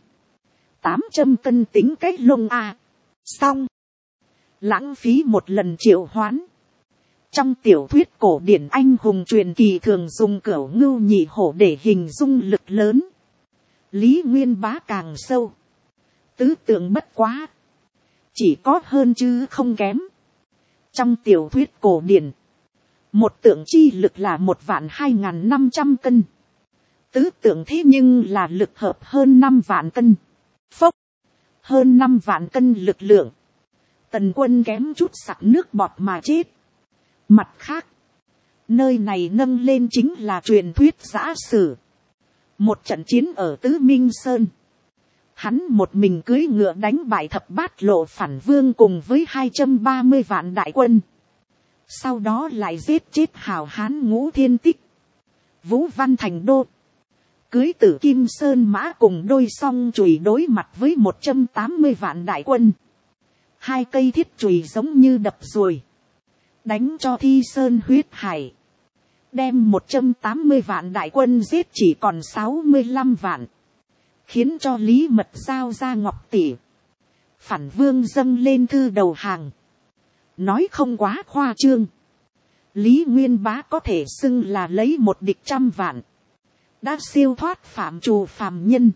800 cân tính cái lông a. Xong. Lãng phí một lần triệu hoán. Trong tiểu thuyết cổ điển anh hùng truyền kỳ thường dùng cửu ngưu nhị hổ để hình dung lực lớn. Lý Nguyên Bá càng sâu. Tứ tượng bất quá. Chỉ có hơn chứ không kém. Trong tiểu thuyết cổ điển. Một tượng chi lực là 1.2.500 cân. Tứ tượng thế nhưng là lực hợp hơn 5 vạn cân. Phốc. Hơn 5 vạn cân lực lượng. Tần Quân kém chút sặc nước bọt mà chết. Mặt khác. Nơi này nâng lên chính là truyền thuyết giã sử. Một trận chiến ở Tứ Minh Sơn. Hắn một mình cưỡi ngựa đánh bại thập bát lộ phản vương cùng với 230 vạn đại quân. Sau đó lại giết chết hào hán Ngũ Thiên Tích, Vũ Văn Thành Đô. Cưới Tử Kim Sơn mã cùng đôi song chùy đối mặt với 180 vạn đại quân. Hai cây thiết chùy giống như đập ruồi. Đánh cho Thi Sơn huyết hải. Đem 180 vạn đại quân giết chỉ còn 65 vạn. Khiến cho Lý Mật giao ra ngọc tỷ. Phản vương dâng lên thư đầu hàng. Nói không quá khoa trương. Lý Nguyên Bá có thể xưng là lấy một địch 100 vạn. Đã siêu thoát phạm trù phàm nhân.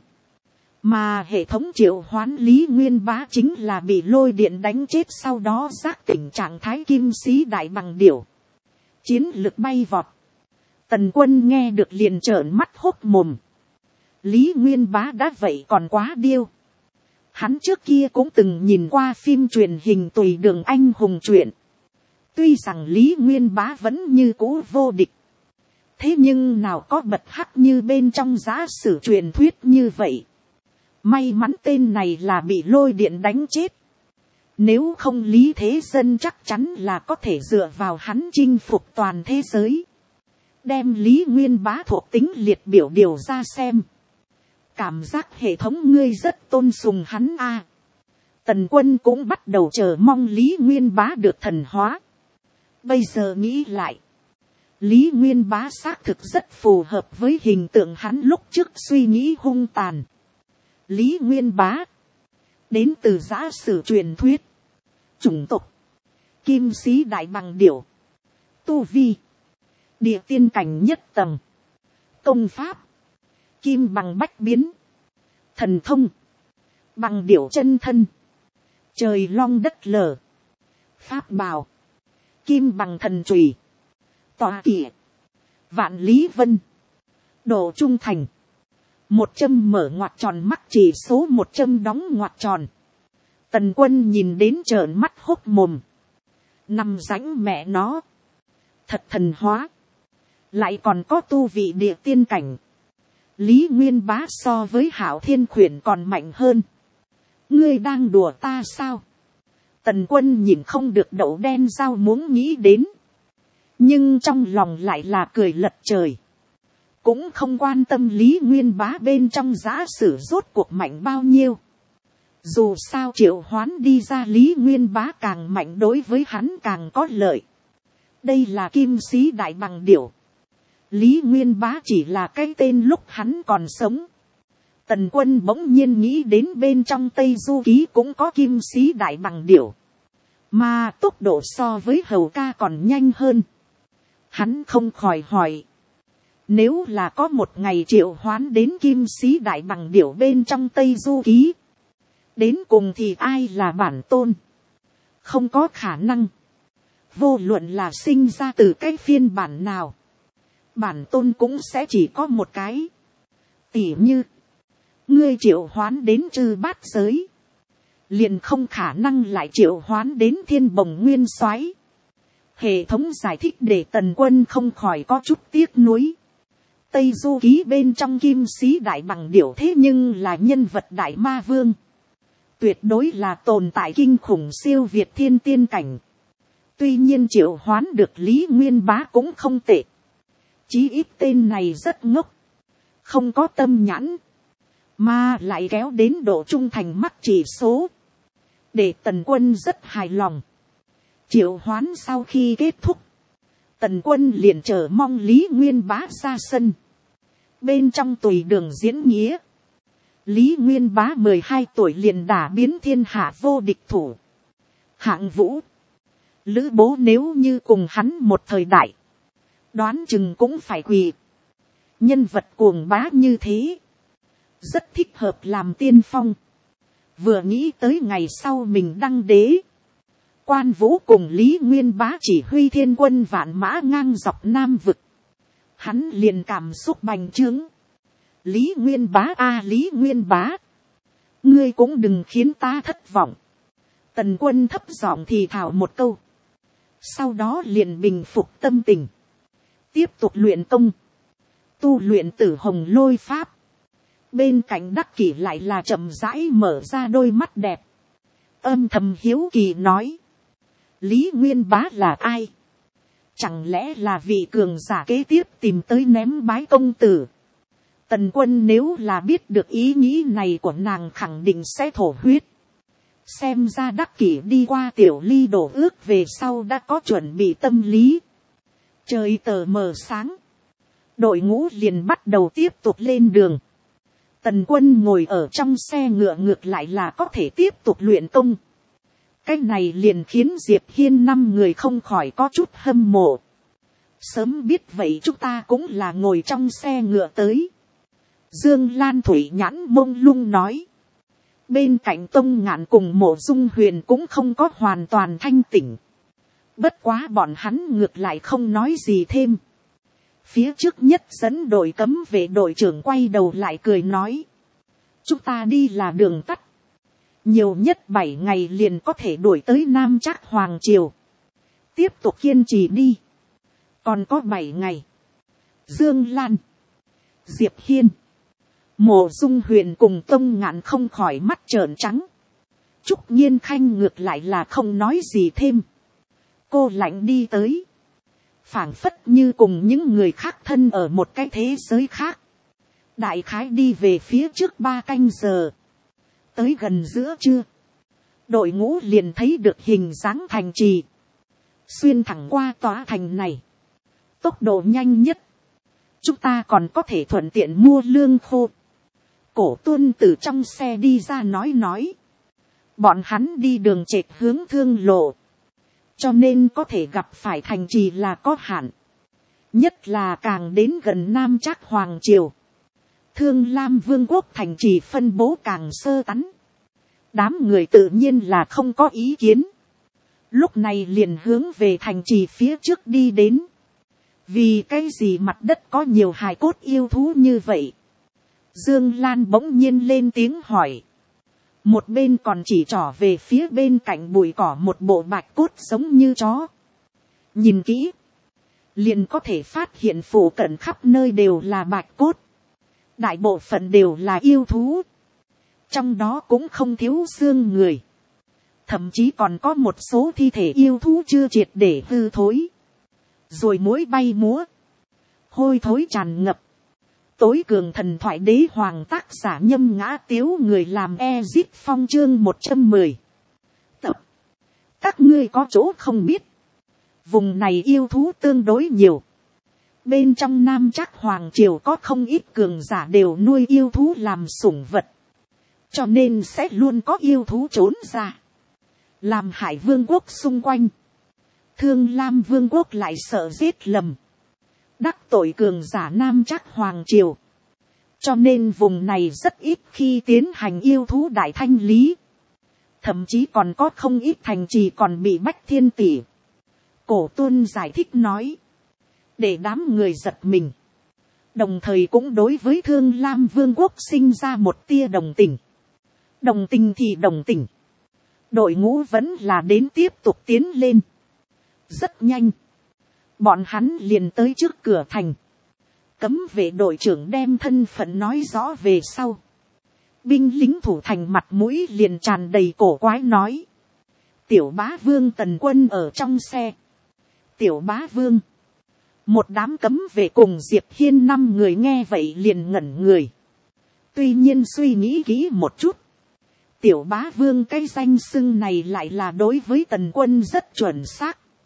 Mà hệ thống triệu hoán Lý Nguyên Bá chính là bị lôi điện đánh chết sau đó giác tỉnh trạng thái kim sĩ đại bằng điểu. Chiến lực bay vọt. Tần Quân nghe được liền trợn mắt hốt mồm. Lý Nguyên Bá đã vậy còn quá điêu. Hắn trước kia cũng từng nhìn qua phim truyền hình Tùy Đường Anh Hùng truyện. Tuy rằng Lý Nguyên Bá vẫn như cũ vô địch. Thế nhưng nào có bật hắc như bên trong giã sử truyền thuyết như vậy. May mắn tên này là bị lôi điện đánh chết. Nếu không Lý Thế Dân chắc chắn là có thể dựa vào hắn chinh phục toàn thế giới. Đem Lý Nguyên Bá thuộc tính liệt biểu điều ra xem. Cảm giác hệ thống ngươi rất tôn sùng hắn a. Tần Quân cũng bắt đầu chờ mong Lý Nguyên Bá được thần hóa. Bây giờ nghĩ lại. Lý Nguyên Bá xác thực rất phù hợp với hình tượng hắn lúc trước suy nghĩ hung tàn. Lý Nguyên Bá. Đến từ giã sử truyền thuyết. Chủng tộc. Kim sĩ đại bằng điểu. Tu vi. Địa tiên cảnh nhất tầng. Công pháp. Kim bằng bách biến. Thần thông. Bằng điểu chân thân. Trời long đất lở. Pháp bào. Kim bằng thần chùy. Tọa kỵ. Vạn Lý Vân. Độ trung thành. 100 mở ngoặc tròn mắt chỉ số 100 đóng ngoặc tròn. Tần Quân nhìn đến trợn mắt hốt mồm. Nằm rãnh mẹ nó. Thật thần hóa. Lại còn có tu vị địa tiên cảnh. Lý Nguyên Bá so với Hạo Thiên Khuyển còn mạnh hơn. Ngươi đang đùa ta sao? Tần Quân nhìn không được đậu đen rau muống nghĩ đến. Nhưng trong lòng lại là cười lật trời. Cũng không quan tâm Lý Nguyên Bá bên trong giã sử rốt cuộc mạnh bao nhiêu. Dù sao triệu hoán đi ra Lý Nguyên Bá càng mạnh đối với hắn càng có lợi. Đây là kim sĩ đại bằng điểu. Lý Nguyên Bá chỉ là cái tên lúc hắn còn sống. Tần Quân bỗng nhiên nghĩ đến bên trong Tây Du Ký cũng có kim sĩ đại bằng điểu. Mà tốc độ so với Hầu Ca còn nhanh hơn. Hắn không khỏi hỏi. Nếu là có một ngày triệu hoán đến kim sĩ đại bằng điểu bên trong Tây Du Ký. Đến cùng thì ai là bản tôn? Không có khả năng. Vô luận là sinh ra từ cái phiên bản nào. Bản tôn cũng sẽ chỉ có một cái. Tỉ như. Ngươi triệu hoán đến Trư Bát Giới. Liền không khả năng lại triệu hoán đến Thiên Bồng Nguyên Soái. Hệ thống giải thích để Tần Quân không khỏi có chút tiếc nuối. Tây Du Ký bên trong kim sĩ đại bằng điểu thế nhưng là nhân vật đại ma vương. Tuyệt đối là tồn tại kinh khủng siêu việt thiên tiên cảnh. Tuy nhiên triệu hoán được Lý Nguyên Bá cũng không tệ. Chí ít tên này rất ngốc. Không có tâm nhãn. Mà lại kéo đến độ trung thành mắc chỉ số. Để Tần Quân rất hài lòng. Triệu hoán sau khi kết thúc. Tần Quân liền chờ mong Lý Nguyên Bá ra sân. Bên trong tùy đường diễn nghĩa. Lý Nguyên Bá 12 tuổi liền đả biến thiên hạ vô địch thủ. Hạng Vũ, Lữ Bố nếu như cùng hắn một thời đại, đoán chừng cũng phải quỳ. Nhân vật cuồng bá như thế, rất thích hợp làm tiên phong. Vừa nghĩ tới ngày sau mình đăng đế, Quan Vũ cùng Lý Nguyên Bá chỉ huy thiên quân vạn mã ngang dọc Nam vực, hắn liền cảm xúc bành trướng. Lý Nguyên Bá a, Lý Nguyên Bá, ngươi cũng đừng khiến ta thất vọng. Tần Quân thấp giọng thì thào một câu, sau đó liền bình phục tâm tình, tiếp tục luyện công, tu luyện Tử Hồng Lôi pháp. Bên cạnh Đắc Kỷ lại là chậm rãi mở ra đôi mắt đẹp, âm thầm hiếu kỳ nói, Lý Nguyên Bá là ai? Chẳng lẽ là vị cường giả kế tiếp tìm tới ném bái công tử? Tần Quân nếu là biết được ý nghĩ này của nàng khẳng định sẽ thổ huyết. Xem ra Đắc Kỷ đi qua Tiểu Ly đổ ước về sau đã có chuẩn bị tâm lý. Trời tờ mờ sáng, đội ngũ liền bắt đầu tiếp tục lên đường. Tần Quân ngồi ở trong xe ngựa ngược lại là có thể tiếp tục luyện công. Cái này liền khiến Diệp Hiên 5 người không khỏi có chút hâm mộ. Sớm biết vậy chúng ta cũng là ngồi trong xe ngựa tới. Dương Lan thủy nhãn mông lung nói. Bên cạnh Tông Ngạn cùng Mộ Dung Huyền cũng không có hoàn toàn thanh tỉnh. Bất quá bọn hắn ngược lại không nói gì thêm. Phía trước nhất dẫn đội cấm vệ đội trưởng quay đầu lại cười nói. Chúng ta đi là đường tắt. Nhiều nhất 7 ngày liền có thể đuổi tới Nam Trác Hoàng Triều. Tiếp tục kiên trì đi. Còn có 7 ngày. Dương Lan, Diệp Hiên, Mộ Dung Huyền cùng Tông Ngạn không khỏi mắt trợn trắng. Trúc Nhiên Khanh ngược lại là không nói gì thêm. Cô lạnh đi tới, phảng phất như cùng những người khác thân ở một cái thế giới khác. Đại khái đi về phía trước 3 canh giờ. Tới gần giữa trưa, đội ngũ liền thấy được hình dáng thành trì. Xuyên thẳng qua tòa thành này, tốc độ nhanh nhất. Chúng ta còn có thể thuận tiện mua lương khô. Cổ Tuân từ trong xe đi ra nói. Bọn hắn đi đường trệt hướng thương lộ, cho nên có thể gặp phải thành trì là có hạn. Nhất là càng đến gần Nam Trác Hoàng Triều, Thương Lam Vương quốc thành trì phân bố càng sơ tán. Đám người tự nhiên là không có ý kiến. Lúc này liền hướng về thành trì phía trước đi đến. Vì cái gì mặt đất có nhiều hài cốt yêu thú như vậy? Dương Lan bỗng nhiên lên tiếng hỏi. Một bên còn chỉ trỏ về phía bên cạnh bụi cỏ một bộ bạch cốt giống như chó. Nhìn kỹ, liền có thể phát hiện phủ cận khắp nơi đều là bạch cốt. Đại bộ phận đều là yêu thú. Trong đó cũng không thiếu xương người. Thậm chí còn có một số thi thể yêu thú chưa triệt để hư thối. Rồi muỗi bay múa, hôi thối tràn ngập. Tối cường thần thoại đế hoàng tác giả Nhâm Ngã Tiếu người làm Ezit Phong chương 110. Tập. Các ngươi có chỗ không biết. Vùng này yêu thú tương đối nhiều. Bên trong Nam Trác Hoàng Triều có không ít cường giả đều nuôi yêu thú làm sủng vật. Cho nên sẽ luôn có yêu thú trốn ra, làm hại vương quốc xung quanh. Thương Lam Vương quốc lại sợ giết lầm, đắc tội cường giả Nam Trác Hoàng Triều. Cho nên vùng này rất ít khi tiến hành yêu thú đại thanh lý. Thậm chí còn có không ít thành trì còn bị Bách Thiên Tỷ, Cổ Tuân giải thích nói. Để đám người giật mình. Đồng thời cũng đối với Thương Lam Vương quốc sinh ra một tia đồng tình. Đồng tình thì đồng tình. Đội ngũ vẫn là đến tiếp tục tiến lên. Rất nhanh, bọn hắn liền tới trước cửa thành. Cấm vệ đội trưởng đem thân phận nói rõ về sau. Binh lính thủ thành mặt mũi liền tràn đầy cổ quái nói. Tiểu bá vương Tần Quân ở trong xe. Tiểu bá vương. Một đám cấm vệ cùng Diệp Hiên 5 người nghe vậy liền ngẩn người. Tuy nhiên suy nghĩ kỹ một chút. Tiểu bá vương cái danh xưng này lại là đối với Tần Quân rất chuẩn xác.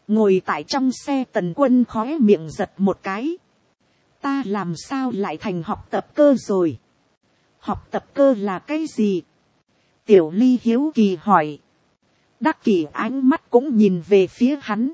Ngồi tại trong xe Tần Quân khóe miệng giật một cái. Ta làm sao lại thành học tập cơ rồi? Học tập cơ là cái gì? Tiểu Ly hiếu kỳ hỏi. Đắc Kỷ ánh mắt cũng nhìn về phía hắn.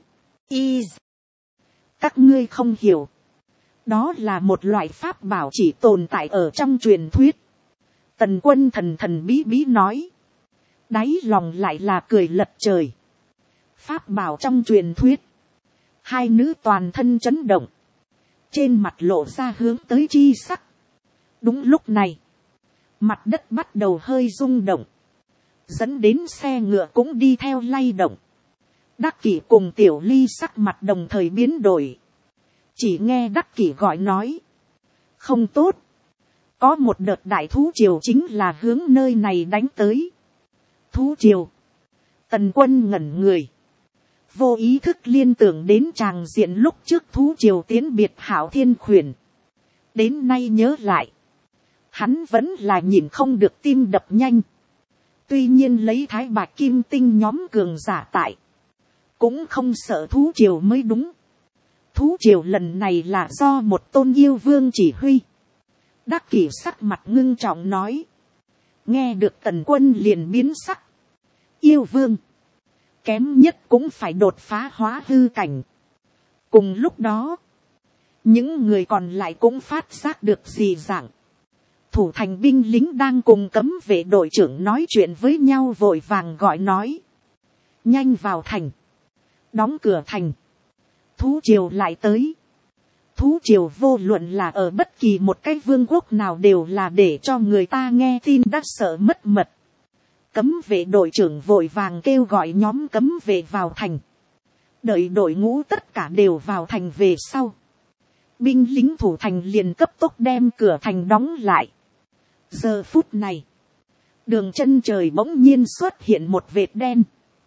Các ngươi không hiểu. Đó là một loại pháp bảo chỉ tồn tại ở trong truyền thuyết. Tần Quân thần thần bí bí nói. Đáy lòng lại là cười lật trời. Pháp bảo trong truyền thuyết. Hai nữ toàn thân chấn động. Trên mặt lộ ra hướng tới chi sắc. Đúng lúc này. Mặt đất bắt đầu hơi rung động. Dẫn đến xe ngựa cũng đi theo lay động. Đắc Kỷ cùng Tiểu Ly sắc mặt đồng thời biến đổi. Chỉ nghe Đắc Kỷ gọi nói. Không tốt. Có một đợt đại thú triều chính là hướng nơi này đánh tới. Thú triều. Tần Quân ngẩn người. Vô ý thức liên tưởng đến tràng diện lúc trước thú triều tiến biệt Hạo Thiên Khuyển. Đến nay nhớ lại. Hắn vẫn là nhìn không được tim đập nhanh. Tuy nhiên lấy Thái Bạch Kim Tinh nhóm cường giả tại. Cũng không sợ thú triều mới đúng. Thú triều lần này là do một tôn yêu vương chỉ huy. Đắc Kỷ sắc mặt ngưng trọng nói. Nghe được Tần Quân liền biến sắc. Yêu vương. Kém nhất cũng phải đột phá hóa hư cảnh. Cùng lúc đó. Những người còn lại cũng phát giác được gì dạng. Thủ thành binh lính đang cùng cấm vệ đội trưởng nói chuyện với nhau vội vàng gọi nói. Nhanh vào thành. Đóng cửa thành. Thú triều lại tới. Thú triều vô luận là ở bất kỳ một cái vương quốc nào đều là để cho người ta nghe tin đã sợ mất mật. Cấm vệ đội trưởng vội vàng kêu gọi nhóm cấm vệ vào thành. Đợi đội ngũ tất cả đều vào thành về sau. Binh lính thủ thành liền cấp tốc đem cửa thành đóng lại. Giờ phút này. Đường chân trời bỗng nhiên xuất hiện một vệt đen.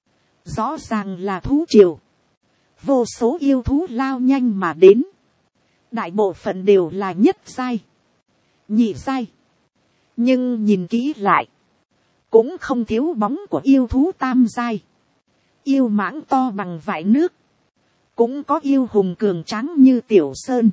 Rõ ràng là thú triều. Vô số yêu thú lao nhanh mà đến. Đại bộ phận đều là nhất giai. Nhị giai. Nhưng nhìn kỹ lại. Cũng không thiếu bóng của yêu thú tam giai. Yêu mãng to bằng vải nước. Cũng có yêu hùng cường tráng như Tiểu Sơn.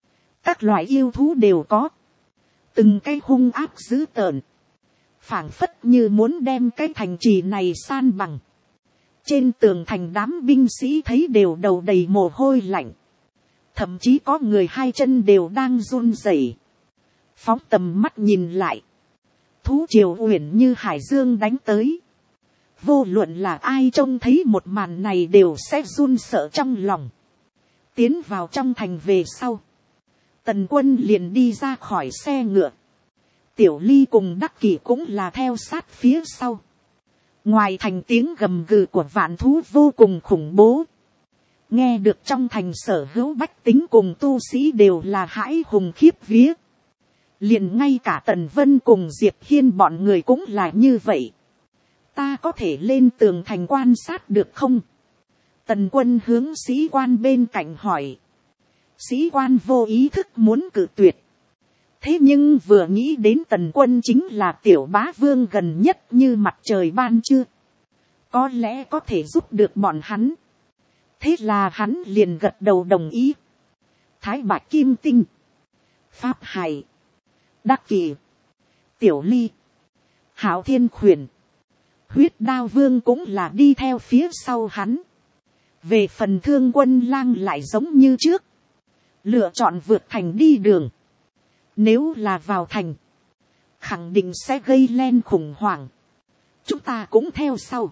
Các loại yêu thú đều có. Từng cái hung ác dữ tợn. Phảng phất như muốn đem cái thành trì này san bằng. Trên tường thành đám binh sĩ thấy đều đầu đầy mồ hôi lạnh. Thậm chí có người hai chân đều đang run rẩy. Phóng tầm mắt nhìn lại. Thú triều uyển như hải dương đánh tới. Vô luận là ai trông thấy một màn này đều sẽ run sợ trong lòng. Tiến vào trong thành về sau. Tần Quân liền đi ra khỏi xe ngựa. Tiểu Ly cùng Đắc Kỷ cũng là theo sát phía sau. Ngoài thành tiếng gầm gừ của vạn thú vô cùng khủng bố. Nghe được trong thành sở hữu bách tính cùng tu sĩ đều là hãi hùng khiếp vía. Liền ngay cả Tần Vân cùng Diệp Hiên bọn người cũng là như vậy. Ta có thể lên tường thành quan sát được không? Tần Quân hướng sĩ quan bên cạnh hỏi. Sĩ quan vô ý thức muốn cự tuyệt. Thế nhưng vừa nghĩ đến Tần Quân chính là tiểu bá vương gần nhất như mặt trời ban trưa. Có lẽ có thể giúp được bọn hắn. Thế là hắn liền gật đầu đồng ý. Thái Bạch Kim Tinh. Pháp Hải. Đắc Kỷ. Tiểu Ly. Hạo Thiên Khuyển. Huyết Đao Vương cũng là đi theo phía sau hắn. Về phần Thương Quân Lang lại giống như trước. Lựa chọn vượt thành đi đường. Nếu là vào thành. Khẳng định sẽ gây len khủng hoảng. Chúng ta cũng theo sau.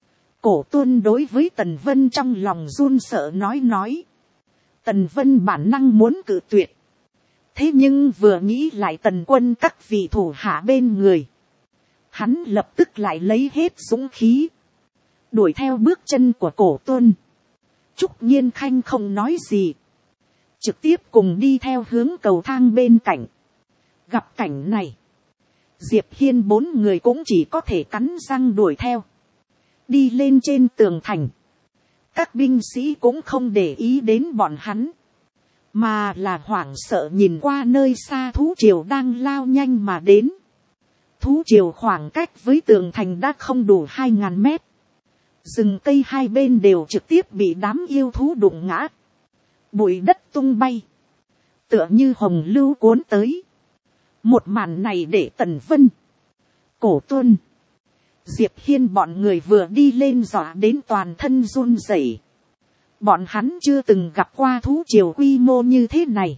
Cổ Tuân đối với Tần Vân trong lòng run sợ nói. Tần Vân bản năng muốn cự tuyệt. Thế nhưng vừa nghĩ lại Tần Quân các vị thủ hạ bên người. Hắn lập tức lại lấy hết dũng khí. Đuổi theo bước chân của Cổ Tuân. Trúc Nhiên Khanh không nói gì. Trực tiếp cùng đi theo hướng cầu thang bên cạnh. Gặp cảnh này. Diệp Hiên 4 người cũng chỉ có thể cắn răng đuổi theo. Đi lên trên tường thành. Các binh sĩ cũng không để ý đến bọn hắn. Mà là hoảng sợ nhìn qua nơi xa thú triều đang lao nhanh mà đến. Thú triều khoảng cách với tường thành đã không đủ 2.000 mét. Rừng cây hai bên đều trực tiếp bị đám yêu thú đụng ngã. Bụi đất tung bay. Tựa như hồng lưu cuốn tới. Một màn này để Tần Vân, Cổ Tuân, Diệp Hiên bọn người vừa đi lên dọa đến toàn thân run rẩy. Bọn hắn chưa từng gặp qua thú triều quy mô như thế này.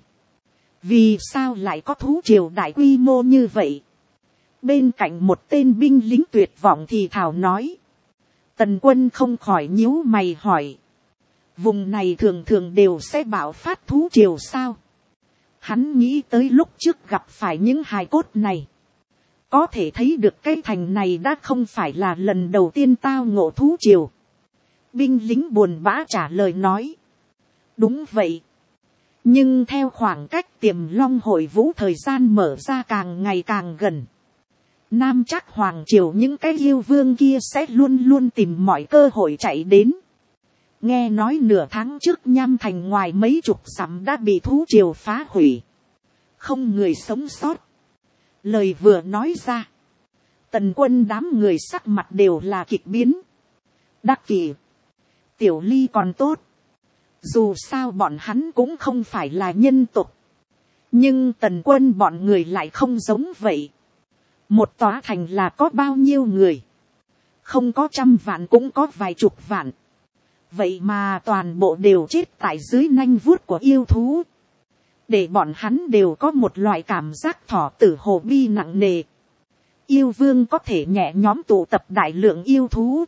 Vì sao lại có thú triều đại quy mô như vậy? Bên cạnh một tên binh lính tuyệt vọng thì thảo nói. Tần Quân không khỏi nhíu mày hỏi. Vùng này thường thường đều sẽ bạo phát thú triều sao? Hắn nghĩ tới lúc trước gặp phải những hài cốt này. Có thể thấy được cái thành này đã không phải là lần đầu tiên tao ngộ thú triều. Binh lính buồn bã trả lời nói. Đúng vậy. Nhưng theo khoảng cách Tiềm Long hội vũ thời gian mở ra càng ngày càng gần. Nam Trác Hoàng triều những cái yêu vương kia sẽ luôn luôn tìm mọi cơ hội chạy đến. Nghe nói nửa tháng trước Nham Thành ngoài mấy chục dặm đã bị thú triều phá hủy. Không người sống sót. Lời vừa nói ra. Tần Quân đám người sắc mặt đều là kịch biến. Đắc Kỷ, Tiểu Ly còn tốt. Dù sao bọn hắn cũng không phải là nhân tộc. Nhưng Tần Quân bọn người lại không giống vậy. Một tòa thành là có bao nhiêu người? Không có 100 vạn cũng có vài chục vạn. Vậy mà toàn bộ đều chết tại dưới nanh vuốt của yêu thú. Để bọn hắn đều có một loại cảm giác thọ tử hồ bi nặng nề. Yêu vương có thể nhẹ nhõm tụ tập đại lượng yêu thú.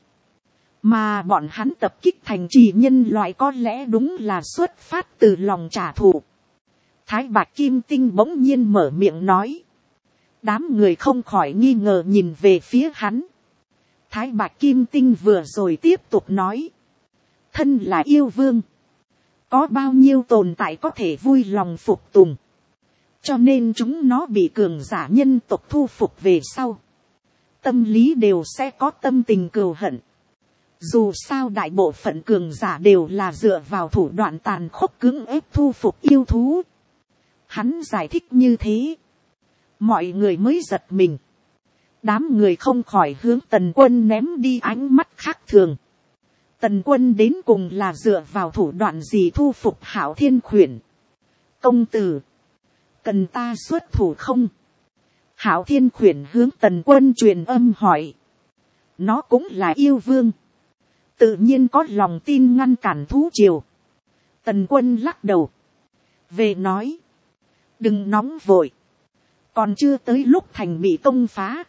Mà bọn hắn tập kích thành trì nhân loại có lẽ đúng là xuất phát từ lòng trả thù. Thái Bạch Kim Tinh bỗng nhiên mở miệng nói. Đám người không khỏi nghi ngờ nhìn về phía hắn. Thái Bạch Kim Tinh vừa rồi tiếp tục nói. Thân là yêu vương. Có bao nhiêu tồn tại có thể vui lòng phục tùng. Cho nên chúng nó bị cường giả nhân tộc thu phục về sau. Tâm lý đều sẽ có tâm tình cừu hận. Dù sao đại bộ phận cường giả đều là dựa vào thủ đoạn tàn khốc cưỡng ép thu phục yêu thú. Hắn giải thích như thế. Mọi người mới giật mình. Đám người không khỏi hướng Tần Quân ném đi ánh mắt khác thường. Tần Quân đến cùng là dựa vào thủ đoạn gì thu phục Hạo Thiên Khuyển? Công tử, cần ta xuất thủ không? Hạo Thiên Khuyển hướng Tần Quân truyền âm hỏi. Nó cũng là yêu vương. Tự nhiên có lòng tin ngăn cản thú triều. Tần Quân lắc đầu. Về nói. Đừng nóng vội. Còn chưa tới lúc thành bị công phá.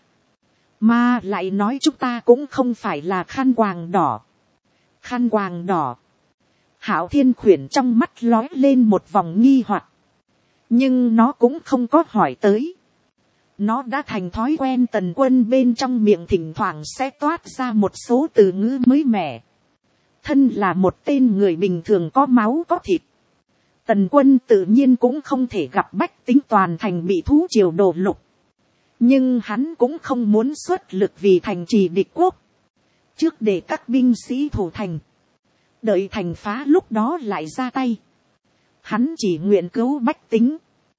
Mà lại nói chúng ta cũng không phải là khăn quàng đỏ. Khăn quàng đỏ. Hạo Thiên Khuyển trong mắt lói lên một vòng nghi hoặc. Nhưng nó cũng không có hỏi tới. Nó đã thành thói quen Tần Quân bên trong miệng thỉnh thoảng sẽ toát ra một số từ ngữ mới mẻ. Thân là một tên người bình thường có máu có thịt. Tần Quân tự nhiên cũng không thể gặp bách tính toàn thành bị thú triều đổ lục. Nhưng hắn cũng không muốn xuất lực vì thành trì địch quốc. Trước để các binh sĩ thủ thành. Đợi thành phá lúc đó lại ra tay. Hắn chỉ nguyện cứu bách tính.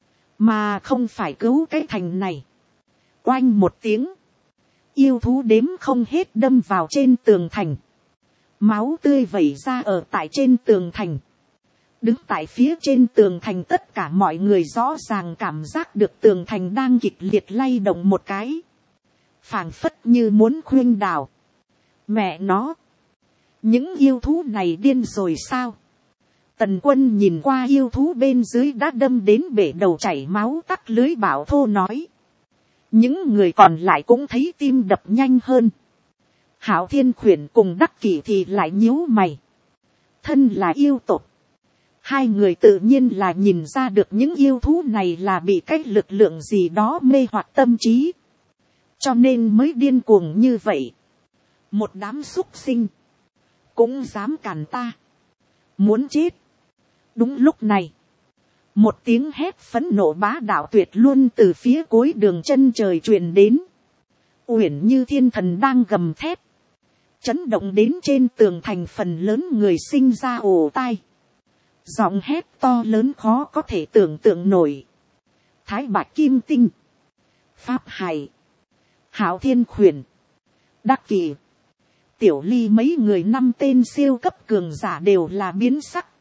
Mà không phải cứu cái thành này. Oanh một tiếng. Yêu thú đếm không hết đâm vào trên tường thành. Máu tươi vẩy ra ở tại trên tường thành. Đứng tại phía trên tường thành tất cả mọi người rõ ràng cảm giác được tường thành đang kịch liệt lay động một cái. Phảng phất như muốn khuynh đảo. Mẹ nó. Những yêu thú này điên rồi sao? Tần Quân nhìn qua yêu thú bên dưới đã đâm đến bể đầu chảy máu tắc lưới bảo thô nói. Những người còn lại cũng thấy tim đập nhanh hơn. Hạo Thiên Khuyển cùng Đắc Kỷ thì lại nhíu mày. Thân là yêu tộc. Hai người tự nhiên là nhìn ra được những yêu thú này là bị cái lực lượng gì đó mê hoặc tâm trí. Cho nên mới điên cuồng như vậy. Một đám súc sinh. Cũng dám cản ta. Muốn chết. Đúng lúc này. Một tiếng hét phẫn nộ bá đạo tuyệt luôn từ phía cuối đường chân trời truyền đến. Uyển Như Thiên Thần đang gầm thét. Chấn động đến trên tường thành phần lớn người sinh ra ồ tai. Giọng hét to lớn khó có thể tưởng tượng nổi. Thái Bạch Kim Tinh. Pháp Hải. Hạo Thiên Khuyển. Đắc Kỷ. Tiểu Ly mấy người 5 tên siêu cấp cường giả đều là biến sắc.